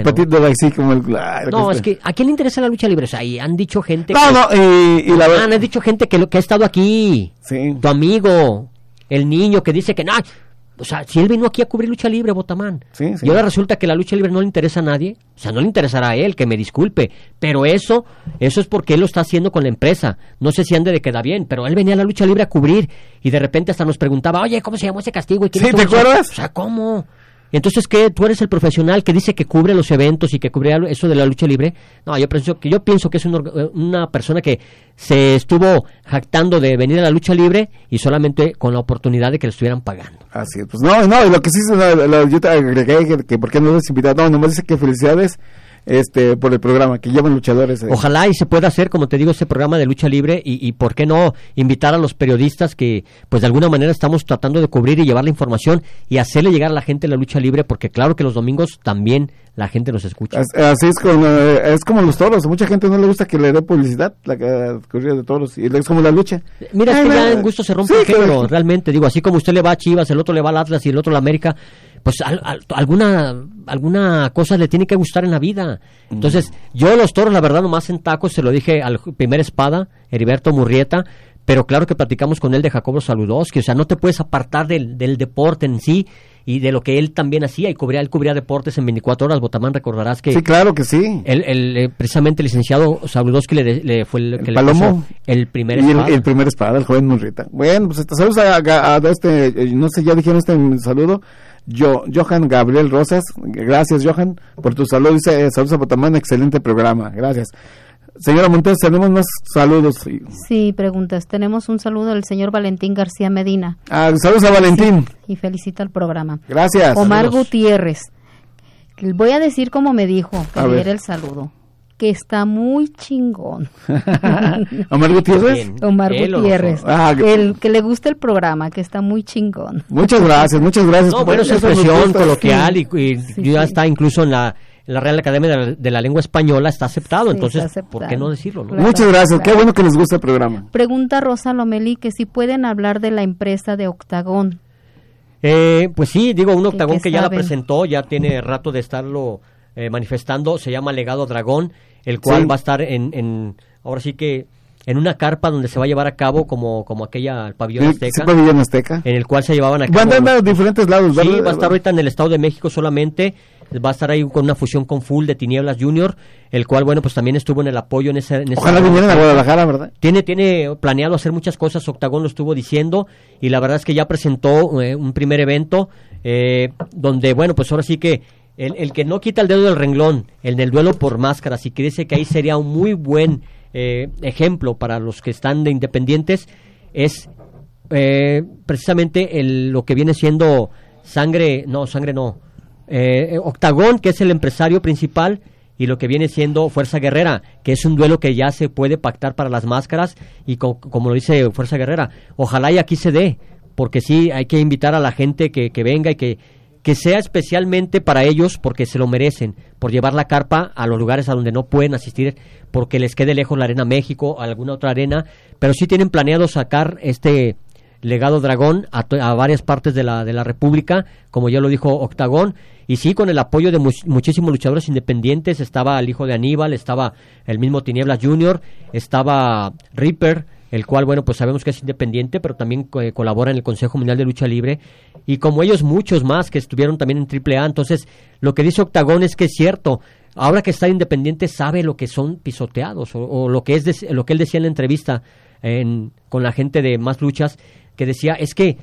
No, es que ¿a quién le interesa la lucha libre? O sea, y han dicho gente han dicho gente que ha estado aquí, sí. Tu amigo, el niño que dice que no. O sea, si él vino aquí a cubrir lucha libre, Botamán, sí. Y ahora resulta que la lucha libre no le interesa a nadie, o sea, no le interesará a él, que me disculpe, pero eso es porque él lo está haciendo con la empresa. No sé si ande de queda bien, pero él venía a la lucha libre a cubrir y de repente hasta nos preguntaba, oye, ¿cómo se llamó ese castigo? ¿Sí, te acuerdas? O sea, ¿cómo? Entonces, ¿qué? ¿Tú eres el profesional que dice que cubre los eventos y que cubre eso de la lucha libre? No, yo pienso que es una persona que se estuvo jactando de venir a la lucha libre y solamente con la oportunidad de que le estuvieran pagando. Así es, pues y lo que sí, yo te agregué que ¿por qué no los invitado? No, nomás dice que felicidades por el programa, que llevan luchadores. Ojalá y se pueda hacer, como te digo, ese programa de lucha libre y por qué no invitar a los periodistas que pues de alguna manera estamos tratando de cubrir y llevar la información y hacerle llegar a la gente la lucha libre, porque claro que los domingos también la gente nos escucha. Así es como los toros, a mucha gente no le gusta que le dé publicidad la corrida de toros, y es como la lucha. Mira, es que ya en gusto se rompe el género, realmente, digo, así como usted le va a Chivas, el otro le va al Atlas y el otro a la América, pues alguna cosa le tiene que gustar en la vida. Entonces, yo los toros, la verdad, nomás en tacos, se lo dije al primer espada, Heriberto Murrieta, pero claro que platicamos con él de Jacobo Saludowski, o sea, no te puedes apartar del deporte en sí y de lo que él también hacía, él cubría deportes en 24 horas, Botamán, recordarás que... Sí, claro que sí. Precisamente el licenciado Saludowski le fue el que Palomo, le puso el primer espada. El primer espada, el joven Murrieta. Bueno, pues saludos a no sé, ya dijeron saludo, Johan Gabriel Rosas, gracias Johan por tu saludo, dice saludos a Botamán, excelente programa, gracias. Señora Montes, tenemos más saludos. Sí, preguntas. Tenemos un saludo del señor Valentín García Medina. Saludos a Valentín. Sí, y felicita el programa. Gracias. Omar saludos. Gutiérrez. Voy a decir como me dijo que diera el saludo. que está muy chingón. ¿Omar Gutiérrez? Omar Gutiérrez. El que le gusta el programa, que está muy chingón. Muchas gracias. No, bueno, es expresión coloquial y ya está incluso en la Real Academia de la Lengua Española, está aceptado, entonces, está aceptado. ¿Por qué no decirlo? Claro. Muchas gracias, qué bueno que les gusta el programa. Pregunta Rosa Lomelí que si pueden hablar de la empresa de Octagón. Pues sí, digo, un Octagón que ya la presentó, ya tiene rato de estarlo manifestando, se llama Legado Dragón, el cual va a estar ahora sí que en una carpa donde se va a llevar a cabo como aquella, el pabellón azteca. Sí, pabellón azteca. En el cual se llevaban a cabo. Van a andar a diferentes lados, ¿verdad? Sí, va a estar ahorita en el Estado de México solamente, va a estar ahí con una fusión con Full de Tinieblas Junior, el cual, bueno, pues también estuvo en el apoyo en ese Ojalá vinieran a Guadalajara, ¿verdad? Tiene planeado hacer muchas cosas, Octagón lo estuvo diciendo, y la verdad es que ya presentó un primer evento, donde, bueno, pues ahora sí que el que no quita el dedo del renglón, en el duelo por máscaras, y que dice que ahí sería un muy buen ejemplo para los que están de independientes, es precisamente lo que viene siendo Octagón, que es el empresario principal, y lo que viene siendo Fuerza Guerrera, que es un duelo que ya se puede pactar para las máscaras, y como lo dice Fuerza Guerrera, ojalá y aquí se dé, porque sí, hay que invitar a la gente que venga y que sea especialmente para ellos, porque se lo merecen, por llevar la carpa a los lugares a donde no pueden asistir, porque les quede lejos la Arena México, alguna otra arena, pero sí tienen planeado sacar este Legado Dragón a varias partes de la República, como ya lo dijo Octagón, y sí, con el apoyo de muchísimos luchadores independientes. Estaba el hijo de Aníbal, estaba el mismo Tinieblas Junior, estaba Reaper, el cual, bueno, pues sabemos que es independiente, pero también colabora en el Consejo Mundial de Lucha Libre, y como ellos muchos más que estuvieron también en AAA. Entonces, lo que dice Octagón es que es cierto, ahora que está independiente sabe lo que son pisoteados, o lo que lo que él decía en la entrevista con la gente de Más Luchas, que decía, es que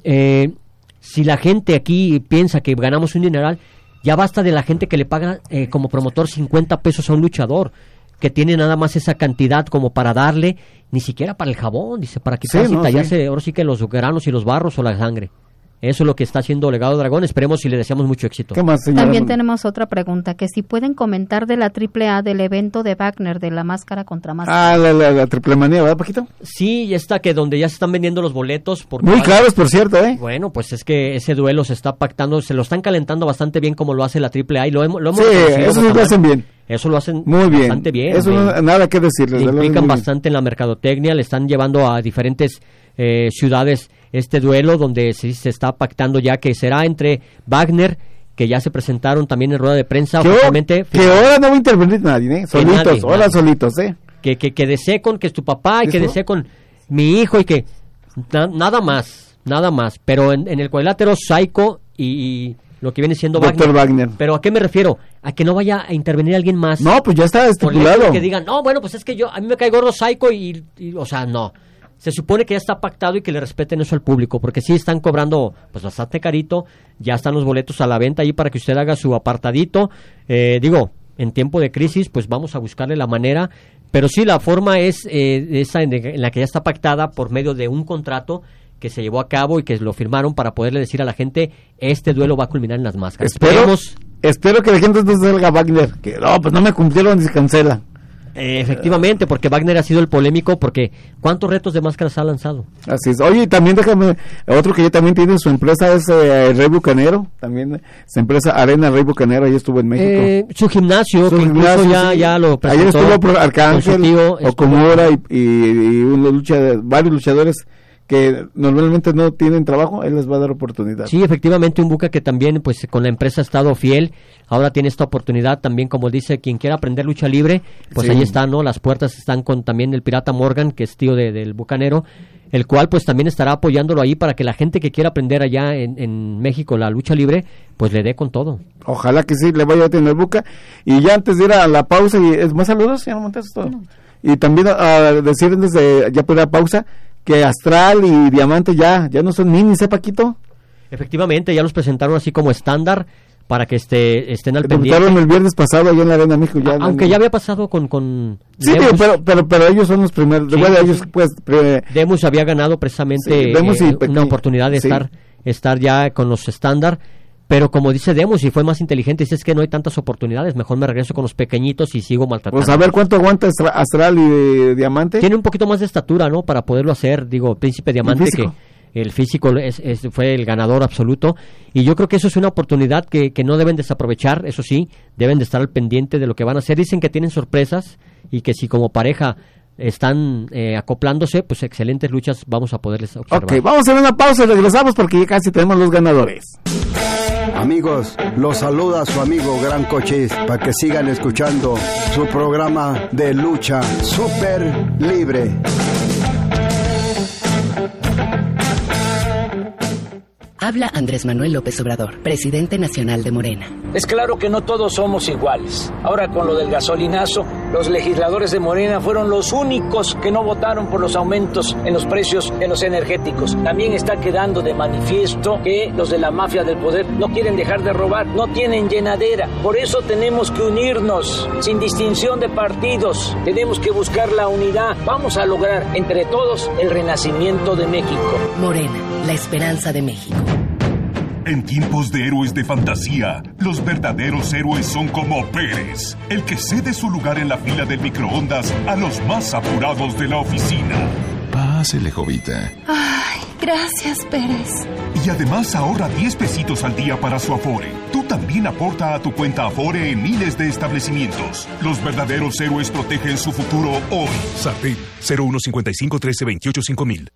si la gente aquí piensa que ganamos un dineral, ya basta de la gente que le paga como promotor 50 pesos a un luchador, que tiene nada más esa cantidad como para darle, ni siquiera para el jabón, dice, para quitarse y tallarse ahora sí que los granos y los barros o la sangre. Eso es lo que está haciendo Legado Dragón. Esperemos y le deseamos mucho éxito. ¿Qué más, señora? También tenemos otra pregunta, que si pueden comentar de la AAA, del evento de Wagner, de la máscara contra máscara. La triple manía, ¿verdad, Paquito? Sí, está que donde ya se están vendiendo los boletos. Muy caros, por cierto, Bueno, pues es que ese duelo se está pactando, se lo están calentando bastante bien como lo hace la AAA, y lo hemos sí, eso sí lo hacen bien. Eso lo hacen muy bien. Bastante bien. Eso nada que decirles. Le implican bastante en la mercadotecnia, le están llevando a diferentes ciudades este duelo, donde se está pactando ya que será entre Wagner, que ya se presentaron también en rueda de prensa oficialmente. Que ahora no va a intervenir nadie, solitos, solitos, Que desee con que es tu papá, y que desee con mi hijo, y que nada más, pero en el cuadrilátero Psycho y lo que viene siendo Wagner. Pero ¿a qué me refiero? A que no vaya a intervenir alguien más. No, pues ya está estipulado. Que digan, no, bueno, pues es que a mí me cae gordo Psycho y o sea, no. Se supone que ya está pactado y que le respeten eso al público, porque sí están cobrando pues bastante carito, ya están los boletos a la venta ahí para que usted haga su apartadito. En tiempo de crisis, pues vamos a buscarle la manera, pero sí, la forma es esa en la que ya está pactada por medio de un contrato que se llevó a cabo y que lo firmaron para poderle decir a la gente, este duelo va a culminar en las máscaras. Espero que la gente no salga Wagner, que no, pues no me cumplieron y se cancela. Efectivamente, porque Wagner ha sido el polémico, porque ¿cuántos retos de máscaras ha lanzado? Así es. Oye, también déjame, otro que ya también tiene su empresa es Rey Bucanero, también su empresa Arena Rey Bucanero, ahí estuvo en México. Su gimnasio, que incluso ya lo presentó. Ayer estuvo por Arcángel, Okumura y varios luchadores que normalmente no tienen trabajo, él les va a dar oportunidad. Sí, efectivamente, un Buca que también pues con la empresa ha estado fiel, ahora tiene esta oportunidad también, como dice, quien quiera aprender lucha libre, pues ahí está, ¿no? Las puertas están con también el Pirata Morgan, que es tío del Bucanero, el cual pues también estará apoyándolo ahí para que la gente que quiera aprender allá en México la lucha libre, pues le dé con todo. Ojalá que sí, le vaya a tener Buca. Y ya antes de ir a la pausa, y es más saludos, señor Montes, todo. No. Y también a decir desde ya por la pausa, que Astral y Diamante ya no son minis, Paquito. Efectivamente, ya los presentaron así como estándar para que estén al pendiente. Debutaron el viernes pasado allá en la Arena México. Aunque ya había pasado con sí, pero ellos son los primeros. Sí, ellos, pues, Demus había ganado precisamente una oportunidad de estar ya con los estándar. Pero como dice Demus, y fue más inteligente, dice, es que no hay tantas oportunidades, mejor me regreso con los pequeñitos y sigo maltratando. Pues a ver cuánto aguanta Astral y Diamante. Tiene un poquito más de estatura, ¿no? Para poderlo hacer, digo, Príncipe Diamante, que el físico fue el ganador absoluto, y yo creo que eso es una oportunidad que no deben desaprovechar. Eso sí, deben de estar al pendiente de lo que van a hacer. Dicen que tienen sorpresas y que si como pareja están acoplándose, pues excelentes luchas vamos a poderles observar. Ok, vamos a hacer una pausa y regresamos porque ya casi tenemos los ganadores. Amigos, los saluda su amigo Gran Cochis para que sigan escuchando su programa de lucha Super Libre. Habla Andrés Manuel López Obrador, presidente nacional de Morena. Es claro que no todos somos iguales. Ahora con lo del gasolinazo, los legisladores de Morena fueron los únicos que no votaron por los aumentos en los precios en los energéticos. También está quedando de manifiesto que los de la mafia del poder no quieren dejar de robar, no tienen llenadera. Por eso tenemos que unirnos, sin distinción de partidos. Tenemos que buscar la unidad. Vamos a lograr entre todos el renacimiento de México. Morena, la esperanza de México. En tiempos de héroes de fantasía, los verdaderos héroes son como Pérez, el que cede su lugar en la fila del microondas a los más apurados de la oficina. Pásele, jovita. Ay, gracias, Pérez. Y además ahorra 10 pesitos al día para su Afore. Tú también aporta a tu cuenta Afore en miles de establecimientos. Los verdaderos héroes protegen su futuro hoy. Sartén 0155-1328-5000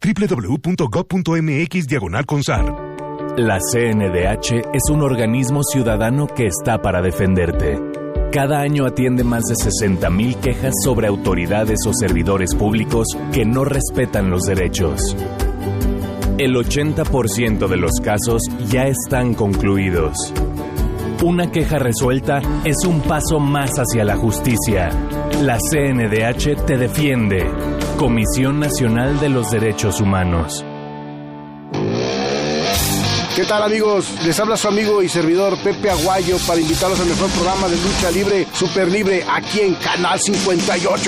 www.gov.mx/consar. La CNDH es un organismo ciudadano que está para defenderte. Cada año atiende más de 60,000 quejas sobre autoridades o servidores públicos que no respetan los derechos. El 80% de los casos ya están concluidos. Una queja resuelta es un paso más hacia la justicia. La CNDH te defiende. Comisión Nacional de los Derechos Humanos. ¿Qué tal, amigos? Les habla su amigo y servidor Pepe Aguayo para invitarlos al mejor programa de lucha libre, Super Libre, aquí en Canal 58.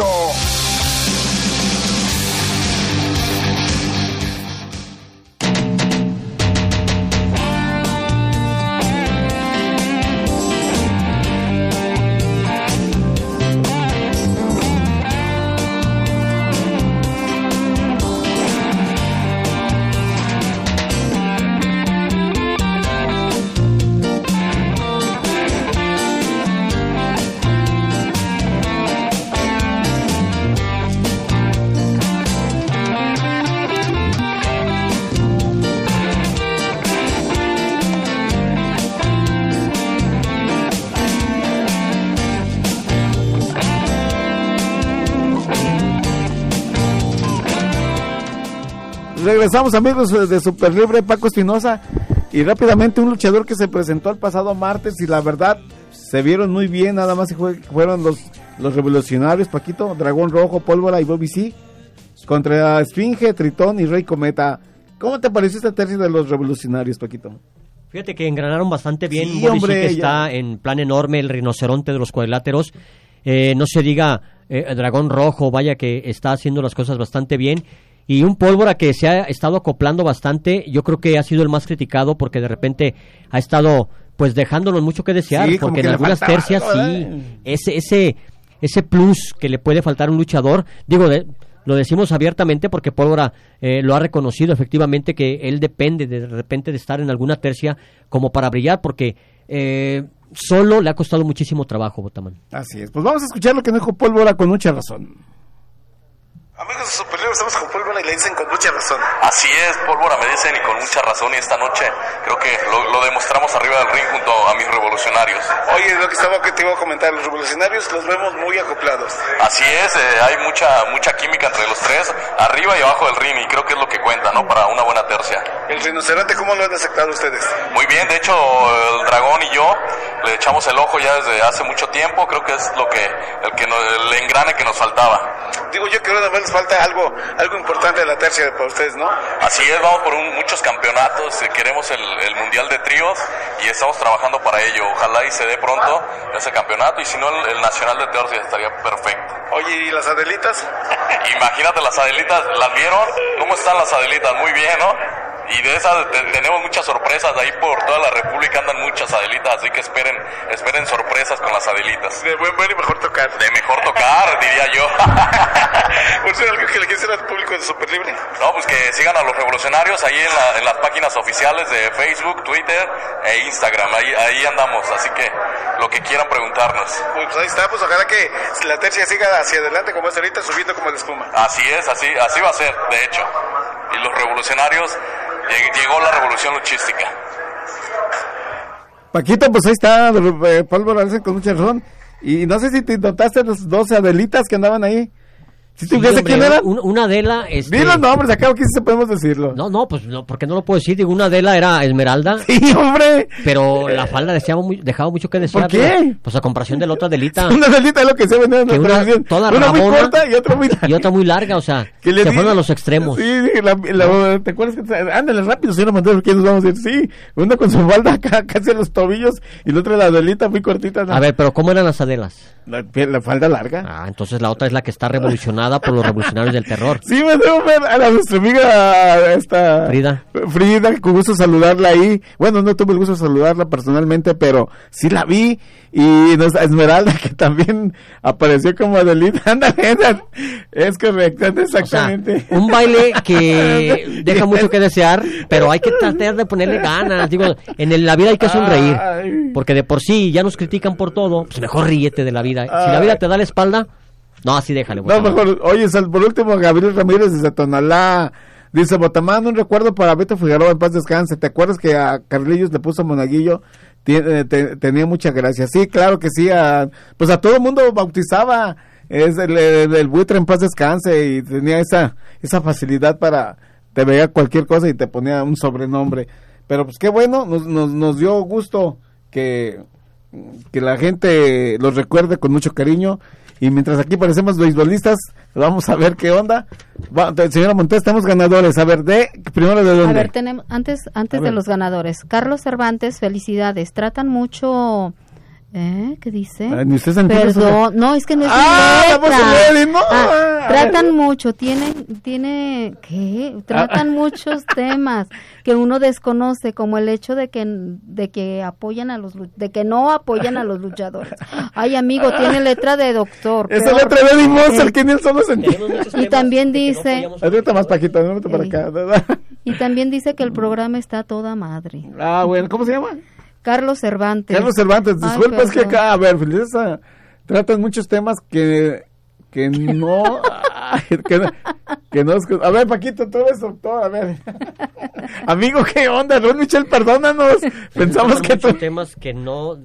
Regresamos, amigos de Super Libre, Paco Espinosa, y rápidamente un luchador que se presentó el pasado martes y la verdad se vieron muy bien, nada más fueron los revolucionarios, Paquito, Dragón Rojo, Pólvora y Bobby C, contra Esfinge, Tritón y Rey Cometa. ¿Cómo te pareció esta tercia de los revolucionarios, Paquito? Fíjate que engranaron bastante bien. Sí, Bobby hombre, C, que está en plan enorme, el rinoceronte de los cuadriláteros. No se diga Dragón Rojo, vaya que está haciendo las cosas bastante bien. Y un Pólvora que se ha estado acoplando bastante, yo creo que ha sido el más criticado porque de repente ha estado pues dejándonos mucho que desear, sí, porque en algunas tercias sí, ese plus que le puede faltar a un luchador, digo, lo decimos abiertamente porque Pólvora lo ha reconocido efectivamente, que él depende de repente de estar en alguna tercia como para brillar, porque solo le ha costado muchísimo trabajo, Botamán. Así es, pues vamos a escuchar lo que dijo Pólvora con mucha razón. Amigos de Super Libre, estamos con Pólvora y le dicen con mucha razón. Así es, Pólvora, me dicen y con mucha razón, y esta noche creo que lo demostramos arriba del ring junto a mis revolucionarios. Oye, lo que te iba a comentar, los revolucionarios los vemos muy acoplados. Así es, hay mucha química entre los tres, arriba y abajo del ring, y creo que es lo que cuenta, ¿no? Para una buena tercia. ¿El rinoceronte cómo lo han aceptado ustedes? Muy bien, de hecho, el Dragón y yo le echamos el ojo ya desde hace mucho tiempo, creo que es el engrane que nos faltaba. Digo, yo creo que les falta algo importante de la tercia para ustedes, ¿no? Así es, vamos por muchos campeonatos, queremos el Mundial de Tríos y estamos trabajando para ello. Ojalá y se dé pronto ese campeonato, y si no, el Nacional de Tercias estaría perfecto. Oye, ¿y las Adelitas? Imagínate las Adelitas, ¿las vieron? ¿Cómo están las Adelitas? Muy bien, ¿no? Y de esas tenemos muchas sorpresas, ahí por toda la República andan muchas Adelitas, así que esperen sorpresas con las Adelitas. De buen y mejor tocar. De mejor tocar, diría yo. ¿Por ser algo que le quieres decir al público de Super Libre? No, pues que sigan a los revolucionarios ahí en las páginas oficiales de Facebook, Twitter e Instagram, ahí andamos, así que lo que quieran preguntarnos. Pues ahí está, pues ojalá que la tercia siga hacia adelante como es ahorita, subiendo como la espuma. Así es, así va a ser, de hecho. Y los revolucionarios, llegó la revolución luchística. Paquito, pues ahí está, Paul Morales con mucha razón. Y no sé si te notaste los 12 Adelitas que andaban ahí. ¿Sí supiste quién eran? Una Adela... Di los nombres, acá aquí sí podemos decirlo. No, pues no, porque no lo puedo decir. Digo, una Adela era Esmeralda. Sí, hombre. Pero la falda dejaba mucho que desear. ¿Por qué? Pues a comparación de la otra Adelita. Una Adelita es lo que se venía en la televisión. Una muy corta y otra muy larga. Y otra muy larga, o sea, se fueron a los extremos. Sí, ¿te acuerdas que ándale rápido, señor Montero, que nos vamos a ir? Sí, una con su falda acá, casi a los tobillos, y la otra la Adelita muy cortita. ¿No? A ver, pero ¿cómo eran las Adelas? La falda larga. Ah, entonces la otra es la que está revolucionada por los revolucionarios del terror. Sí, me debo ver a nuestra amiga Frida, con gusto saludarla ahí. Bueno, no tuve el gusto de saludarla personalmente, pero sí la vi. Y Esmeralda, que también apareció como Adelita. Ándale, es correcto, exactamente. O sea, un baile que deja mucho que desear, pero hay que tratar de ponerle ganas. Digo, en la vida hay que sonreír, porque de por sí ya nos critican por todo, pues mejor ríete de la vida. Si la vida te da la espalda, no, así déjale. No, mejor, oye, por último, Gabriel Ramírez desde Tonalá dice: Botamán, un recuerdo para Beto Figueroa, en paz descanse. ¿Te acuerdas que a Carlillos le puso monaguillo? Tenía mucha gracia. Sí, claro que sí, pues a todo el mundo bautizaba. Es el buitre, en paz descanse, y tenía esa facilidad para, te veía cualquier cosa y te ponía un sobrenombre. Pero pues qué bueno, nos dio gusto que la gente los recuerde con mucho cariño. Y mientras aquí parecemos beisbolistas, vamos a ver qué onda. Señora Montes, tenemos ganadores. A ver, primero de dónde. A ver, tenemos antes de los ganadores. Carlos Cervantes, felicidades. Tratan mucho... ¿Qué dice? Perdón, no, es que no es tratan mucho, tratan muchos temas que uno desconoce, como el hecho de que apoyan de que no apoyan a los luchadores. Ay, amigo, tiene letra de doctor. Esa letra de Eddie Monster, que ni él solo se entiende. Y también dice... Ahorita más, Paquito, no para acá. Y también dice que el programa está a toda madre. Ah, bueno, ¿cómo se llama? Carlos Cervantes, disculpa, es que acá, a ver, Felisa, tratan muchos temas que no, que no, a ver, Paquito, tú eres doctor, a ver, amigo, ¿qué onda? Ron Michel, perdónanos, pensamos que muchos temas que uno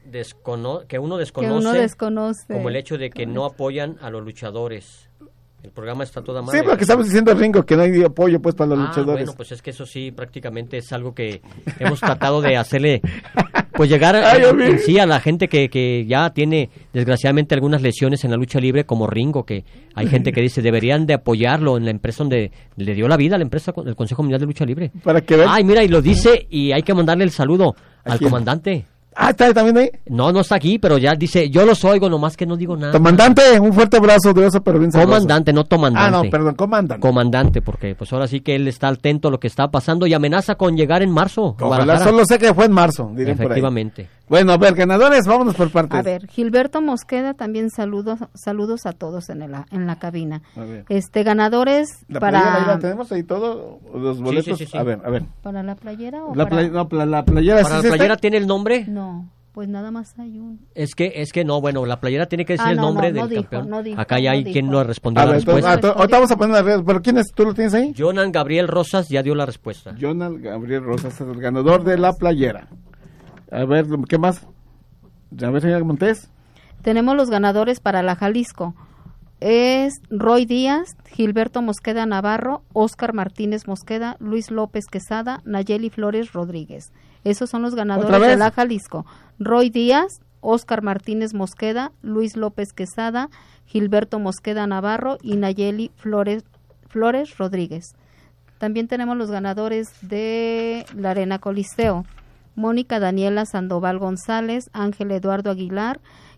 desconoce, como el hecho de que no apoyan a los luchadores. El programa está toda madre. Sí, pero que estamos diciendo, Ringo, que no hay apoyo pues para los luchadores. Bueno, pues es que eso sí, prácticamente es algo que hemos tratado de hacerle, pues llegar en sí a la gente que ya tiene desgraciadamente algunas lesiones en la lucha libre, como Ringo, que hay gente que dice deberían de apoyarlo en la empresa donde le dio la vida a la empresa del Consejo Mundial de Lucha Libre. Para que vean. Ay, mira, y lo dice, y hay que mandarle el saludo al comandante. Ah, ¿está también ahí? No está aquí, pero ya dice, yo los oigo, nomás que no digo nada. Comandante, un fuerte abrazo de oso, pero bien sabroso. Comandante, no tomandante. Ah, no, perdón, comandante. Comandante, porque pues ahora sí que él está atento a lo que está pasando y amenaza con llegar en marzo. Ojalá, solo sé que fue en marzo, dirían por ahí. Efectivamente. Bueno, a ver, ganadores, vámonos por partes. A ver, Gilberto Mosqueda, también saludos a todos en la cabina. A ver. Ganadores para... ¿La tenemos ahí todo? Los boletos. Sí. A ver. ¿Para la playera o la playera? ¿Para la playera tiene el nombre? No. Pues nada más hay un... Es que no, bueno, la playera tiene que decir el nombre del campeón. Acá ya hay quien lo respondió la respuesta. Ahorita vamos a poner la... ¿Pero quién es? ¿Tú lo tienes ahí? Jonan Gabriel Rosas ya dio la respuesta. Jonan Gabriel Rosas es el ganador de la playera. A ver, ¿qué más? A ver, señora Montes. Tenemos los ganadores para la Jalisco. Es Roy Díaz, Gilberto Mosqueda Navarro, Óscar Martínez Mosqueda, Luis López Quesada, Nayeli Flores Rodríguez. Esos son los ganadores de la Jalisco. Roy Díaz, Óscar Martínez Mosqueda, Luis López Quesada, Gilberto Mosqueda Navarro y Nayeli Flores Rodríguez. También tenemos los ganadores de la Arena Coliseo. Mónica Daniela Sandoval González, Ángel Eduardo Aguilar,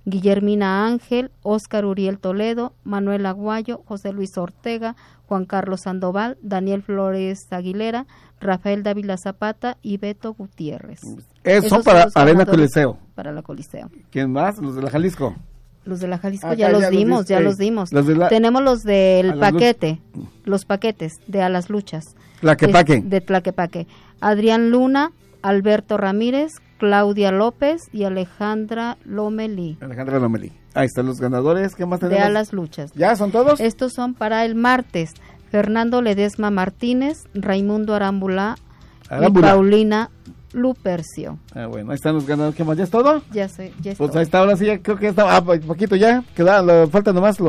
Guillermina Ángel, Óscar Uriel Toledo, Manuel Aguayo, José Luis Ortega, Juan Carlos Sandoval, Daniel Flores Aguilera, Rafael Dávila Zapata y Beto Gutiérrez. Eso para Arena Coliseo. Para la Coliseo. ¿Quién más? Los de la Jalisco. Los de la Jalisco ya los dimos. Tenemos los del paquete, los paquetes de A las Luchas. Tlaquepaque. De Tlaquepaque. Adrián Luna, Alberto Ramírez, Claudia López y Alejandra Lomelí. Ahí están los ganadores. ¿Qué más tenemos? De A las Luchas. ¿Ya son todos? Estos son para el martes. Fernando Ledesma Martínez, Raimundo Arambula y Paulina Lupercio. Bueno, ahí están los ganadores. ¿Qué más? ¿Ya es todo? Ya es pues todo. Ahí está, ahora sí, creo que ya está. Poquito ya. Falta nomás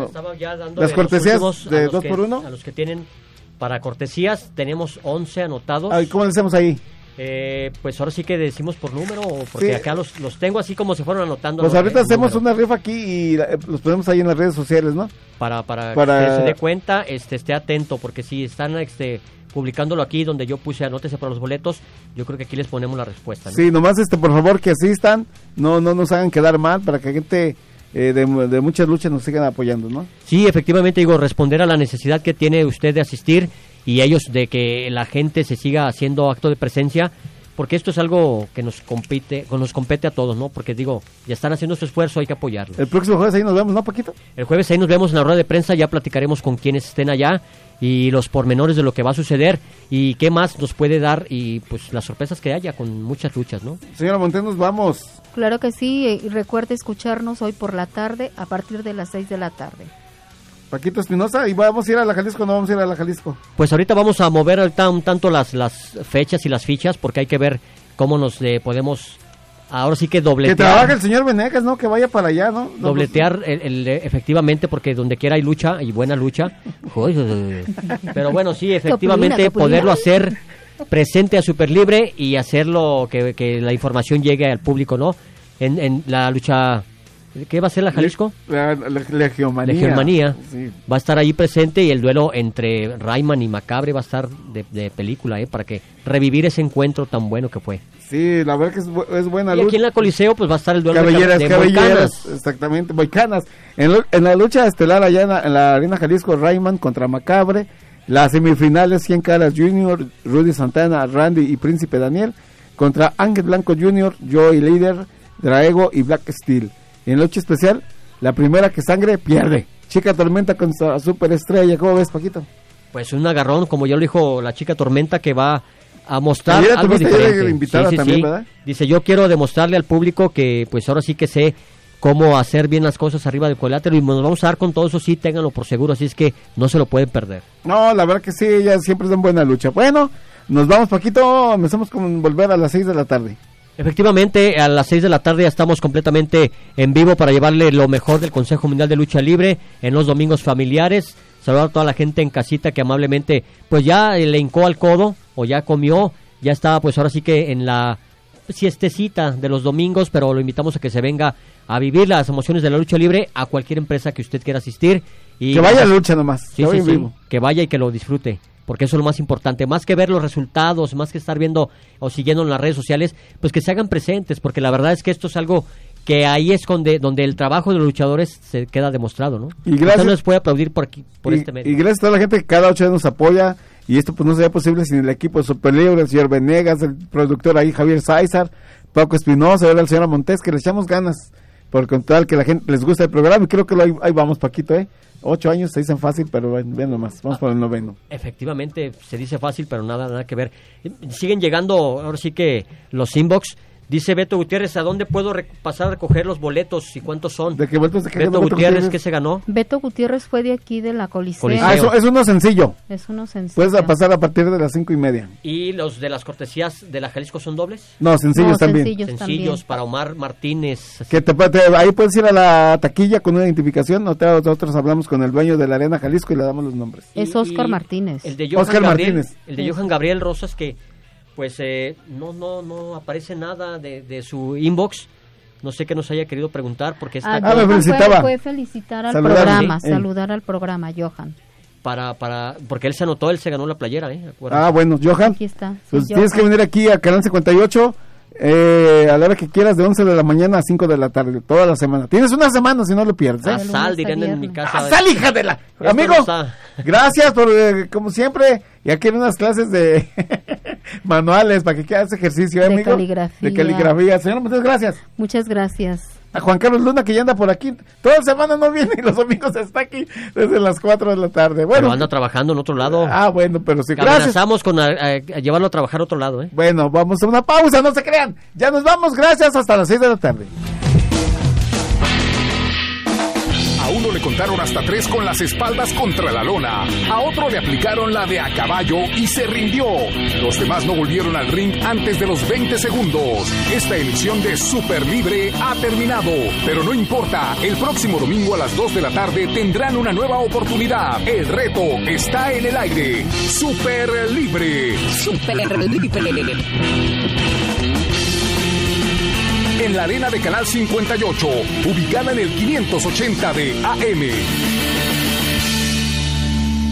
las cortesías de 2x1. A los que tienen para cortesías, tenemos 11 anotados. ¿Cómo le hacemos ahí? Pues ahora sí que decimos por número, porque acá los tengo así como se fueron anotando. Pues ahorita hacemos una rifa aquí y los ponemos ahí en las redes sociales, ¿no? Para que se dé cuenta, esté atento, porque si están publicándolo aquí donde yo puse anótese para los boletos, yo creo que aquí les ponemos la respuesta, ¿no? Sí, nomás por favor que asistan, no nos hagan quedar mal, para que gente de muchas luchas nos sigan apoyando, ¿no? Sí, efectivamente, responder a la necesidad que tiene usted de asistir y ellos de que la gente se siga haciendo acto de presencia, porque esto es algo que nos compete a todos, ¿no? Porque ya están haciendo su esfuerzo, hay que apoyarlo. El próximo jueves ahí nos vemos, ¿no, Paquito? El jueves ahí nos vemos en la rueda de prensa, ya platicaremos con quienes estén allá y los pormenores de lo que va a suceder y qué más nos puede dar y pues las sorpresas que haya con muchas luchas, ¿no? Señora Montes, nos vamos. Claro que sí, y recuerde escucharnos hoy por la tarde a partir de las 6 de la tarde. Paquito Espinosa, ¿y vamos a ir a la Jalisco o no vamos a ir a la Jalisco? Pues ahorita vamos a mover un tanto las fechas y las fichas, porque hay que ver cómo nos podemos, ahora sí que dobletear. Que trabaje el señor Venegas, ¿no? Que vaya para allá, ¿no? Dobletear efectivamente, porque donde quiera hay lucha, y buena lucha. Pero bueno, sí, efectivamente, poderlo hacer presente a Superlibre y hacerlo que la información llegue al público, ¿no? En la lucha... ¿Qué va a ser la Jalisco? La Legiomanía. Sí. Va a estar ahí presente y el duelo entre Rayman y Macabre va a estar de película, para que revivir ese encuentro tan bueno que fue. Sí, la verdad que es buena lucha. Y aquí en la Coliseo pues va a estar el duelo de Boicanas. Exactamente, Boicanas. En la lucha estelar allá en la Arena Jalisco, Rayman contra Macabre. Las semifinales, 100 Caras Jr., Rudy Santana, Randy y Príncipe Daniel. Contra Ángel Blanco Jr., Joey Líder, Draego y Black Steel. En la lucha especial, la primera que sangre pierde. Chica Tormenta contra Superestrella. ¿Cómo ves, Paquito? Pues un agarrón, como ya lo dijo la Chica Tormenta, que va a mostrar algo diferente. Sí. ¿Verdad? Dice, yo quiero demostrarle al público que pues ahora sí que sé cómo hacer bien las cosas arriba del cuadrilátero y nos vamos a dar con todo eso, sí, ténganlo por seguro, así es que no se lo pueden perder. No, la verdad que sí, ellas siempre es una buena lucha. Bueno, nos vamos, Paquito, empezamos con volver a las 6 de la tarde. Efectivamente, a las 6 de la tarde ya estamos completamente en vivo para llevarle lo mejor del Consejo Mundial de Lucha Libre en los domingos familiares. Saludar a toda la gente en casita que amablemente pues ya le hincó al codo o ya comió, ya está pues ahora sí que en la siestecita de los domingos, pero lo invitamos a que se venga a vivir las emociones de la lucha libre a cualquier empresa que usted quiera asistir. Y que vaya a la lucha nomás, sí, que vaya y que lo disfrute. Porque eso es lo más importante, más que ver los resultados, más que estar viendo o siguiendo en las redes sociales, pues que se hagan presentes, porque la verdad es que esto es algo que ahí es donde el trabajo de los luchadores se queda demostrado, ¿no? Y gracias, usted les puede aplaudir por aquí, por este medio. Y gracias a toda la gente que cada 8 días nos apoya, y esto pues no sería posible sin el equipo de Superlibre, el señor Venegas, el productor ahí Javier Sáizar, Paco Espinosa, ahora la señora Montes, que le echamos ganas por contar que la gente les gusta el programa, y creo que ahí vamos, Paquito, 8 años se dicen fácil, pero ven nomás, vamos por el 9º. Efectivamente, se dice fácil, pero nada que ver. Siguen llegando, ahora sí que los inbox. Dice Beto Gutiérrez, ¿a dónde puedo pasar a recoger los boletos y cuántos son? ¿De qué boletos? Beto Gutiérrez, ¿qué se ganó? Beto Gutiérrez fue de aquí de la Coliseo. Eso es uno sencillo. Es uno sencillo. Puedes pasar a partir de las 5:30. ¿Y los de las cortesías de la Jalisco son dobles? No, sencillos también. Sencillos para Omar Martínez. Que ahí puedes ir a la taquilla con una identificación. Nosotros hablamos con el dueño de la Arena Jalisco y le damos los nombres. Es Oscar Martínez. El de Johan Martínez. El de Johan Gabriel Rosas, que pues no aparece nada de su inbox. No sé qué nos haya querido preguntar porque está me felicitaba. Fue felicitar al programa, saludar al programa, Johan. Porque él se ganó la playera, Bueno, Johan. Aquí está. Sí, pues Johan. Tienes que venir aquí a Canal 58. a la hora que quieras, de 11 de la mañana a 5 de la tarde, toda la semana. Tienes una semana si no lo pierdes, ¿eh? Sal, dirían en mi casa. ¡Sal, hija de la! Amigo, gracias por, como siempre, y aquí en unas clases de manuales para que hagas ejercicio, amigo. De caligrafía. Señor, muchas gracias. Muchas gracias. A Juan Carlos Luna, que ya anda por aquí. Toda la semana no viene y los domingos está aquí desde las 4 de la tarde. Bueno, pero anda trabajando en otro lado. Bueno, pero sí, gracias. Amenazamos con llevarlo a trabajar a otro lado, ¿eh? Bueno, vamos a una pausa, no se crean. Ya nos vamos, gracias, hasta las 6 de la tarde. A uno le contaron hasta 3 con las espaldas contra la lona. A otro le aplicaron la de a caballo y se rindió. Los demás no volvieron al ring antes de los 20 segundos. Esta emisión de Super Libre ha terminado. Pero no importa, el próximo domingo a las 2 de la tarde tendrán una nueva oportunidad. El reto está en el aire. Super Libre. Super Libre. En la arena de Canal 58, ubicada en el 580 de AM.